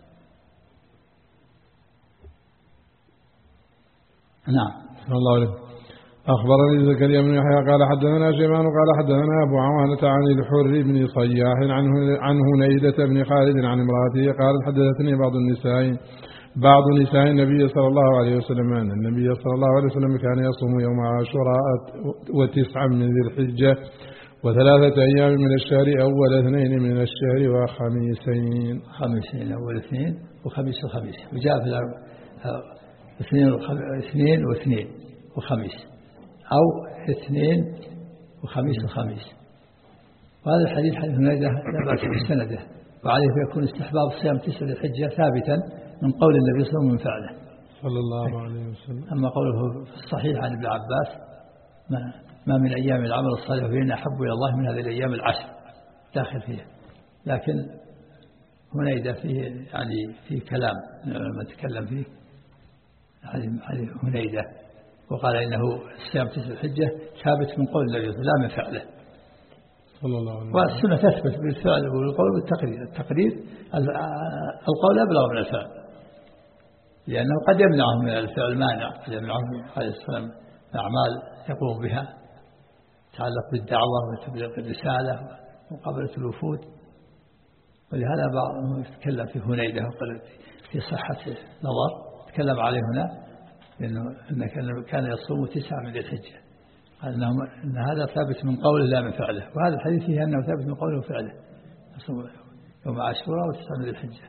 نعم. الله عليه. أخبرني زكريا بن يحيى قال حدثنا شيبان قال حدثنا أبو عوانة عن الحر بن صياح عن هنيدة بن خالد عن امرأته قالت حدثتني بعض النساء بعض نساء النبي صلى الله عليه وسلم أن النبي صلى الله عليه وسلم كان يصوم يوم عاشوراء وتسعا من ذي الحجة وثلاثة أيام من الشهر أول اثنين من الشهر وخميسين. خميسين أول اثنين وخميس وخميس، وجاء في اثنين اثنين واثنين وخميس أو اثنين وخميس وخميس. وهذا الحديث حديث هنيدة لا بأس بسنده، وعليه فيكون استحباب صيام تسع ذي الحجة ثابتا من قول النبي صلى الله عليه وسلم ومن فعله صلى الله عليه وسلم. أما قوله في الصحيح عن ابن عباس ما, ما من أيام العمل الصالح فإن أحب إلى الله من هذه الأيام العشر داخل فيها، لكن هنيدة فيه يعني في كلام لما تكلم فيه هذه هنيدة وقال إنه صيام تسع الحجة ثابت من قول النبي لا من فعله صلى الله عليه وسلم. والسنة تثبت بالفعل والقول والتقرير. التقرير القول أبلغ من الفعل، لأنه قد يمنعه من الفعل مانع، قد يمنعه عليه السلام أعمال يقوم بها تعلق بالدعوة وتبليغ الرسالة ومقابلة الوفود. ولهذا بعضهم يتكلم في هنيدة وقال في صحة نظر تكلم عليه هنا لأنه كان يصوم تسعة من الحجة، قال إن هذا ثابت من قوله لا من فعله، وهذا الحديث فيه أنه ثابت من قوله وفعله يصوم يوم عاشوراء وتسعة من الحجة.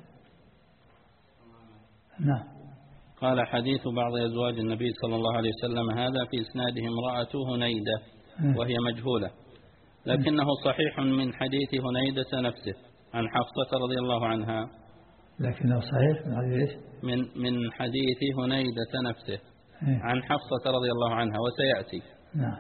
نعم. قال حديث بعض أزواج النبي صلى الله عليه وسلم هذا في إسناده امرأة هنيدة وهي مجهولة، لكنه صحيح من حديث هنيدة نفسه عن حفصة رضي الله عنها. لكنه صحيح من حديث من من حديث هنيدة نفسه عن حفصة رضي الله عنها وسيأتي. نعم.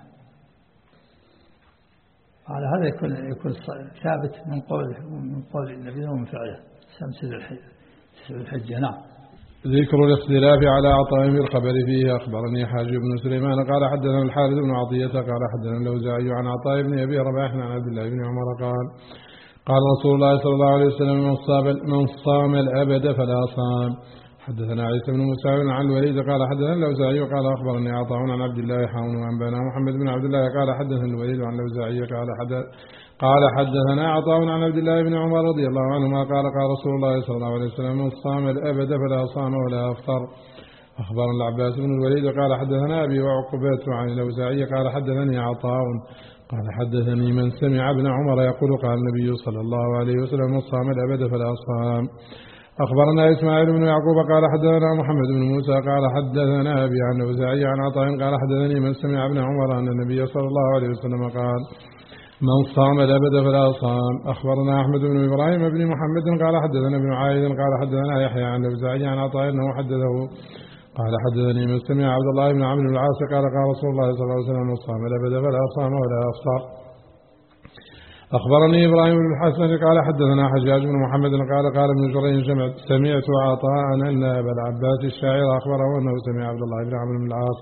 على هذا يكون يكون ثابت من قول من قول النبي ومن فعله سمس الحجة. نعم. ذكر الاختلاف على عطاء في الخبر فيه. أخبرني حاج بن سليمان قال حدثنا الحارث بن عطية قال حدثنا اللوزاعي عن عطاء بن أبي رباح عن عبد الله بن عمر قال قال رسول الله صلى الله عليه وسلم من صام من صام الأبد فلا صام. حدثنا عيسى بن موسى عن الوليد قال حدثنا اللوزاعي قال أخبرني عطاء عن عبد الله حاون وأنبانا محمد بن عبد الله قال حدثنا الوليد عن اللوزاعي قال حدث قال حدثنا عطاء عن عبد الله بن عمر رضي الله عنهما قال قال رسول الله صلى الله عليه وسلم من صام الأبد فلا صام ولا أفطر. أخبرنا العباس بن الوليد قال حدثنا أبي وعقبة عن اللوزاعي قال حدثني عطاء قال حدثني من سمع ابن عمر يقول قال النبي صلى الله عليه وسلم من صام الأبد فلا صام. أخبرنا إسماعيل بن يعقوب قال حدثنا محمد بن موسى قال حدثنا أبي عن اللوزاعي عن عطاء قال حدثني من سمع ابن عمر أن النبي صلى الله عليه وسلم قال من صام الأبد فلا صام. أخبرنا أحمد بن إبراهيم بن محمد قال حدثنا ابن عايد قال حدثنا يحيى عن اللوزاعي عن عطاء أنه حدثه قال حدثني من سمع عبد الله بن عمرو بن العاص قال قال رسول الله صلى الله عليه وسلم من صام الأبد فلا صام ولا أفطر. أخبرني إبراهيم بن الحسن قال حدثنا حجاج بن محمد قال قال ابن جريج سمعت عطاء أن أبا العباس الشاعر أخبره أنه سمع عبد الله بن عمرو بن العاص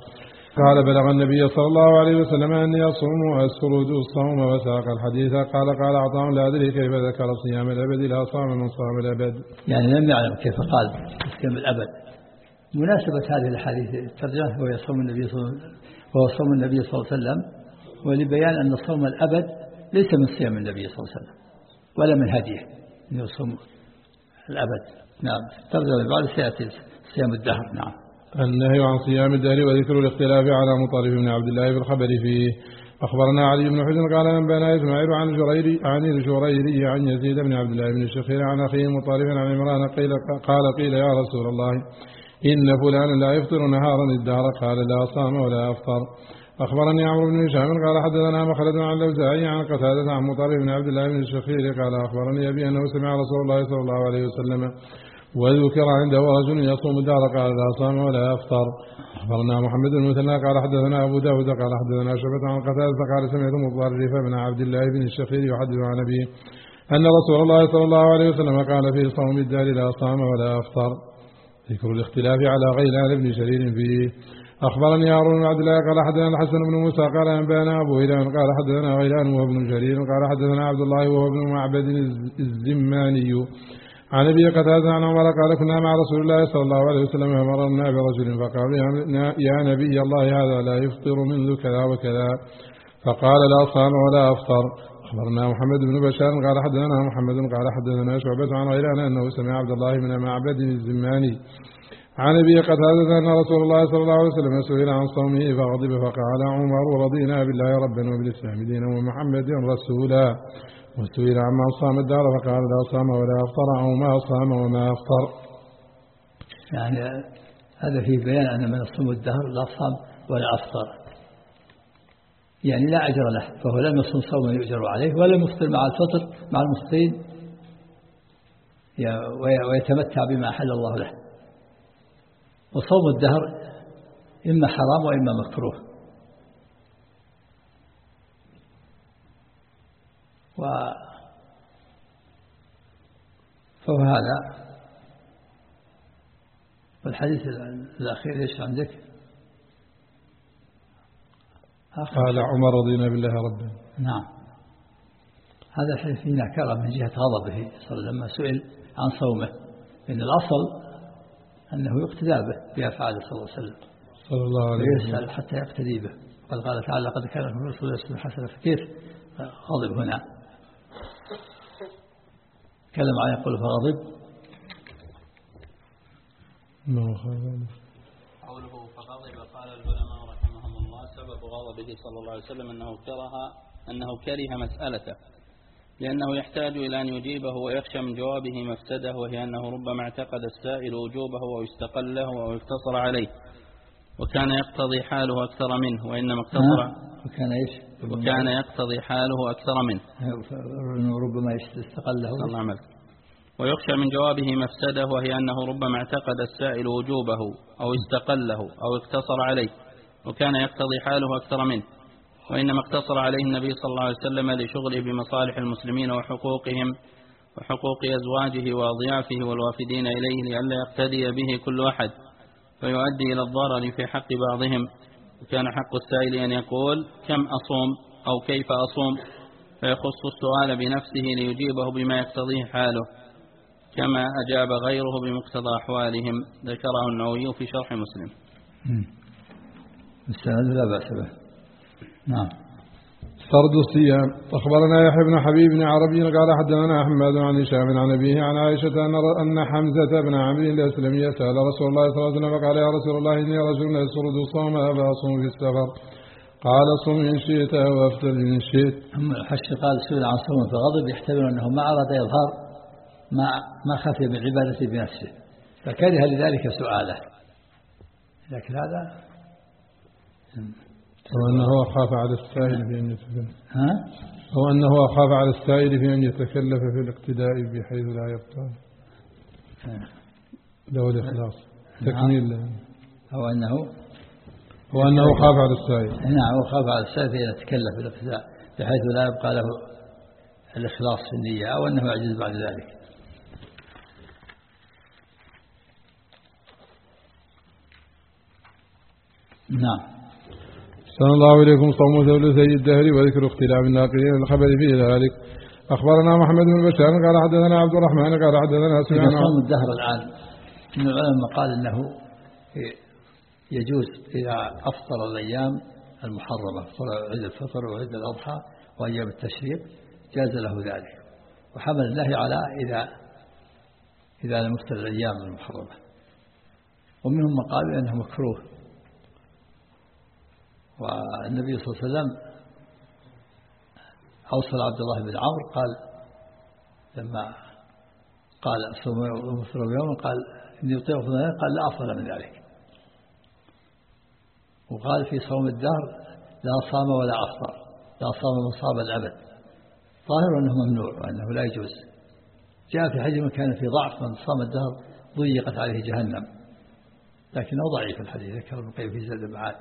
قال بلغ النبي صلى الله عليه وسلم أني أصوم وأسرد الصوم وساق الحديث. قال قال عطاء لا أدري كيف ذكر صيام الأبد لا صام من صام الأبد. يعني لم يعلم كيف قال صيام الأبد. مناسبة هذه الحديث الترجمة هو صوم النبي صلى وهو صوم النبي صلى الله عليه وسلم، ولبيان أن صوم الأبد ليس من صيام النبي صلى الله عليه وسلم ولا من هديه أنه صوم الأبد. نعم ترجمة بعد سيأتي صيام الدهر. نعم. النهي عن صيام الدهر وذكر الاختلاف على مطرف بن عبد الله في الخبر فيه. أخبرنا علي بن حجر قال أنبانا إسماعيل عن الجريري عن الجريري عن يزيد بن عبد الله بن الشخير عن أخيه مطرف عن عمران قيل قال قيل يا رسول الله إن فلانا لا يفطر نهارا الدهر قال لا صام ولا أفطر. أخبرني عمرو بن هشام قال حدثنا مخلد عن الأوزاعي عن قتادة عن مطرف بن عبد الله بن الشخير قال أخبرني أبي أنه سمع رسول الله صلى الله عليه وسلم وذكر عنده رجل يصوم الدهر قال لا صام ولا أفطر. أخبرنا محمد بن مثنى قال حدثنا أبو داود قال حدثنا شعبة عن قتادة قال سمعت مطرف بن عبد الله بن الشخير يحدث عن أبيه أن رسول الله صلى الله عليه وسلم قال في صوم الدهر لا صام ولا أفطر. ذكر الاختلاف على غيلان بن شرير فيه. أخبرني هارون بن عبد الله قال حدثنا الحسن بن موسى قال أنبانا أبو هلال قال حدثنا غيلان وهو ابن شرير قال حدثنا عبد الله وهو ابن معبد الزماني عن أبي قتادة عن عمر قال كنا مع رسول الله صلى الله عليه وسلم فمررنا برجل فقال يا نبي الله هذا لا يفطر منذ كذا وكذا فقال لا صام ولا أفطر. أخبرنا محمد بن بشار قال حدثنا محمد قال حدثنا شعبة عن غيلان أنه سمع عبد الله بن معبد الزماني عن أبي قتادة أن رسول الله صلى الله عليه وسلم سئل عن صومه فغضب فقال عمر رضينا بالله ربا وبالإسلام دينا ومحمد رسولا. وسئل عما صام الدهر فقال لا صام ولا أفطر أو ما صام وما أفطر. يعني هذا فيه بيان أن من صوم الدهر لا صام ولا أفطر، يعني لا أجر له، فهو لم يصوم صوما يؤجر عليه ولم يفطر مع الفطر مع المفطرين ويتمتع بما أحل الله له. وصوم الدهر إما حرام وإما مكروه. و فهو هذا. والحديث الأخير إيش عندك؟ قال عمر رضينا بالله ربا. نعم. هذا الحديث فيه نكرة من جهة غضبه صلى الله عليه وسلم لما سئل عن صومه، إن الأصل أنه يقتدى به بأفعاله صلى الله عليه وسلم صلى الله عليه وسلم ويسأل حتى يقتدي به. قال قال تعالى قد كان لكم رسول الله صلى الله عليه وسلم فكيف غضب هنا؟ تكلم عن يقول فغضب قوله فغضب قال العلماء رحمهم الله سبب غضبه صلى الله عليه وسلم أنه كره أنه كره مسألته لأنه يحتاج إلى أن يجيبه ويخشى من جوابه مفسده، وهي أنه ربما اعتقد السائل وجوبه أو استقله أو اقتصر عليه وكان يقتضي حاله أكثر منه، وإنما اقتصر وكان إيش وكان يقتضي حاله أكثر منه ربما استقله الله ويخشى من جوابه مفسده، وهي أنه ربما اعتقد السائل وجوبه أو استقله أو اقتصر عليه وكان يقتضي حاله أكثر منه، وإنما اقتصر عليه النبي صلى الله عليه وسلم لشغله بمصالح المسلمين وحقوقهم وحقوق أزواجه وأضيافه والوافدين إليه لئلا يقتدي به كل أحد فيؤدي إلى الضرر في حق بعضهم. وكان حق السائل أن يقول كم أصوم أو كيف أصوم فيخص السؤال بنفسه ليجيبه بما يقتضيه حاله كما أجاب غيره بمقتضى أحوالهم. ذكره النووي في شرح مسلم. السند لا بأس به. نعم. سرد الصيام. أخبرنا يحيى بن حبيب بن عربي قال حدثنا أحمد عن هشام عن أبيه عن عائشة أن حمزة بن عمرو الأسلمي سأل رسول الله صلى الله عليه وسلم فقال يا رسول الله إني رجل يسرد الصوم فأصوم في السفر قال صم إن شئت وأفطر إن شئت. أما الحش قال سئل عن صوم فغضب يحتمل أنه ما أراد إظهار ما ما خفي من عبادته بنفسه فكره لذلك سؤاله، لكن هذا هو أنه أخاف على السائل في أن يتكلف ها؟ هو أنه أخاف على السائل في أن يتكلف في الاقتداء بحيث لا يبطل له الإخلاص تكميل. هو أنه هو أنه خاف على السائل. نعم هو خاف على السائل أن يتكلف في الاقتداء بحيث لا يبقى له الإخلاص في النية أو أنه يعجز بعد ذلك. نعم. صلى الله عليكم صوم ثلثي الدهر وذكر اختلاف الناقلين الخبر في ذلك. أخبرنا محمد بن بشار قال حدثنا عبد الرحمن قال حدثنا سفيان. صوم الدهر الآن من العلماء قال إنه يجوز إذا أفطر الأيام المحرمة، عيد الفطر وعيد الأضحى وأيام التشريق جاز له ذلك، وحمل الله على إذا إذا لم يفطر الأيام المحرمة. ومنهم من قالوا أنه مكروه، والنبي صلى الله عليه وسلم أوصل عبد الله بن عمرو قال لما قال أصوم يوما قال إني أطيق قال لا أفضل من ذلك. وقال في صوم الدهر لا صام ولا أفطر، لا صام من صام الأبد، ظاهر أنه ممنوع وأنه لا يجوز. جاء في حديث من كان في ضعف من صام الدهر ضيقت عليه جهنم، لكنه ضعيف الحديث، ذكر ابن القيم في زاد المعاد.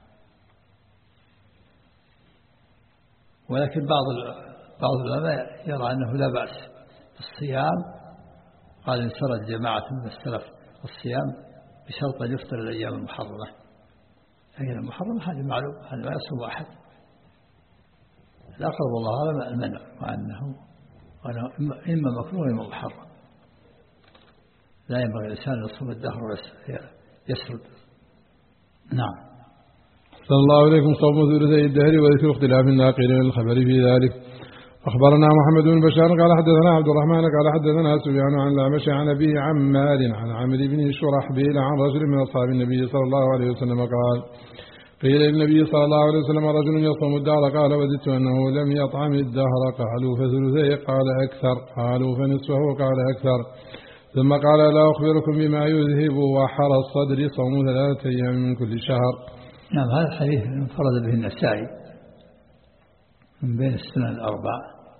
ولكن بعض بعض العلماء يرى أنه لا بأس الصيام، قال إن سرد جماعة من السلف الصيام بشرط أن يفطر الأيام المحرمة. لكن المحرمة هذه معلوم، هذا ما يصوم أحد. الأقرب والله أعلم المنع، وأنه إما مكروه وإما محرم. لا ينبغي الإنسان أن يصوم الدهر ويسرد. نعم. صلى الله عليكم صوم ثلثي الدهر وذكر اختلاف الناقلين الخبر في ذلك. أخبرنا محمد بن بشار قال حدثنا عبد الرحمن قال حدثنا سفيان عن الأعمش عن أبي عمار عن عمرو بن شرحبيل عن رجل من أصحاب النبي صلى الله عليه وسلم قال قيل للنبي صلى الله عليه وسلم رجل يصوم الدهر قال وددت أنه لم يطعم الدهر. قالوا فثلثيه قال أكثر، قالوا فنصفه قال أكثر. ثم قال لا أخبركم بما يذهب وحر الصدر صوم ثلاثة أيام من كل شهر. نعم، هذا الحديث انفرد به النسائي من بين السنن الأربع،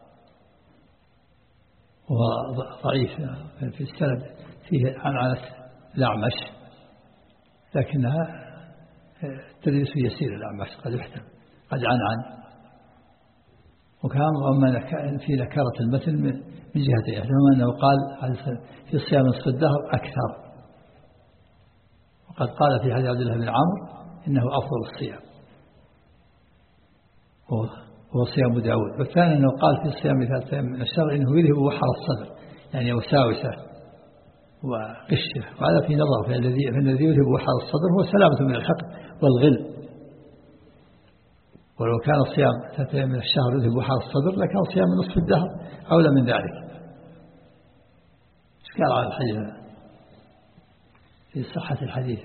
وهو ضعيف في السند، فيه عنعنة الأعمش، لكنها تدريس يسير. الأعمش قد يحتم قد عنعن، وكان في نكارة المثل من جهتين، إحداهما أنه قال في صيام نصف الدهر أكثر، وقد قال في حديث عبد الله بن عمرو إنه أفضل الصيام هو صيام داود. والثاني أنه قال في صيام ثلاثة أيام من الشهر إنه يذهب وحر الصدر، يعني وساوسه وقشه. وهذا في نظر، فالذي يذهب وحر الصدر هو سلامة من الحقد والغل. ولو كان صيام ثلاثة أيام من الشهر يذهب وحر الصدر لكان صيام نصف الدهر أولى من ذلك. إشكال على الحديث في صحة الحديث.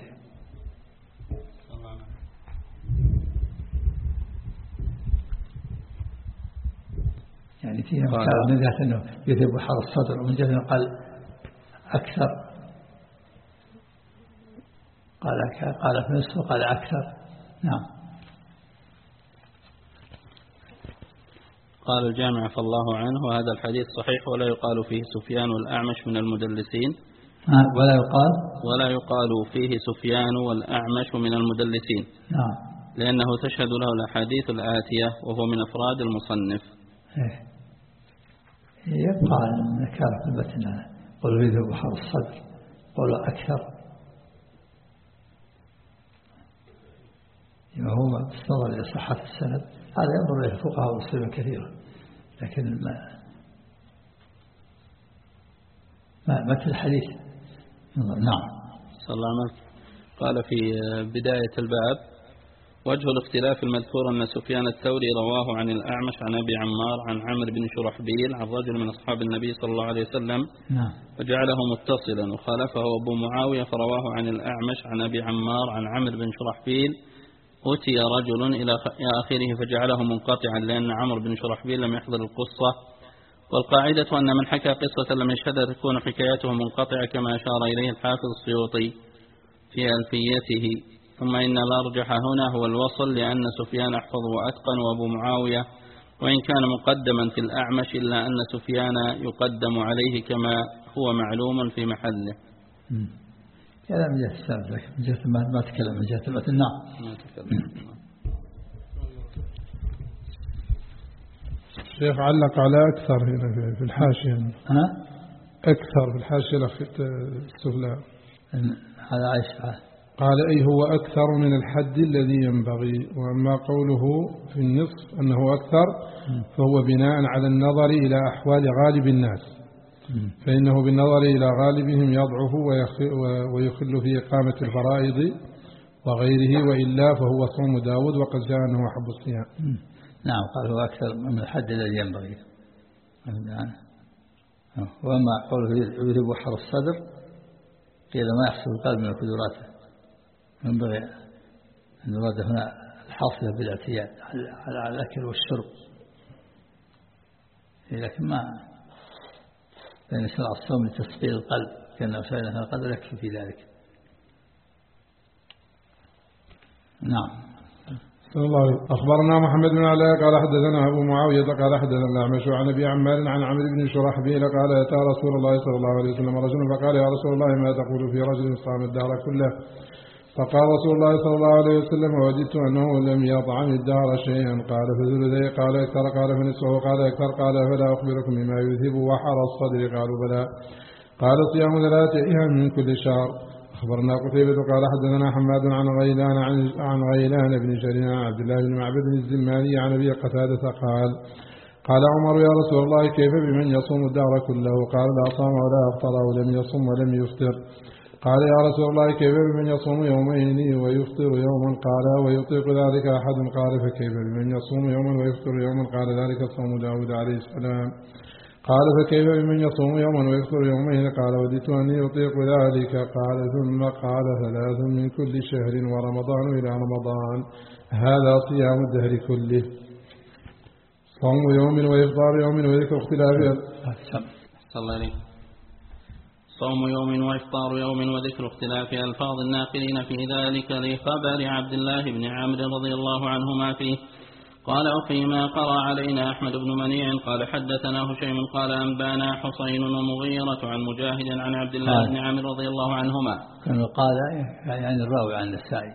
يعني فيها مكان من ذات أنه يذهب وحر الصدر، ومن جهة قال أكثر، قال قال في نصف قال أكثر. نعم. قال الجامع فالله عنه وهذا الحديث صحيح ولا يقال فيه سفيان والأعمش من المدلسين. ولا يقال ولا يقال فيه سفيان والأعمش من المدلسين. نعم. لأنه تشهد له الأحاديث الآتية وهو من أفراد المصنف. إيه. يبقى نكارة المتن، قولوا يذهب وحر الصدر، قولوا أكثر. هو بالنظر إلى صحة السند هذا ينظر إليه الفقهاء والسلم كثيرا، لكن ما ما مثل الحديث. نعم. صلى الله عليه وسلم قال في بداية الباب وجه الاختلاف المذكور أن سفيان الثوري رواه عن الأعمش عن أبي عمار عن عمرو بن شرحبيل عن رجل من أصحاب النبي صلى الله عليه وسلم وجعله متصلا، وخالفه أبو معاوية فرواه عن الأعمش عن أبي عمار عن عمرو بن شرحبيل أتي رجل إلى آخره فجعله منقطعا لأن عمرو بن شرحبيل لم يحضر القصة. والقاعدة أن من حكى قصة لم يشهدها تكون حكايته منقطعة كما أشار إليه الحافظ السيوطي في ألفيته. ثم إن الأرجح هنا هو الوصل، لأن سفيان أحفظ وأتقن وأبو معاوية وإن كان مقدما في الأعمش إلا أن سفيان يقدم عليه كما هو معلوم في محله. هذا من جهة السند، لكن من جهة ما تكلم من جهة المتن. نعم. ما تكلم. الشيخ علق على أكثر هنا في الحاشية. ها؟ أكثر في الحاشية السفلى. هذا عائشة قال أي هو أكثر من الحد الذي ينبغي. وأما قوله في النصف أنه أكثر فهو بناء على النظر إلى أحوال غالب الناس، فإنه بالنظر إلى غالبهم يضعف ويخل في إقامة الفرائض وغيره، وإلا فهو صوم داود وقد جاء أنه أحب الصيام. نعم قال هو أكثر من الحد الذي ينبغي. وأما قوله يذهب وحر الصدر قيل ما يحصل القلب من الكدرات، ينبغي أن يراد هنا الحاصلة بالاعتياد على الأكل والشرب، لكن ما بين شرع الصوم لتصفية القلب كأنه سائل هذا القدر يكفي في ذلك. نعم. أخبرنا محمد بن علاء قال حدثنا أبو معاوية قال حدثنا الأعمش عن أبي عمار عن عمرو بن شرحبيل قال أتى رسول الله صلى الله عليه وسلم رجل فقال يا رسول الله ما تقول في رجل صام الدهر كله؟ فقال رسول الله صلى الله عليه وسلم وجدت أنه لم يطعم الدهر شيئا. قال فثلثي قال أكثر قال فنصفه قال أكثر قال فلا أخبركم بما يذهب وحر الصدر؟ قالوا بلى. قال صيام ثلاثة أيام من كل شهر. أخبرنا قتيبة قال حدثنا حماد عن غيلان عن غيلان بن شريح عن عبد الله بن معبد الزماني عن أبي قتادة قال قال عمر يا رسول الله كيف بمن يصوم الدهر كله؟ قال لا صام ولا أفطر ولم يصم ولم يفطر. قال يا رسول الله كيف بمن يصوم يومين ويفطر يوما؟ قال ويطيق ذلك أحد؟ قال فكيف بمن يصوم يوما ويفطر يوما؟ قال ذلك صوم داود عليه السلام. قال فكيف بمن يصوم يوما ويفطر يومين؟ قال وددت أني يطيق ذلك. قال ثم قال ثلاث من كل شهر ورمضان إلى رمضان، هذا صيام الدهر كله. صوم يوم وإفطار يوم وذكر اختلاف صلى عليه صوم يوم وإفطار يوم وذكر اختلاف ألفاظ الناقلين في ذلك لخبر عبد الله بن عمرو رضي الله عنهما فيه. قال وفيما قرأ علينا أحمد بن منيع قال حدثنا هشيم قال أنبانا حسين ومغيرة عن مجاهد عن عبد الله بن عمرو رضي الله عنهما. كان قال يعني الراوي عن النسائي.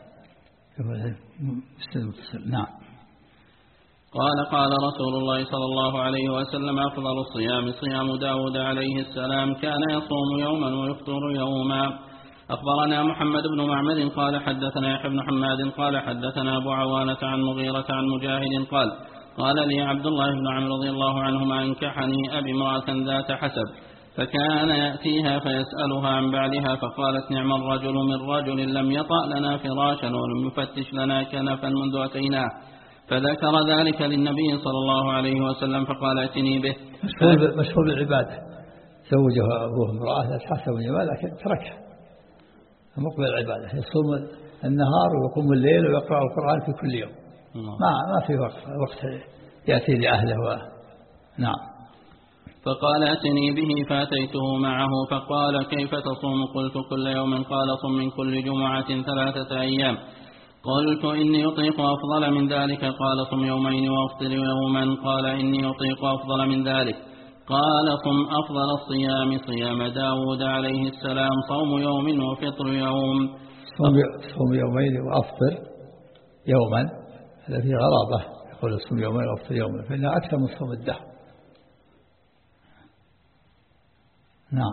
نعم. قال قال رسول الله صلى الله عليه وسلم أفضل الصيام صيام داود عليه السلام كان يصوم يوما ويفطر يوما. أخبرنا محمد بن معمر قال حدثنا يحيى بن حماد قال حدثنا أبو عوانة عن مغيرة عن مجاهد قال قال لي عبد الله بن عمرو رضي الله عنهما أنكحني أبي امرأة ذات حسب، فكان يأتيها فيسألها عن بعلها فقالت نعم الرجل من رجل لم يطأ لنا فراشا ولم يفتش لنا كنفا منذ أتيناه، فذكر ذلك للنبي صلى الله عليه وسلم فقال ائتني به. مشهور بالعبادة، زوجها أبوه امرأة ذات حسب وجمال لكن تركها، مقبل العبادة يصوم النهار ويقوم الليل ويقرأ القرآن في كل يوم. ما ما في وقت وقت يأتي لأهله و... نعم. فقال أتني به فأتيته معه فقال كيف تصوم؟ قلت كل يوم. قال صم من كل جمعة ثلاثة أيام. قلت إني أطيق أفضل من ذلك. قال صم يومين وأفطر يوما. قال إني أطيق أفضل من ذلك. قال صم أفضل الصيام صيام داود عليه السلام صوم يوم وفطر يوم. صوم يومين وأفطر يوما، هذا فيه غرابة، يقول صوم يومين وأفطر يوما فإنها أكثر من صوم الدهر. نعم.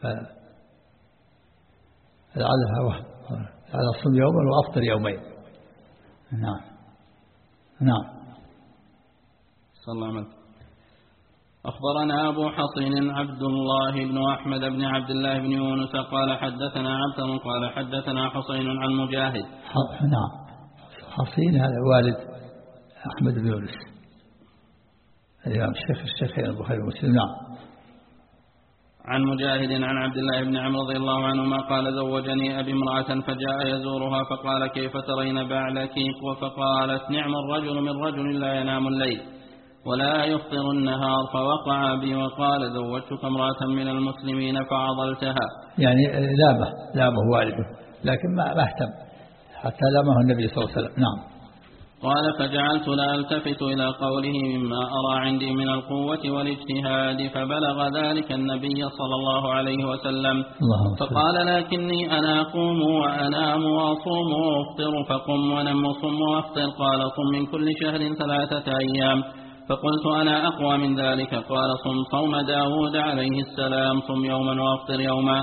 لعلها وهم، على صوم يوما وأفطر يومين. نعم نعم. صلى الله عليه وسلم. أخبرنا أبو حصين عبد الله بن أحمد بن عبد الله بن يونس قال حدثنا عبد قال حدثنا حصين عن مجاهد. نعم. حصين هذا والد أحمد بن يونس الإمام الشيخ الشيخين البخاري ومسلم. نعم. عن مجاهد عن عبد الله بن عمرو رضي الله عنهما قال زوجني أبي امرأة فجاء يزورها فقال كيف ترين بعلك؟ فقالت نعم الرجل من رجل لا ينام الليل ولا يفطر النهار. فوقع بي وقال زوجتك امرأة من المسلمين فعضلتها. يعني لامه لامه والده لكن ما اهتم حتى لامه النبي صلى الله عليه وسلم. نعم. قال فجعلت لا التفت إلى قوله مما أرى عندي من القوة والاجتهاد فبلغ ذلك النبي صلى الله عليه وسلم فقال لكني أنا أقوم وأنام وأصوم وأفطر فقم ونم وصم وأفطر. قال صم من كل شهر ثلاثة أيام. فقلت أنا أقوى من ذلك. قال صم صوم داود عليه السلام صم يوما وأفطر يوما.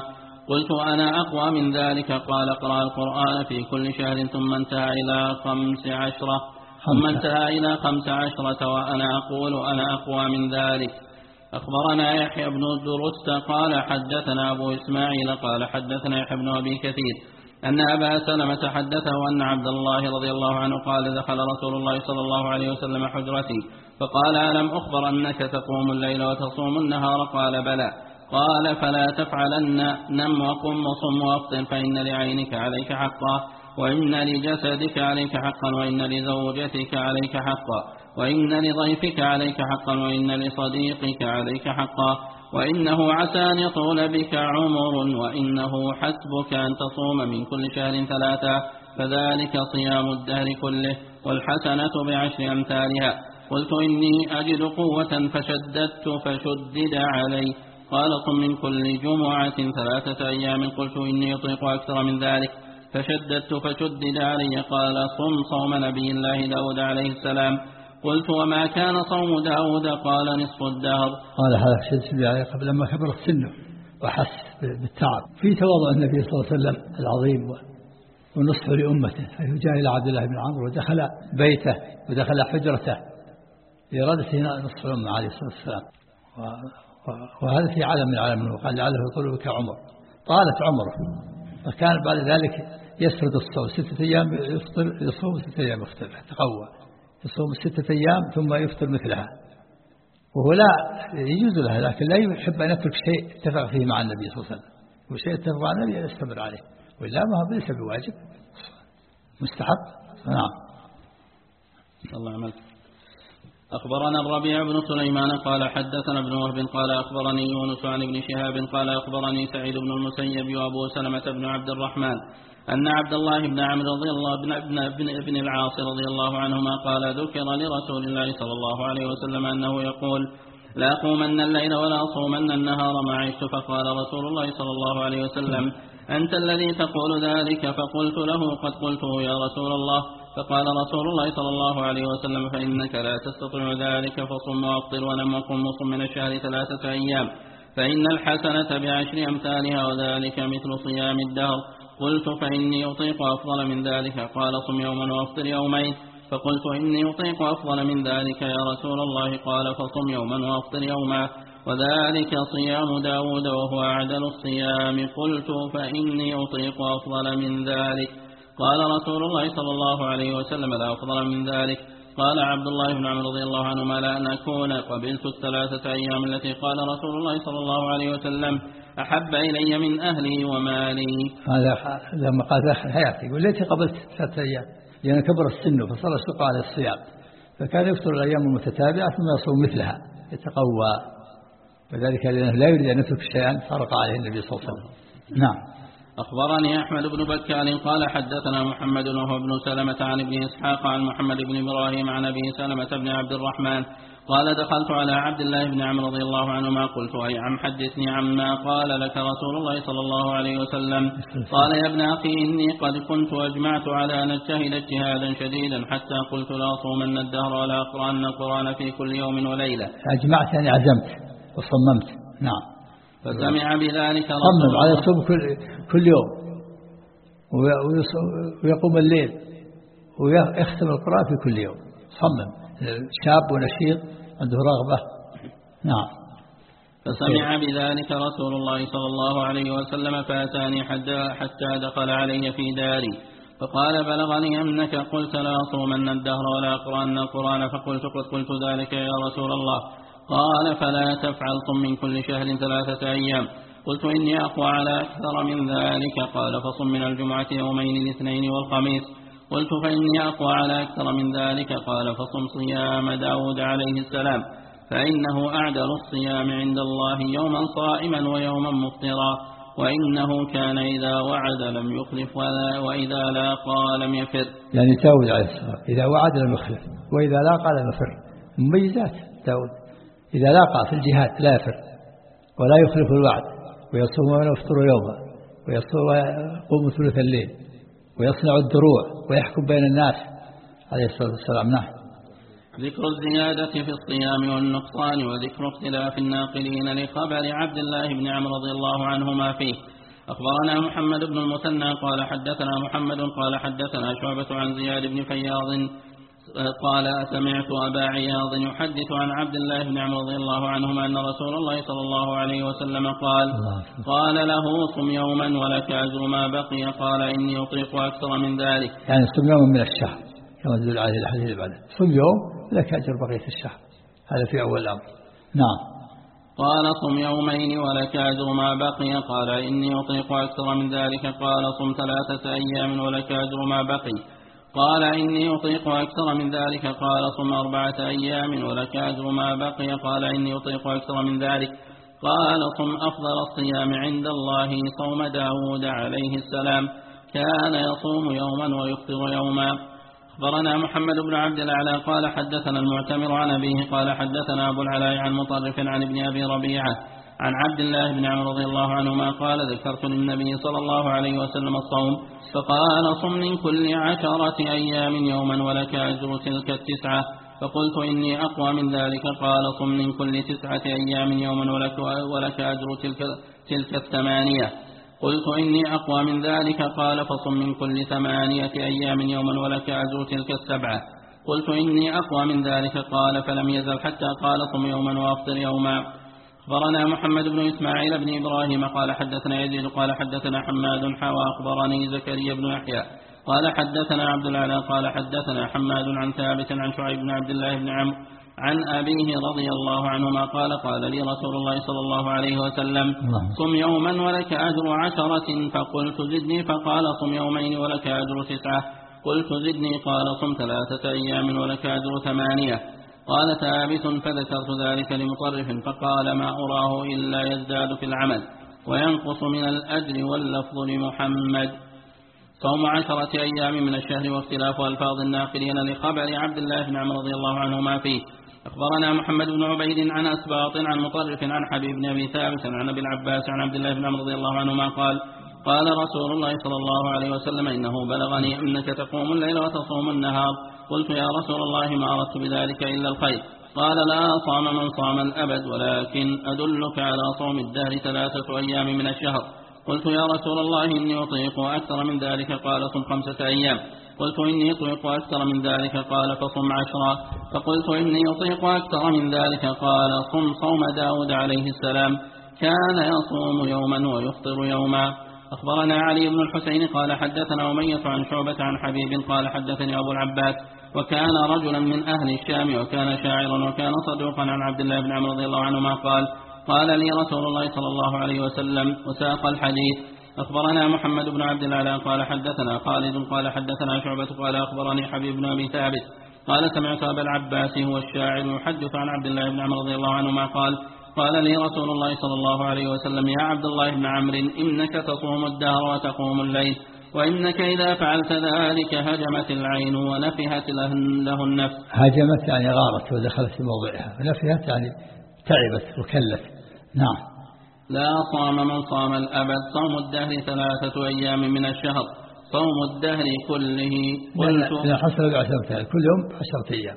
قلت أنا أقوى من ذلك؟ قال اقرأ القرآن في كل شهر ثم انتهى إلى خمس عشرة ثم انتهى إلى خمس عشرة وأنا أقول أنا أقوى من ذلك. أخبرنا يحيى بن الدرست قال حدثنا أبو إسماعيل قال حدثنا يحيى بن أبي كثير أن أبا سلمة حدثه أن عبد الله رضي الله عنه قال دخل رسول الله صلى الله عليه وسلم حجرتي فقال ألم أخبر أنك تقوم الليل وتصوم النهار؟ قال بلى. قال فلا تفعلن، نم وقم وصم وافطر، فإن لعينك عليك حقا، وإن لجسدك عليك حقا، وإن لزوجتك عليك حقا، وإن لضيفك عليك حقا، وإن لصديقك عليك حقا، وإنه عسى أن يطول بك عمر، وإنه حسبك أن تصوم من كل شهر ثلاثة، فذلك صيام الدهر كله، والحسنة بعشر أمثالها. قلت إني أجد قوة فشددت فشدد علي. قال صم من كل جمعة ثلاثة أيام. قلت إني أطيق أكثر من ذلك فشددت فشدد علي. قال صم صوم نبي الله داود عليه السلام. قلت وما كان صوم داود؟ قال نصف الدهر. قال هذا شدد علي قبل لما كبر سنه وحس بالتعب في تواضع النبي صلى الله عليه وسلم العظيم ونصحه لأمته، حيث جاء إلى عبد الله بن عمرو ودخل بيته ودخل حجرته لإرادته نصف الأمة عليه الصلاة والسلام، وهذا في عالم من العالم، وقال لعله يطول بك عمر. طالت عمره، فكان بعد ذلك يسرد الصوم ستة أيام يفطر، يصوم ستة أيام يفطر، تقوى يصوم ستة أيام ثم يفطر مثلها، وهو لا يجوز له، لكن لا يحب أن يترك شيء اتفق فيه مع النبي صلى الله عليه وسلم، وشيء اتفق مع النبي يستمر عليه، وإلا ما هو ليس بواجب، مستحب. نعم. الله عملك. أخبرنا الربيع بن سليمان قال حدثنا ابن وهب قال أخبرني يونس عن ابن شهاب قال أخبرني سعيد بن المسيب وأبو سلمة بن عبد الرحمن أن عبد الله بن عمرو رضي الله بن ابن ابن ابن العاص رضي الله عنهما قال ذكر لرسول الله صلى الله عليه وسلم أنه يقول لا أقومن الليل ولا أصومن النهار ما عشت. فقال رسول الله صلى الله عليه وسلم أنت الذي تقول ذلك؟ فقلت له قد قلته يا رسول الله. فقال رسول الله صلى الله عليه وسلم فإنك لا تستطيع ذلك، فصم وافطر ونم وقم وصم من الشهر ثلاثة أيام، فإن الحسنة بعشر أمثالها، وذلك مثل صيام الدهر. قلت فإني أطيق أفضل من ذلك. قال صم يوما وافطر يومين. فقلت إني أطيق أفضل من ذلك يا رسول الله. قال فصم يوما وافطر يوما، وذلك صيام داود وهو أعدل الصيام. قلت فإني أطيق أفضل من ذلك. قال رسول الله صلى الله عليه وسلم لا أفضل من ذلك. قال عبد الله بن عمرو رضي الله عنهما لا أن أكون قبلت الثلاثة أيام التي قال رسول الله صلى الله عليه وسلم أحب إلي من أهلي ومالي. هذا لما قال آخر حياتي يقول ليتي قبلت ثلاثة أيام، لأن كبر السن فصار الشق على الصيام، فكان يفطر الأيام المتتابعة ثم يصوم مثلها يتقوى، وذلك لأنه لا يريد أن يترك شيئا فرق عليه النبي صلى الله عليه وسلم. نعم. أخبرني أحمد بن بكال قال حدثنا محمد وهو بن سلمة عن ابن إسحاق عن محمد بن إبراهيم عن أبي سلمة بن عبد الرحمن قال دخلت على عبد الله بن عمرو رضي الله عنهما قلت أي عم حدثني عما قال لك رسول الله صلى الله عليه وسلم. قال يا ابن أخي إني قد كنت أجمعت على أن أجتهد اجتهادا شديدا حتى قلت لا أصومن الدهر ولا أقرأن القرآن في كل يوم وليلة. أجمعت يعني عزمت وصممت. نعم. فسمع بذلك صمم على الصوم كل, كل يوم ويقوم الليل ويختم القرآن في كل يوم. صمم، شاب ونشيط عنده رغبة. نعم. فسمع بذلك رسول الله صلى الله عليه وسلم فأتاني حتى دخل علي في داري فقال بلغني أنك قلت لا أصومن الدهر ولا أقرأن القرآن. فقلت قد قلت ذلك يا رسول الله. قال فلا تفعل صم من كل شهر ثلاثة أيام. قلت إني أقوى على أكثر من ذلك. قال فصم من الجمعة يومين الاثنين والخميس. قلت فإني أقوى على أكثر من ذلك. قال فصم صيام داود عليه السلام فإنه أعدل الصيام عند الله يوما صائما ويوما مفطرا، وإنه كان إذا وعد لم يخلف وإذا لاقى لم يفر. يعني داود عليه السلام إذا وعد لم يخلف وإذا لاقى لم يفر. مميزات داود، إذا لاقى في الجهاد لا يفر ولا يخلف الوعد، ويصوم ويفطر يوما، ويقوم ثلث الليل، ويصنع الدروع، ويحكم بين الناس عليه الصلاة والسلام. نعم. ذكر الزيادة في الصيام والنقصان وذكر اختلاف الناقلين لخبر عبد الله بن عمرو رضي الله عنهما فيه. أخبرنا محمد بن المثنى قال حدثنا محمد قال حدثنا شعبة عن زياد بن فياض قال سمعت أبا عياض يحدث عن عبد الله بن عمرو رضي الله عنهما أن رسول الله صلى الله عليه وسلم قال قال له صم يوما ولك أجر ما بقي قال إني أطيق أكثر من ذلك، يعني صم يوما من الشهر كما تدل عليه الحديث اللي بعده، صم يوم لك أجر بقية الشهر، هذا في أول الأمر. نعم. قال صم يومين ولك أجر ما بقي قال إني أطيق أكثر من ذلك قال صم ثلاثة أيام ولك أجر ما بقي قال إني أطيق أكثر من ذلك قال صم أربعة أيام ولك أجر ما بقي قال إني أطيق أكثر من ذلك قال صم أفضل الصيام عند الله صوم داود عليه السلام كان يصوم يوما ويفطر يوما. أخبرنا محمد بن عبد الأعلى قال حدثنا المعتمر عن أبيه قال حدثنا أبو العلاء عن مطرف عن ابن أبي ربيعة عن عبد الله بن عمرو رضي الله عنهما قال ذكرت للنبي صلى الله عليه وسلم الصوم فقال صم من كل عشرة أيام يوما ولك أجر تلك التسعة فقلت إني أقوى من ذلك قال صم من كل تسعة أيام يوما ولك, ولك أجر تلك, تلك الثمانية قلت إني أقوى من ذلك قال فصم من كل ثمانية أيام يوما ولك أجر تلك السبعة قلت إني أقوى من ذلك قال فلم يزل حتى قال صم يوما وأفطر يوما. أخبرنا محمد بن إسماعيل بن إبراهيم قال حدثنا يزيد قال حدثنا حماد حوى أخبرني زكريا بن يحيى قال حدثنا عبد العلا قال حدثنا حماد عن ثابت عن شعيب بن عبد الله بن عمرو عن أبيه رضي الله عنهما قال قال لي رسول الله صلى الله عليه وسلم صم يوما ولك أجر عشرة فقلت زدني فقال صم يومين ولك أجر تسعة قلت زدني قال صم ثلاثة أيام ولك أجر ثمانية قال ثابت فذكرت ذلك لمطرف فقال ما أراه إلا يزداد في العمل وينقص من الأجر واللفظ لمحمد. صوم عشرة أيام من الشهر واختلاف ألفاظ الناقلين لخبر عبد الله بن عمرو رضي الله عنهما فيه. أخبرنا محمد بن عبيد عن أسباط عن مطرف عن حبيب بن أبي ثابت عن أبي العباس عن عبد الله بن عمرو رضي الله عنهما قال قال رسول الله صلى الله عليه وسلم إنه بلغني أنك تقوم الليل وتصوم النهار قلت يا رسول الله ما أردت بذلك إلا الخير قال لا صام من صام الأبد ولكن أدلك على صوم الدهر ثلاثة أيام من الشهر قلت يا رسول الله إني أطيق أكثر من ذلك قال صم خمسة أيام قلت إني أطيق أكثر من ذلك قال فصم عشرة فقلت إني أطيق أكثر من ذلك قال صم صوم داود عليه السلام كان يصوم يوما ويفطر يوما. أخبرنا علي بن الحسين قال حدثنا أمية عن شعبة عن حبيب قال حدثني أبو العباس وكان رجلا من أهل الشام وكان شاعرا وكان صدوقا عن عبد الله بن عمرو رضي الله عنهما قال قال لي رسول الله صلى الله عليه وسلم وساق الحديث. أخبرنا محمد بن عبد العلا قال حدثنا خالد قال حدثنا شعبة قال أخبرني حبيب بن أبي ثابت قال سمعت أبا العباس هو الشاعر يحدث عن عبد الله بن عمرو رضي الله عنهما قال قال لي رسول الله صلى الله عليه وسلم يا عبد الله بن عمرو إنك تصوم الدهر وتقوم الليل وإنك إذا فعلت ذلك هجمت العين ونفهت له النفس. هجمت يعني غارت ودخلت في موضعها ونفهت يعني تعبت وكلت. نعم. لا صام من صام الأبد صوم الدهر ثلاثة أيام من الشهر صوم الدهر كله قلت إذا حصل بعشرة كل يوم عشرة أيام.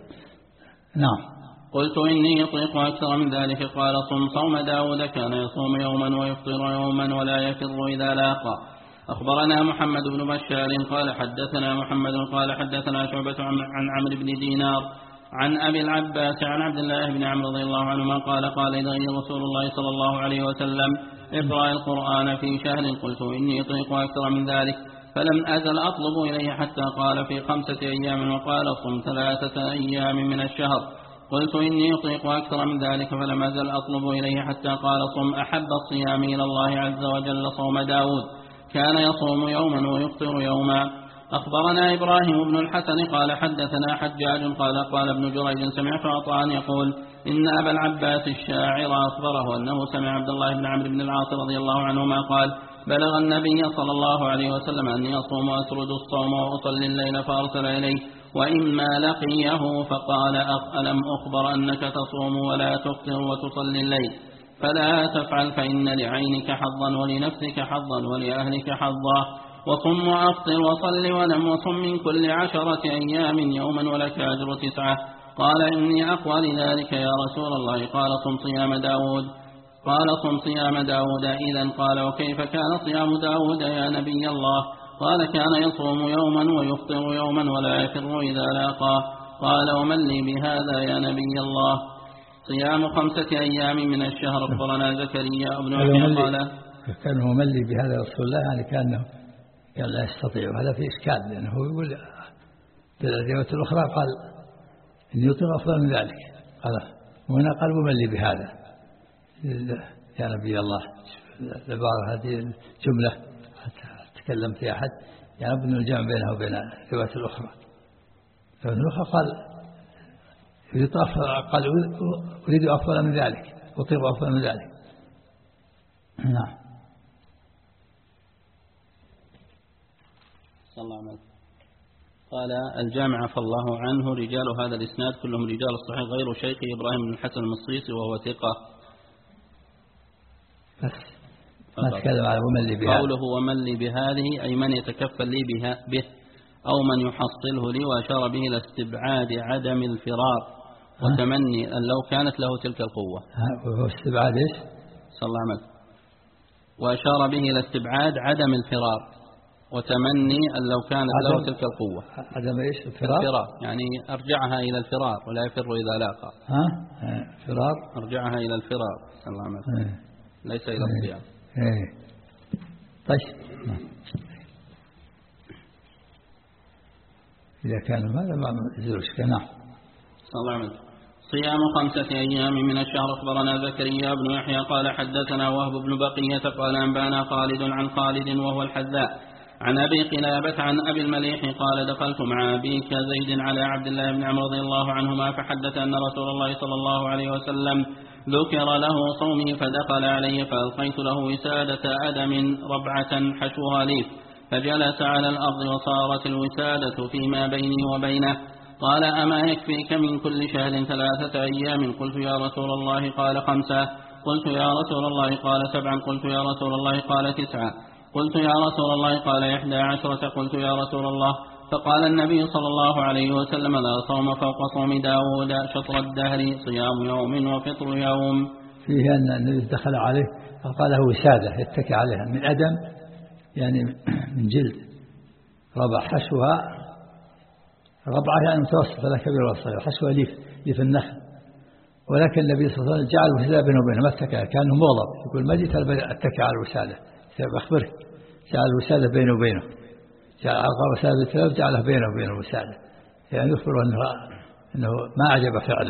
نعم. قلت إني يطيق أكثر من ذلك قال صم صوم داود كان يصوم يوما ويفطر يوما ولا يفر إذا لاقى. أخبرنا محمد بن بشار قال حدثنا محمد قال حدثنا شعبة عن عمرو بن دينار عن أبي العباس عن عبد الله بن عمرو رضي الله عنهما قال قال لي رسول الله صلى الله عليه وسلم اقرأ القرآن في شهر قلت إني أطيق أكثر من ذلك فلم أزل أطلب إليه حتى قال في خمسة أيام وقال صم ثلاثة أيام من الشهر قلت إني أطيق أكثر من ذلك فلم أزل أطلب إليه حتى قال صم أحب الصيام إلى الله عز وجل صوم داود كان يصوم يوما ويفطر يوما. أخبرنا إبراهيم بن الحسن قال حدثنا حجاج قال قال ابن جريج سمعت عطاء يقول إن أبا العباس الشاعر أخبره أنه سمع عبد الله بن عمرو بن العاص رضي الله عنهما قال بلغ النبي صلى الله عليه وسلم أني أصوم وأسرد الصوم وأصلي الليل فأرسل إليه وإما لقيه فقال ألم أخبر أنك تصوم ولا تفطر وتصلي الليل فلا تفعل فإن لعينك حظا ولنفسك حظا ولأهلك حظا وصم وأفطر وصل ونم وصم من كل عشرة أيام يوما ولك أجر تسعة قال إني أقوى لذلك يا رسول الله قال صم صيام داود قال صم صيام داود. إذا قال وكيف كان صيام داود يا نبي الله؟ قال كان يصوم يوما ويفطر يوما ولا يفر إذا لاقاه. قال ومن لي بهذا يا نبي الله؟ صيام خمسة أيام من الشهر. أخبرنا زكريا بن يحيى قال كان هو ملي بهذا رسول الله، يعني كأنه قال لا يستطيع. هذا في إشكال، لأنه يقول في الأدوات الأخرى قال إن يطيق أفضل من ذلك، قال وهنا قال وملي بهذا يا نبي الله. العبارة هذه الجملة تكلم في أحد يعني ابن الجمع بينه وبين الروايات الأخرى. الروايات الأخرى قال قال أريد أفضل من ذلك، أطيق أفضل من ذلك. نعم. صلى الله عليه وسلم. قال الجامع عفى الله عنه رجال هذا الإسناد كلهم رجال الصحيح غير شيخ إبراهيم بن الحسن المصيصي وهو ثقة. بس ما تكلم على ومن لي بهذه. قوله ومن لي بهذه أي من يتكفل لي بها به أو من يحصله لي، وأشار به إلى استبعاد عدم الفرار وتمني أن لو كانت له تلك القوة. وهو استبعاد إيش؟ صلى الله عليه وسلم. وأشار به إلى استبعاد عدم الفرار وتمني أن لو كانت له تلك القوة. عدم إيش؟ الفرار. الفرار يعني أرجعها إلى الفرار ولا يفر إذا لاقى. ها؟ فرار. أرجعها إلى الفرار صلى الله عليه وسلم، ليس إلى الصيام. طيب إذا كان هذا ما يزول شيء. نعم. صلى الله عليه وسلم. صيام خمسة أيام من الشهر. أخبرنا زكريا بن يحيى قال حدثنا وهب بن بقية قال أنبانا خالد عن خالد وهو الحذاء عن أبي قلابة عن أبي المليح قال دخلت مع أبي كزيد على عبد الله بن عمرو رضي الله عنهما فحدث أن رسول الله صلى الله عليه وسلم ذكر له صومي فدخل عليه فألقيت له وسادة أدم ربعة حشوها ليف فجلس على الأرض وصارت الوسادة فيما بيني وبينه. قال أما يكفيك من كل شهر ثلاثة أيام؟ قلت يا رسول الله. قال خمسة. قلت يا رسول الله. قال سبعا. قلت يا رسول الله. قال تسعة. قلت يا رسول الله. قال إحدى عشرة. قلت يا رسول الله. فقال النبي صلى الله عليه وسلم لا صوم فوق صوم داود شطر الدهر صيام يوم وفطر يوم. فيه أن النبي دخل عليه فقال له وسادة يتكي عليها من أدم، يعني من جلد ربع حشوها. ربعة يعني متوسطة لا كبير ولا صغير، حشوها ليف ليف النخل. ولكن النبي صلى الله عليه وسلم جعل الوسادة بينه وبينه ما اتكى، كانه مغضب يقول ما جئت أتكى على الوسادة، أخبرك جعل الوسادة بينه وبينه، جعل ألقى وسادة بالثلاث جعله بينه وبين الوسادة، يعني يخبر أنه, أنه ما عجب فعله.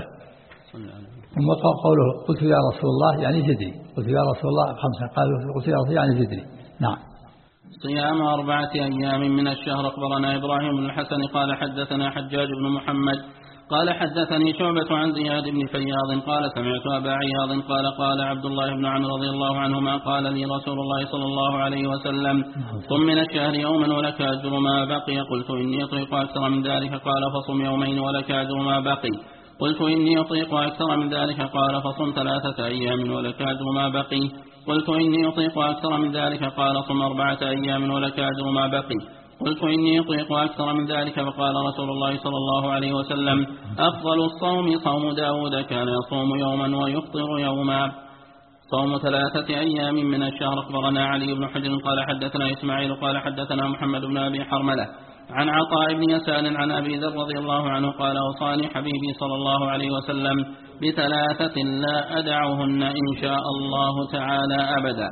ثم قوله قلت يا رسول الله يعني زدني، قلت يا رسول الله خمسة. قال قلت يا رسول الله يعني زدني. نعم. صيام أربعة أيام من الشهر. أخبرنا إبراهيم بن الحسن قال حدثنا حجاج بن محمد قال حدثني شعبة عن زياد بن فياض قال سمعت أبا عياض قال قال عبد الله بن عمرو رضي الله عنهما قال لي رسول الله صلى الله عليه وسلم صم من الشهر يوما ولك أجر ما بقي. قلت إني أطيق أكثر من ذلك. قال فصم يومين ولك أجر ما بقي. قلت إني أطيق أكثر من ذلك. قال فصم ثلاثة أيام ولك أجر ما بقي. قلت إني أطيق أكثر من ذلك. قال صم أربعة أيام ولك أجر ما بقي. قلت إني أطيق أكثر من ذلك. فقال رسول الله صلى الله عليه وسلم أفضل الصوم صوم داود كان يصوم يوما ويفطر يوما. صوم ثلاثة أيام من الشهر. أخبرنا علي بن حجر قال حدثنا إسماعيل قال حدثنا محمد بن أبي حرملة عن عطاء بن يسار عن أبي ذر رضي الله عنه قال أوصاني حبيبي صلى الله عليه وسلم بثلاثة لا أدعهن إن شاء الله تعالى أبدا.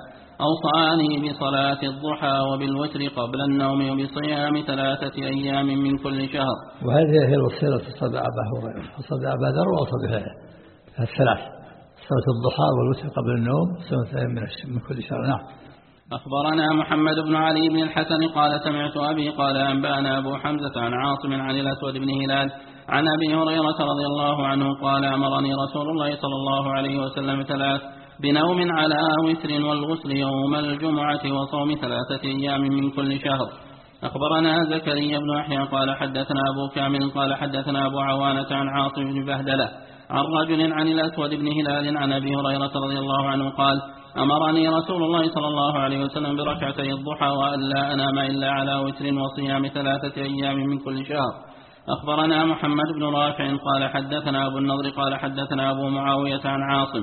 أوصاني بصلاة الضحى وبالوتر قبل النوم وبصيام ثلاثة أيام من كل شهر. وهذه هي الوصية صدى أبا هريرة وصدى أبا ذر وصدى بها الثلاث، صلاة الضحى والوتر قبل النوم وصيام ثلاثة من كل شهر. نعم. أخبرنا محمد بن علي بن الحسن قال سمعت أبي قال أنبأنا أبو حمزة عن عاصم عن الأسود بن هلال عن أبي هريرة رضي الله عنه قال أمرني رسول الله صلى الله عليه وسلم ثلاث بنوم على وتر والغسل يوم الجمعة وصوم ثلاثة أيام من كل شهر. أخبرنا زكريا بن يحيى قال حدثنا أبو كامل قال حدثنا أبو عوانة عن عاصم بن بهدلة عن رجل عن الأسود بن هلال عن أبي هريرة رضي الله عنه قال أمرني رسول الله صلى الله عليه وسلم بركعتي الضحى وأن لا أنام إلا على وتر وصيام ثلاثة أيام من كل شهر. أخبرنا محمد بن رافع قال حدثنا أبو النضر قال حدثنا أبو معاوية عن عاصم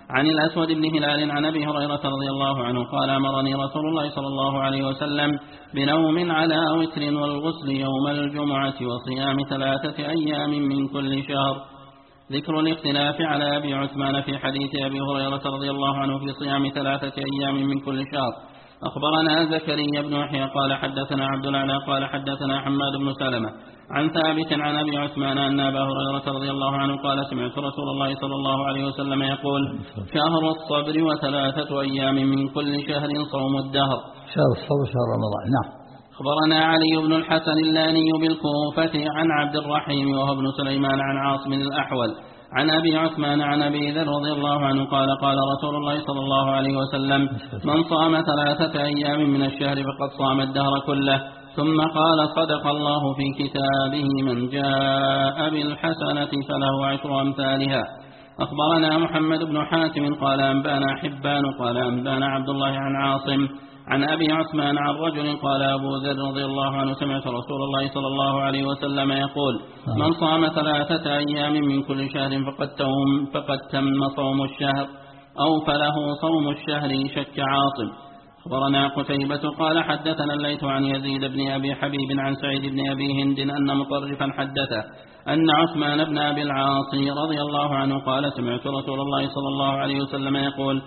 عن الأسود بن هلال عن أبي هريرة رضي الله عنه قال أمرني رسول الله صلى الله عليه وسلم بنوم على وتر والغسل يوم الجمعة وصيام ثلاثة أيام من كل شهر. ذكر الاختلاف على أبي عثمان في حديث أبي هريرة رضي الله عنه في صيام ثلاثة أيام من كل شهر. أخبرنا زكريا بن يحيى قال حدثنا عبد الأعلى قال حدثنا حماد بن سلمة عن ثابت عن أبي عثمان أن أبا هريرة رضي الله عنه قال سمعت رسول الله صلى الله عليه وسلم يقول شهر الصبر وثلاثة أيام من كل شهر صوم الدهر. شهر الصبر شهر رمضان. نعم. أخبرنا علي بن الحسن اللاني بالكوفة عن عبد الرحيم وهو ابن سليمان عن عاصم الأحول عن أبي عثمان عن أبي ذر رضي الله عنه قال قال رسول الله صلى الله عليه وسلم من صام ثلاثة أيام من الشهر فقد صام الدهر كله. ثم قال صدق الله في كتابه من جاء بالحسنة فله عشر أمثالها. أخبرنا محمد بن حاتم قال أنبانا حبان قال أنبانا عبد الله عن عاصم عن أبي عثمان عن رجل قال أبو ذر رضي الله عنه سمعت رسول الله صلى الله عليه وسلم يقول من صام ثلاثة أيام من كل شهر فقد تم, فقد تم صوم الشهر أو فله صوم الشهر شك عاصم. أخبرنا قتيبة قال حدثنا الليث عن يزيد بن أبي حبيب عن سعيد بن أبي هند أن مطرفا حدثه أن عثمان بن أبي العاص رضي الله عنه قال سمعت رسول الله صلى الله عليه وسلم يقول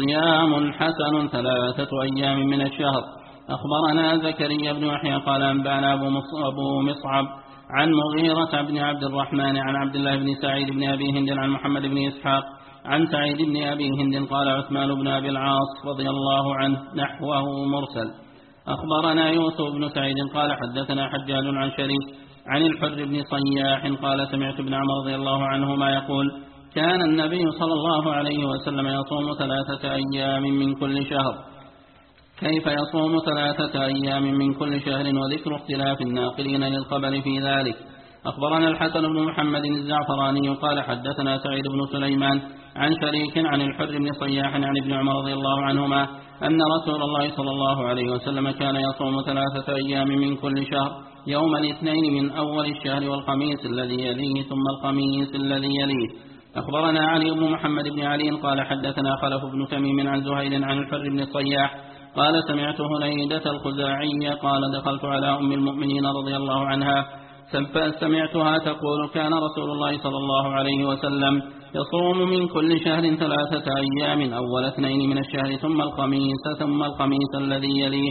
صيام حسن ثلاثة أيام من الشهر. أخبرنا زكريا بن يحيى قال أنبانا أبو مصعب عن مغيرة بن عبد الرحمن عن عبد الله بن سعيد بن أبي هند عن محمد بن إسحاق عن سعيد بن أبي هند قال عثمان بن أبي العاص رضي الله عنه نحوه مرسل. أخبرنا يوسف بن سعيد قال حدثنا حجاج عن شريك عن الحر بن صياح قال سمعت ابن عمر رضي الله عنهما يقول كان النبي صلى الله عليه وسلم يصوم ثلاثة أيام من كل شهر. كيف يصوم ثلاثة أيام من كل شهر وذكر اختلاف الناقلين للخبر في ذلك. أخبرنا الحسن بن محمد الزعفراني قال حدثنا سعيد بن سليمان عن شريك عن الحر بن صياح عن ابن عمر رضي الله عنهما أن رسول الله صلى الله عليه وسلم كان يصوم ثلاثة أيام من كل شهر يوم الاثنين من أول الشهر والخميس الذي يليه ثم الخميس الذي يليه. أخبرنا علي بن محمد بن علي قال حدثنا خلف بن تميم عن زهير عن الحر بن صياح قال سمعت هنيدة الخزاعية قال دخلت على أم المؤمنين رضي الله عنها سمعتها تقول كان رسول الله صلى الله عليه وسلم يصوم من كل شهر ثلاثة أيام أول اثنين من الشهر ثم الخميس ثم الخميس الذي يليه.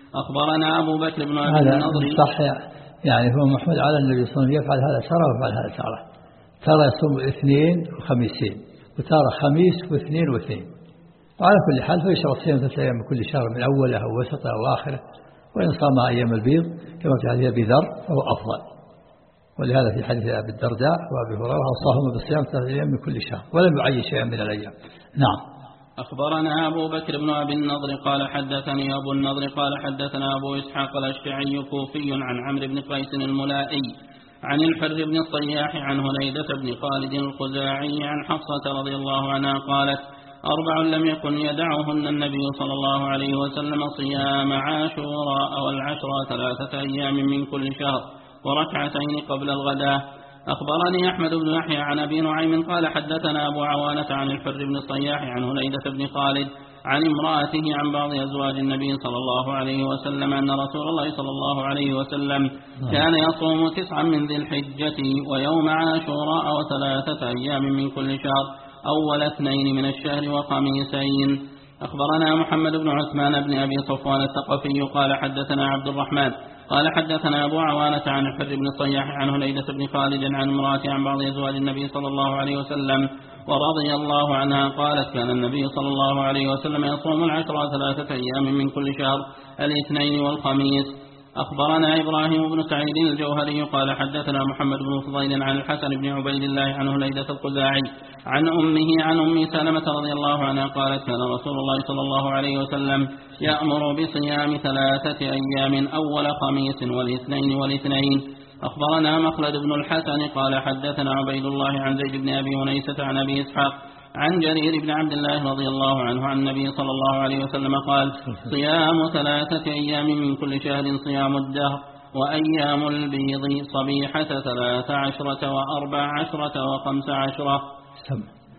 أخبرنا أبو بكر بن أبي النضر صح يعني هو محمود على النبي صلى الله عليه وسلم يفعل هذا ترى ويفعل هذا ترى ترى يصوم اثنين وخميسين وترى خميس واثنين واثنين وعلى كل حال فيشرع صيام ثلاثة أيام من كل شهر من أوله أو وسطه أو آخره وإن صام أيام البيض كما في حديث أبي ذر فهو أفضل. ولهذا في حديث أبي الدرداء وأبي هريرة أوصاهم بالصيام ثلاثة أيام من كل شهر ولم يعين شيئا من الأيام. نعم. أخبرنا أبو بكر بن أبي النضر قال حدثني أبو النضر قال حدثنا أبو إسحاق الأشجعي كوفي عن عمرو بن قيس الملائي عن الحر بن الصياح عن هنيدة بن خالد الخزاعي عن حفصة رضي الله عنها قالت أربع لم يكن يدعهن النبي صلى الله عليه وسلم صيام عاشوراء والعشر ثلاثة أيام من كل شهر وركعتين قبل الغداء. أخبرني أحمد بن يحيى عن أبي نعيم قال حدثنا أبو عوانة عن الحر بن الصياح عن هنيدة بن خالد عن امرأته عن بعض أزواج النبي صلى الله عليه وسلم أن رسول الله صلى الله عليه وسلم كان يصوم تسعا من ذي الحجة ويوم عاشوراء وثلاثة أيام من كل شهر أول اثنين من الشهر وخميسين. أخبرنا محمد بن عثمان بن أبي صفوان الثقفي قال حدثنا عبد الرحمن قال حدثنا أبو عوانة عن الحر بن الصياح عن هنيدة بن خالد عن امرأته عن بعض أزواج النبي صلى الله عليه وسلم ورضي الله عنها قالت كان النبي صلى الله عليه وسلم يصوم العشر ثلاثة أيام من كل شهر الاثنين والخميس. أخبرنا إبراهيم بن سعيد الجوهري قال حدثنا محمد بن فضيل عن الحسن بن عبيد الله عن هنيدة الخزاعي عن أمه عن أم سلمة رضي الله عنها قالت كان رسول الله صلى الله عليه وسلم يأمر بصيام ثلاثة أيام أول خميس والاثنين والاثنين. أخبرنا مخلد بن الحسن قال حدثنا عبيد الله عن زيد بن أبي ونيسة عن أبي إسحاق عن جرير بن عبد الله رضي الله عنه عن النبي صلى الله عليه وسلم قال صيام ثلاثة أيام من كل شهر صيام الدهر وأيام البيض صبيحة ثلاث عشرة وأربع عشرة وخمس عشرة.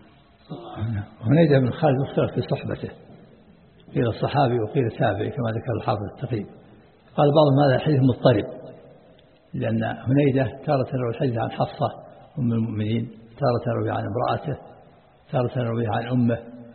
هنيدة بن خالد مختلف في صحبته، قيل الصحابي وقيل التابعي كما ذكر الحافظ التقريب. قال بعضهم هذا الحديث مضطرب، لأن هنيدة تارة يروي الحديث عن حفصة أم المؤمنين، تارة يروي عن امرأته، تارة يروي عن أمه،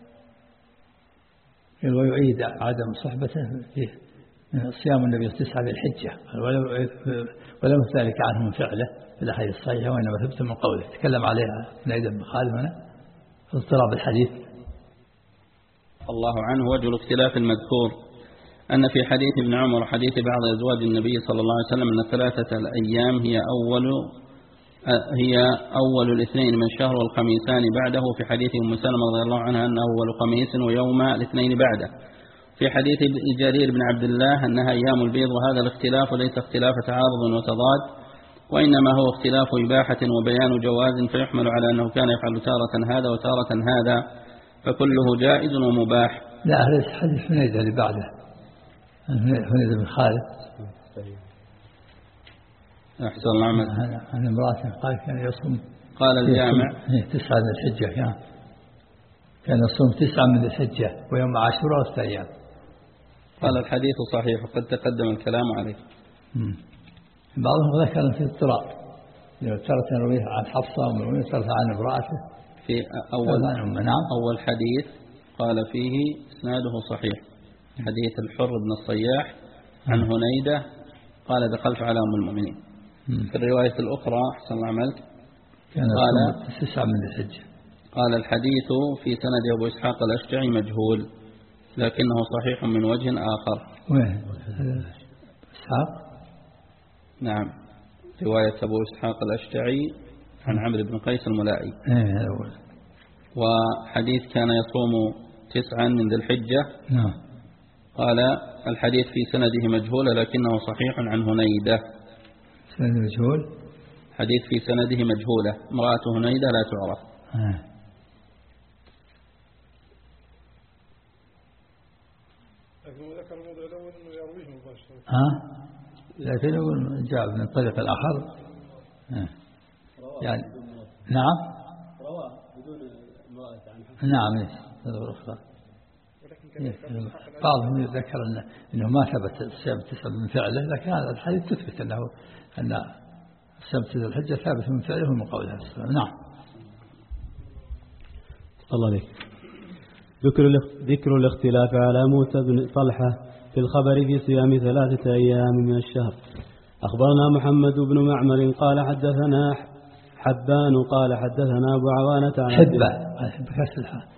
ويعيد عدم صحبته فيه من صيام النبي تسعة ذي الحجة، ولم ذلك عنه من فعله في الأحاديث الصحيحة، وإنما ثبت من قوله. تكلم عليها هنيدة بن خالد هنا في اضطراب الحديث. الله عنه وجه الاختلاف المذكور أن في حديث ابن عمر وحديث بعض أزواج النبي صلى الله عليه وسلم أن ثلاثة الأيام هي أول هي أول الاثنين من الشهر والخميسان بعده، في حديث أم سلمة رضي الله عنها أن أول خميس ويوم الاثنين بعده، في حديث جرير بن عبد الله أنها أيام البيض. وهذا الاختلاف ليس اختلاف تعارض وتضاد، وإنما هو اختلاف إباحة وبيان جواز، فيحمل على أنه كان يفعل تارة هذا وتارة هذا، فكله جائز ومباح. لا، هذا حديث هنيدة اللي بعده، هنيدة بن خالد أحسن الله عمل عن امرأة قال كان يصوم، قال الجامع تسعة من الحجة، كان كان يصوم تسعة من الحجة ويوم عاشوراء وست أيام. قال الحديث صحيح وقد تقدم الكلام عليه. بعضهم ذكر في اضطراب، ترى ترويه عن حفصة وترى عن امرأته في أول نعم. أول حديث قال فيه إسناده صحيح، حديث الحر بن الصياح عن هنيدة قال دخلت على أم المؤمنين. في الرواية الأخرى أحسن الله عملت قال تسعة من الحجة. قال الحديث في سند أبو إسحاق الأشجعي مجهول، لكنه صحيح من وجه آخر. وين إسحاق؟ نعم، رواية أبو إسحاق الأشجعي عن عمرو بن قيس الملائي. وحديث كان يصوم تسعا من ذي الحجة. نعم. قال الحديث في سنده مجهول لكنه صحيح عن هنيدة. سند مجهول، حديث في سنده مجهولة، امرأة هنيدة لا تعرف. آه. ذكر الموضوع الأول أنه يرويه مباشرة. ها؟ لكن جاء من الطريق الآخر. آه. يعني نعم. رواه بدون امرأة عن حفصة. نعم، هذا الأخرى. بعضهم ذكر أنه, إنه ما ثبت الصيام تسعة من فعله، لكن هذا الحديث تثبت أنه أن الصيام تسعة الحجة ثابت من فعله ومن قوله عليه السلام. نعم. الله عليك. ذكر ذكر الاختلاف على موسى بن طلحة في الخبر في صيام ثلاثة أيام من الشهر. أخبرنا محمد بن معمر قال حدثنا حبان قال حدثنا أبو عوانة عن حبان حب كسر الحاء.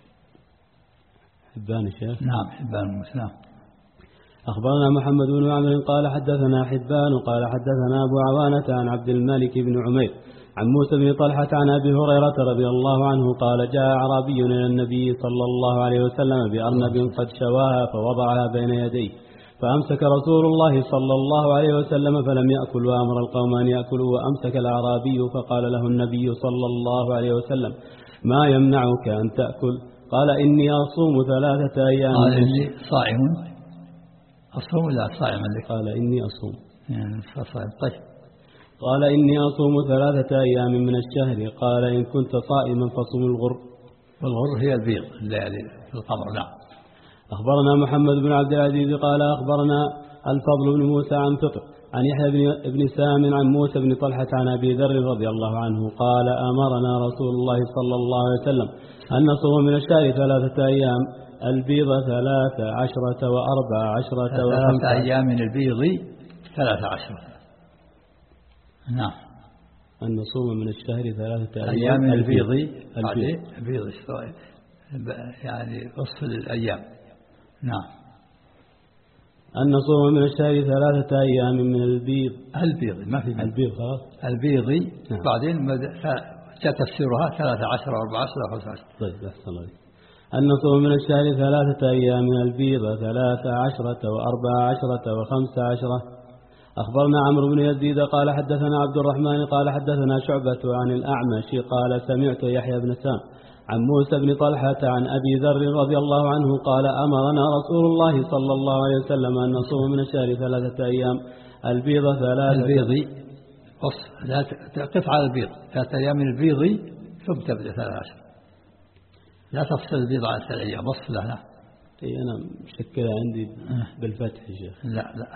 حبان الشيخ. نعم حبان مسلم. أخبرنا محمد بن معمر قال حدثنا حبان قال حدثنا أبو عوانة عن عبد الملك بن عمير عن موسى بن طلحة عن أبي هريرة رضي الله عنه قال جاء أعرابي إلى النبي صلى الله عليه وسلم بأرنب قد شواها فوضعها بين يديه، فأمسك رسول الله صلى الله عليه وسلم فلم يأكل، وأمر القوم أن يأكلوا، وأمسك الأعرابي فقال له النبي صلى الله عليه وسلم ما يمنعك أن تأكل؟ قال إني أصوم ثلاثة أيام. قال إني صائم. أصوم لا صائم لك؟ قال إني أصوم يعني صائم. طيب. قال إني أصوم ثلاثة أيام من الشهر. قال إن كنت صائما فصوم الغر. والغر هي البيض الليالي في القمر. نعم. أخبرنا محمد بن عبد العزيز قال أخبرنا الفضل بن موسى عن فقه عن يحيى بن, بن سام عن موسى بن طلحة عن أبي ذر رضي الله عنه قال أمرنا رسول الله صلى الله عليه وسلم أن نصوم من الشهر ثلاثة أيام البيض ثلاثة عشرة وأربع عشرة ثلاثة أيام من البيض ثلاثة عشرة. نعم. أن نصوم من الشهر ثلاثة أيام من البيض. البيض البيض يعني وصف الأيام. نعم. أن نصوم من الشهر ثلاثة أيام من البيض. البيض ما في البيض خلاص. البيض. نعم. بعدين جاء تفسيرها ثلاثة عشر وأربعة عشر وخمسة عشر. طيب أحسن الله. أن نصوم من الشهر ثلاثة أيام من البيض ثلاثة عشرة وأربعة عشرة وخمسة عشرة. أخبرنا عمرو بن يزيد قال حدثنا عبد الرحمن قال حدثنا شعبة عن الأعمش قال سمعت يحيى بن سام عن موسى بن طلحة عن أبي ذر رضي الله عنه قال أمرنا رسول الله صلى الله عليه وسلم أن نصوم من الشهر ثلاثة أيام البيض ثلاثة. البيض وصف لا تقف على البيض ثلاثة أيام من البيض ثم تبدأ ثلاثة عشر. لا تفصل البيض عن ثلاث أيام وصل لا. أي أنا مشكلة عندي بالفتح يا شيخ. لا لا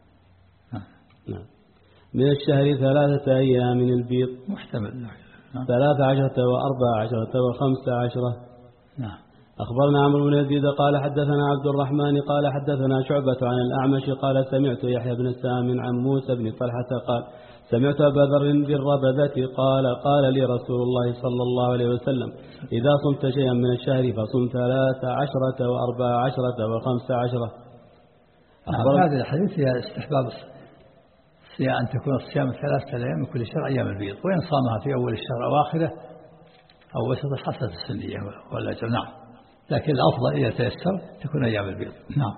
نعم. من الشهر ثلاثة أيام من البيض محتمل. نعم. ثلاثة عشرة وأربعة عشرة وخمسة عشرة. نعم. أخبرنا عمرو بن يزيد قال حدثنا عبد الرحمن قال حدثنا شعبة عن الأعمش قال سمعت يحيى بن سام عن موسى بن طلحة قال سمعت أبا ذر بالربذة قال قال لي رسول الله صلى الله عليه وسلم إذا صمت شيئا من الشهر فصم ثلاثة عشرة وأربعة عشرة وخمسة عشرة. نعم. هذا الحديث فيها استحباب الصيام أن تكون الصيام ثلاثة أيام من كل شهر أيام البيض، وإن صامها في أول الشهر أو آخره أو وسط حصلت السنية والأجر. نعم. لكن الأفضل إذا تيسر تكون أيام البيض. نعم.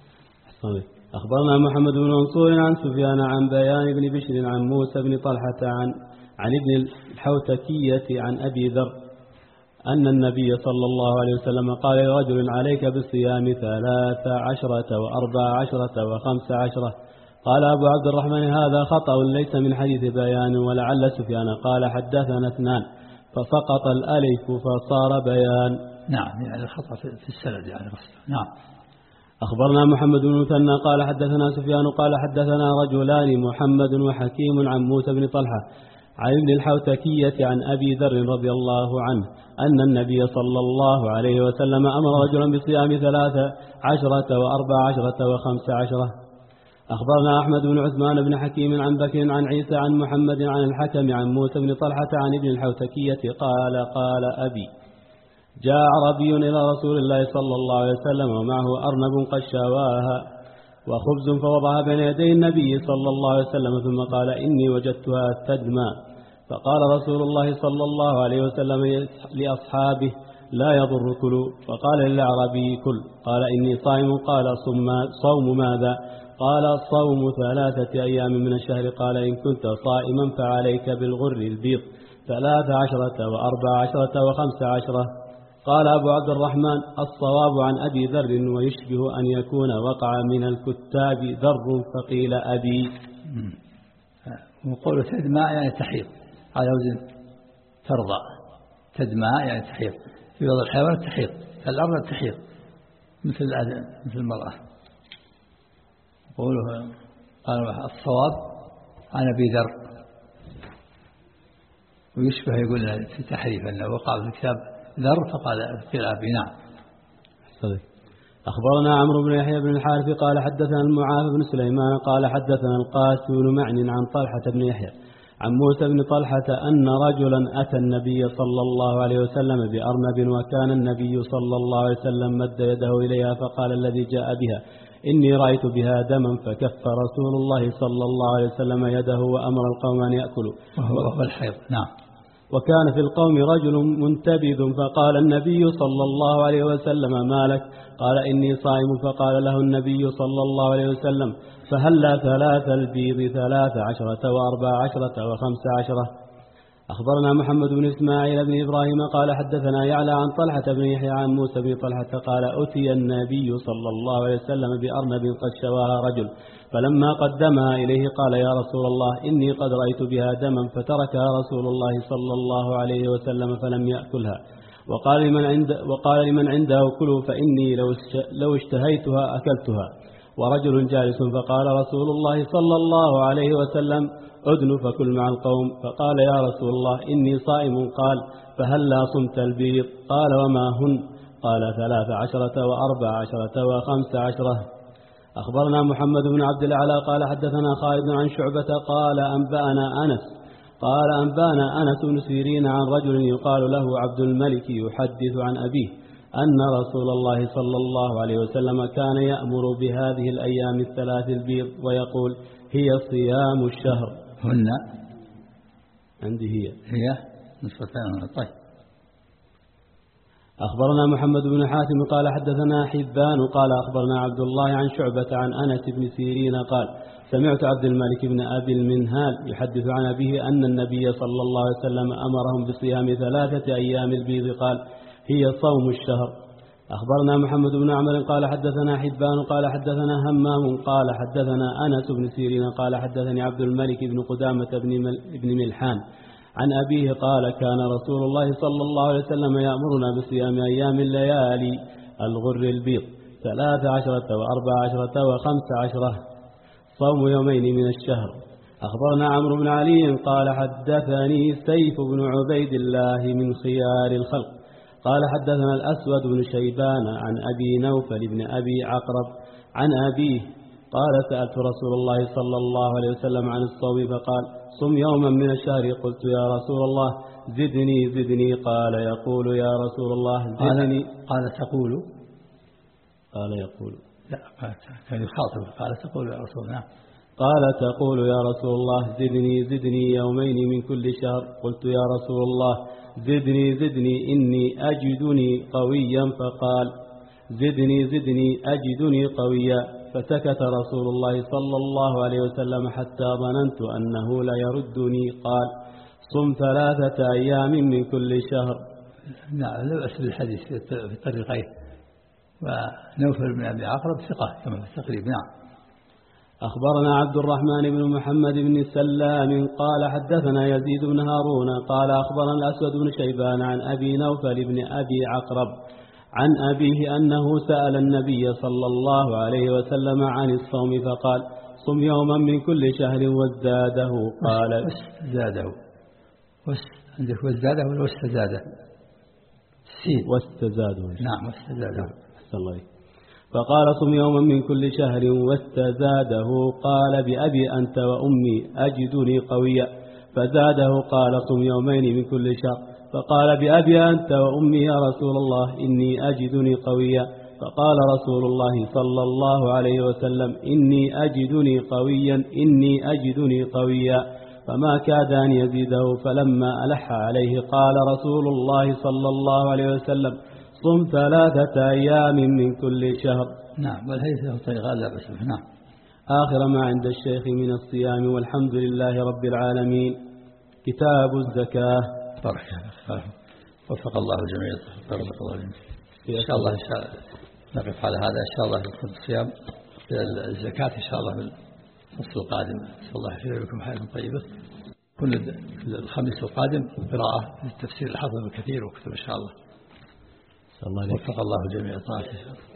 أخبرنا محمد بن منصور عن سفيان عن بيان بن بشر عن موسى بن طلحة عن عن ابن الحوتكية عن أبي ذر أن النبي صلى الله عليه وسلم قال لرجل عليك بالصيام ثلاث عشرة وأربع عشرة وخمس عشرة. قال أبو عبد الرحمن هذا خطأ ليس من حديث بيان، ولعل سفيان قال حدثنا اثنان فسقط الألف فصار بيان. نعم. يعني الخطأ في السند يعني غصب. نعم. أخبرنا محمد بن مثنى قال حدثنا سفيان قال حدثنا رجلان محمد وحكيم عن موسى بن طلحة عن ابن الحوتكية عن أبي ذر رضي الله عنه أن النبي صلى الله عليه وسلم أمر رجلا بصيام ثلاث عشرة وأربع عشرة وخمس عشرة. أخبرنا أحمد بن عثمان بن حكيم عن بكر عن عيسى عن محمد عن الحكم عن موسى بن طلحة عن ابن الحوتكية قال قال أبي جاء عربي إلى رسول الله صلى الله عليه وسلم ومعه أرنب قد شواها وخبز فوضعها بين يدي النبي صلى الله عليه وسلم ثم قال إني وجدتها تدمى. فقال رسول الله صلى الله عليه وسلم لأصحابه لا يضر كلوا. فقال للأعرابي كل. قال إني صائم. قال صوم ماذا؟ قال صوم ثلاثة أيام من الشهر. قال إن كنت صائما فعليك بالغر البيض ثلاث عشرة وأربع عشرة وخمس عشرة. قال أبو عبد الرحمن الصواب عن أبي ذر ويشبه أن يكون وقع من الكتاب ذر فقيل أبي. وقوله تدمى يعني تحيض على وزن ترضى. تدمى يعني تحيض في بعض الحيوانات تحيض الأرض تحيض مثل مثل المرأة. قوله قال الصواب عن أبي ذر ويشبه يقول في تحريف أنه وقع في الكتاب ذر فقال قيل أبي. نعم. أخبرنا عمرو بن يحيى بن الحارث قال حدثنا المعافى بن سليمان قال حدثنا القاسم بن معن عن طلحة بن يحيى عن موسى بن طلحة أن رجلا أتى النبي صلى الله عليه وسلم بأرنب وكان النبي صلى الله عليه وسلم مد يده إليها فقال الذي جاء بها إني رأيت بها دما فكف رسول الله صلى الله عليه وسلم يده وأمر القوم أن يأكلوا وهو الحيض. نعم. وكان في القوم رجل منتبذ فقال النبي صلى الله عليه وسلم ما لك؟ قال إني صائم. فقال له النبي صلى الله عليه وسلم فهلا ثلاث البيض ثلاث عشرة وأربع عشرة وخمس عشرة. أخبرنا محمد بن إسماعيل بن إبراهيم قال حدثنا يعلى عن طلحة بن يحيى عن موسى بن طلحة قال أتي النبي صلى الله عليه وسلم بأرنب قد شواها رجل فلما قدمها إليه قال يا رسول الله إني قد رأيت بها دما فتركها رسول الله صلى الله عليه وسلم فلم يأكلها وقال لمن, عند وقال لمن عنده كلوا فإني لو لو اشتهيتها أكلتها. ورجل جالس فقال رسول الله صلى الله عليه وسلم أدن فكل مع القوم. فقال يا رسول الله إني صائم. قال فهلا صمت البيض؟ قال وما هن؟ قال ثلاث عشرة وأربع عشرة وخمس عشرة. أخبرنا محمد بن عبد الأعلى قال حدثنا خالد عن شعبة قال أنبأنا أنس قال أنبأنا أنس بن سيرين عن رجل يقال له عبد الملك يحدث عن أبيه أن رسول الله صلى الله عليه وسلم كان يأمر بهذه الأيام الثلاث البيض ويقول هي صيام الشهر. هن عندي هي هي نصفتان. طيب. أخبرنا محمد بن حاتم قال حدثنا حبان قال أخبرنا عبد الله عن شعبة عن أنس بن سيرين قال سمعت عبد الملك بن أبي المنهال يحدث عن أبيه أن النبي صلى الله عليه وسلم أمرهم بصيام ثلاثة أيام البيض قال هي صوم الشهر. أخبرنا محمد بن عمر قال حدثنا حبان قال حدثنا همام قال حدثنا أنس بن سيرين قال حدثني عبد الملك بن قدامة بن ملحان عن أبيه قال كان رسول الله صلى الله عليه وسلم يأمرنا بصيام أيام الليالي الغر البيض ثلاث عشرة وأربع عشرة وخمس عشرة صوم يومين من الشهر. أخبرنا عمرو بن علي قال حدثني سيف بن عبيد الله من خيار الخلق قال حدثنا الأسود بن شيبان عن أبي نوفل بن أبي عقرب عن أبيه قال سألت رسول الله صلى الله عليه وسلم عن الصوم فقال صم يوما من الشهر. قلت يا رسول الله زدني زدني قال يقول يا رسول الله زدني قال تقول قال يقول لا كان يخاطب قال تقول يا رسول الله قال تقول يا رسول الله زدني زدني يومين من كل شهر. قلت يا رسول الله زدني زدني إني أجدني قويا فقال زدني زدني أجدني قويا. فسكت رسول الله صلى الله عليه وسلم حتى ظننت أنه لا يردني. قال صم ثلاثة أيام من كل شهر. نعم لا بأس بالحديث في الطريقين. ونوفل بن أبي عقرب ثقة كما في التقريب. نعم. أخبرنا عبد الرحمن بن محمد بن سلام قال حدثنا يزيد بن هارون قال أخبرنا الأسود بن شيبان عن أبي نوفل بن أبي عقرب عن أبيه أنه سأل النبي صلى الله عليه وسلم عن الصوم فقال صم يوما من كل شهر وازداده. قال وازداده عندك وازداده ولا واستزاده؟ واستزاده. نعم واستزاده. أحسن الله. فقال صم يوما من كل شهر واستزاده. قال بأبي أنت وأمي أجدني قويا. فزاده قال صم يومين من كل شهر. فقال بأبي أنت وأمي يا رسول الله إني أجدني قويا. فقال رسول الله صلى الله عليه وسلم إني أجدني قويا إني أجدني قويا. فما كاد أن يزيده فلما ألح عليه قال رسول الله صلى الله عليه وسلم صم ثلاثة أيام من كل شهر. نعم والحديث له طريقة لا بأس به. نعم. آخر ما عند الشيخ من الصيام والحمد لله رب العالمين. كتاب الزكاة. بارك الله وفق الله الجميع. بارك الله إن شاء الله نقف على هذا إن شاء الله في الصيام الزكاة إن شاء الله في الفصل القادم. نسأل الله يحفظ لكم حياة طيبة. كل الخميس القادم قراءة للتفسير الحافظ الكثير وكتب إن شاء الله. وفق الله الجميع طاعته.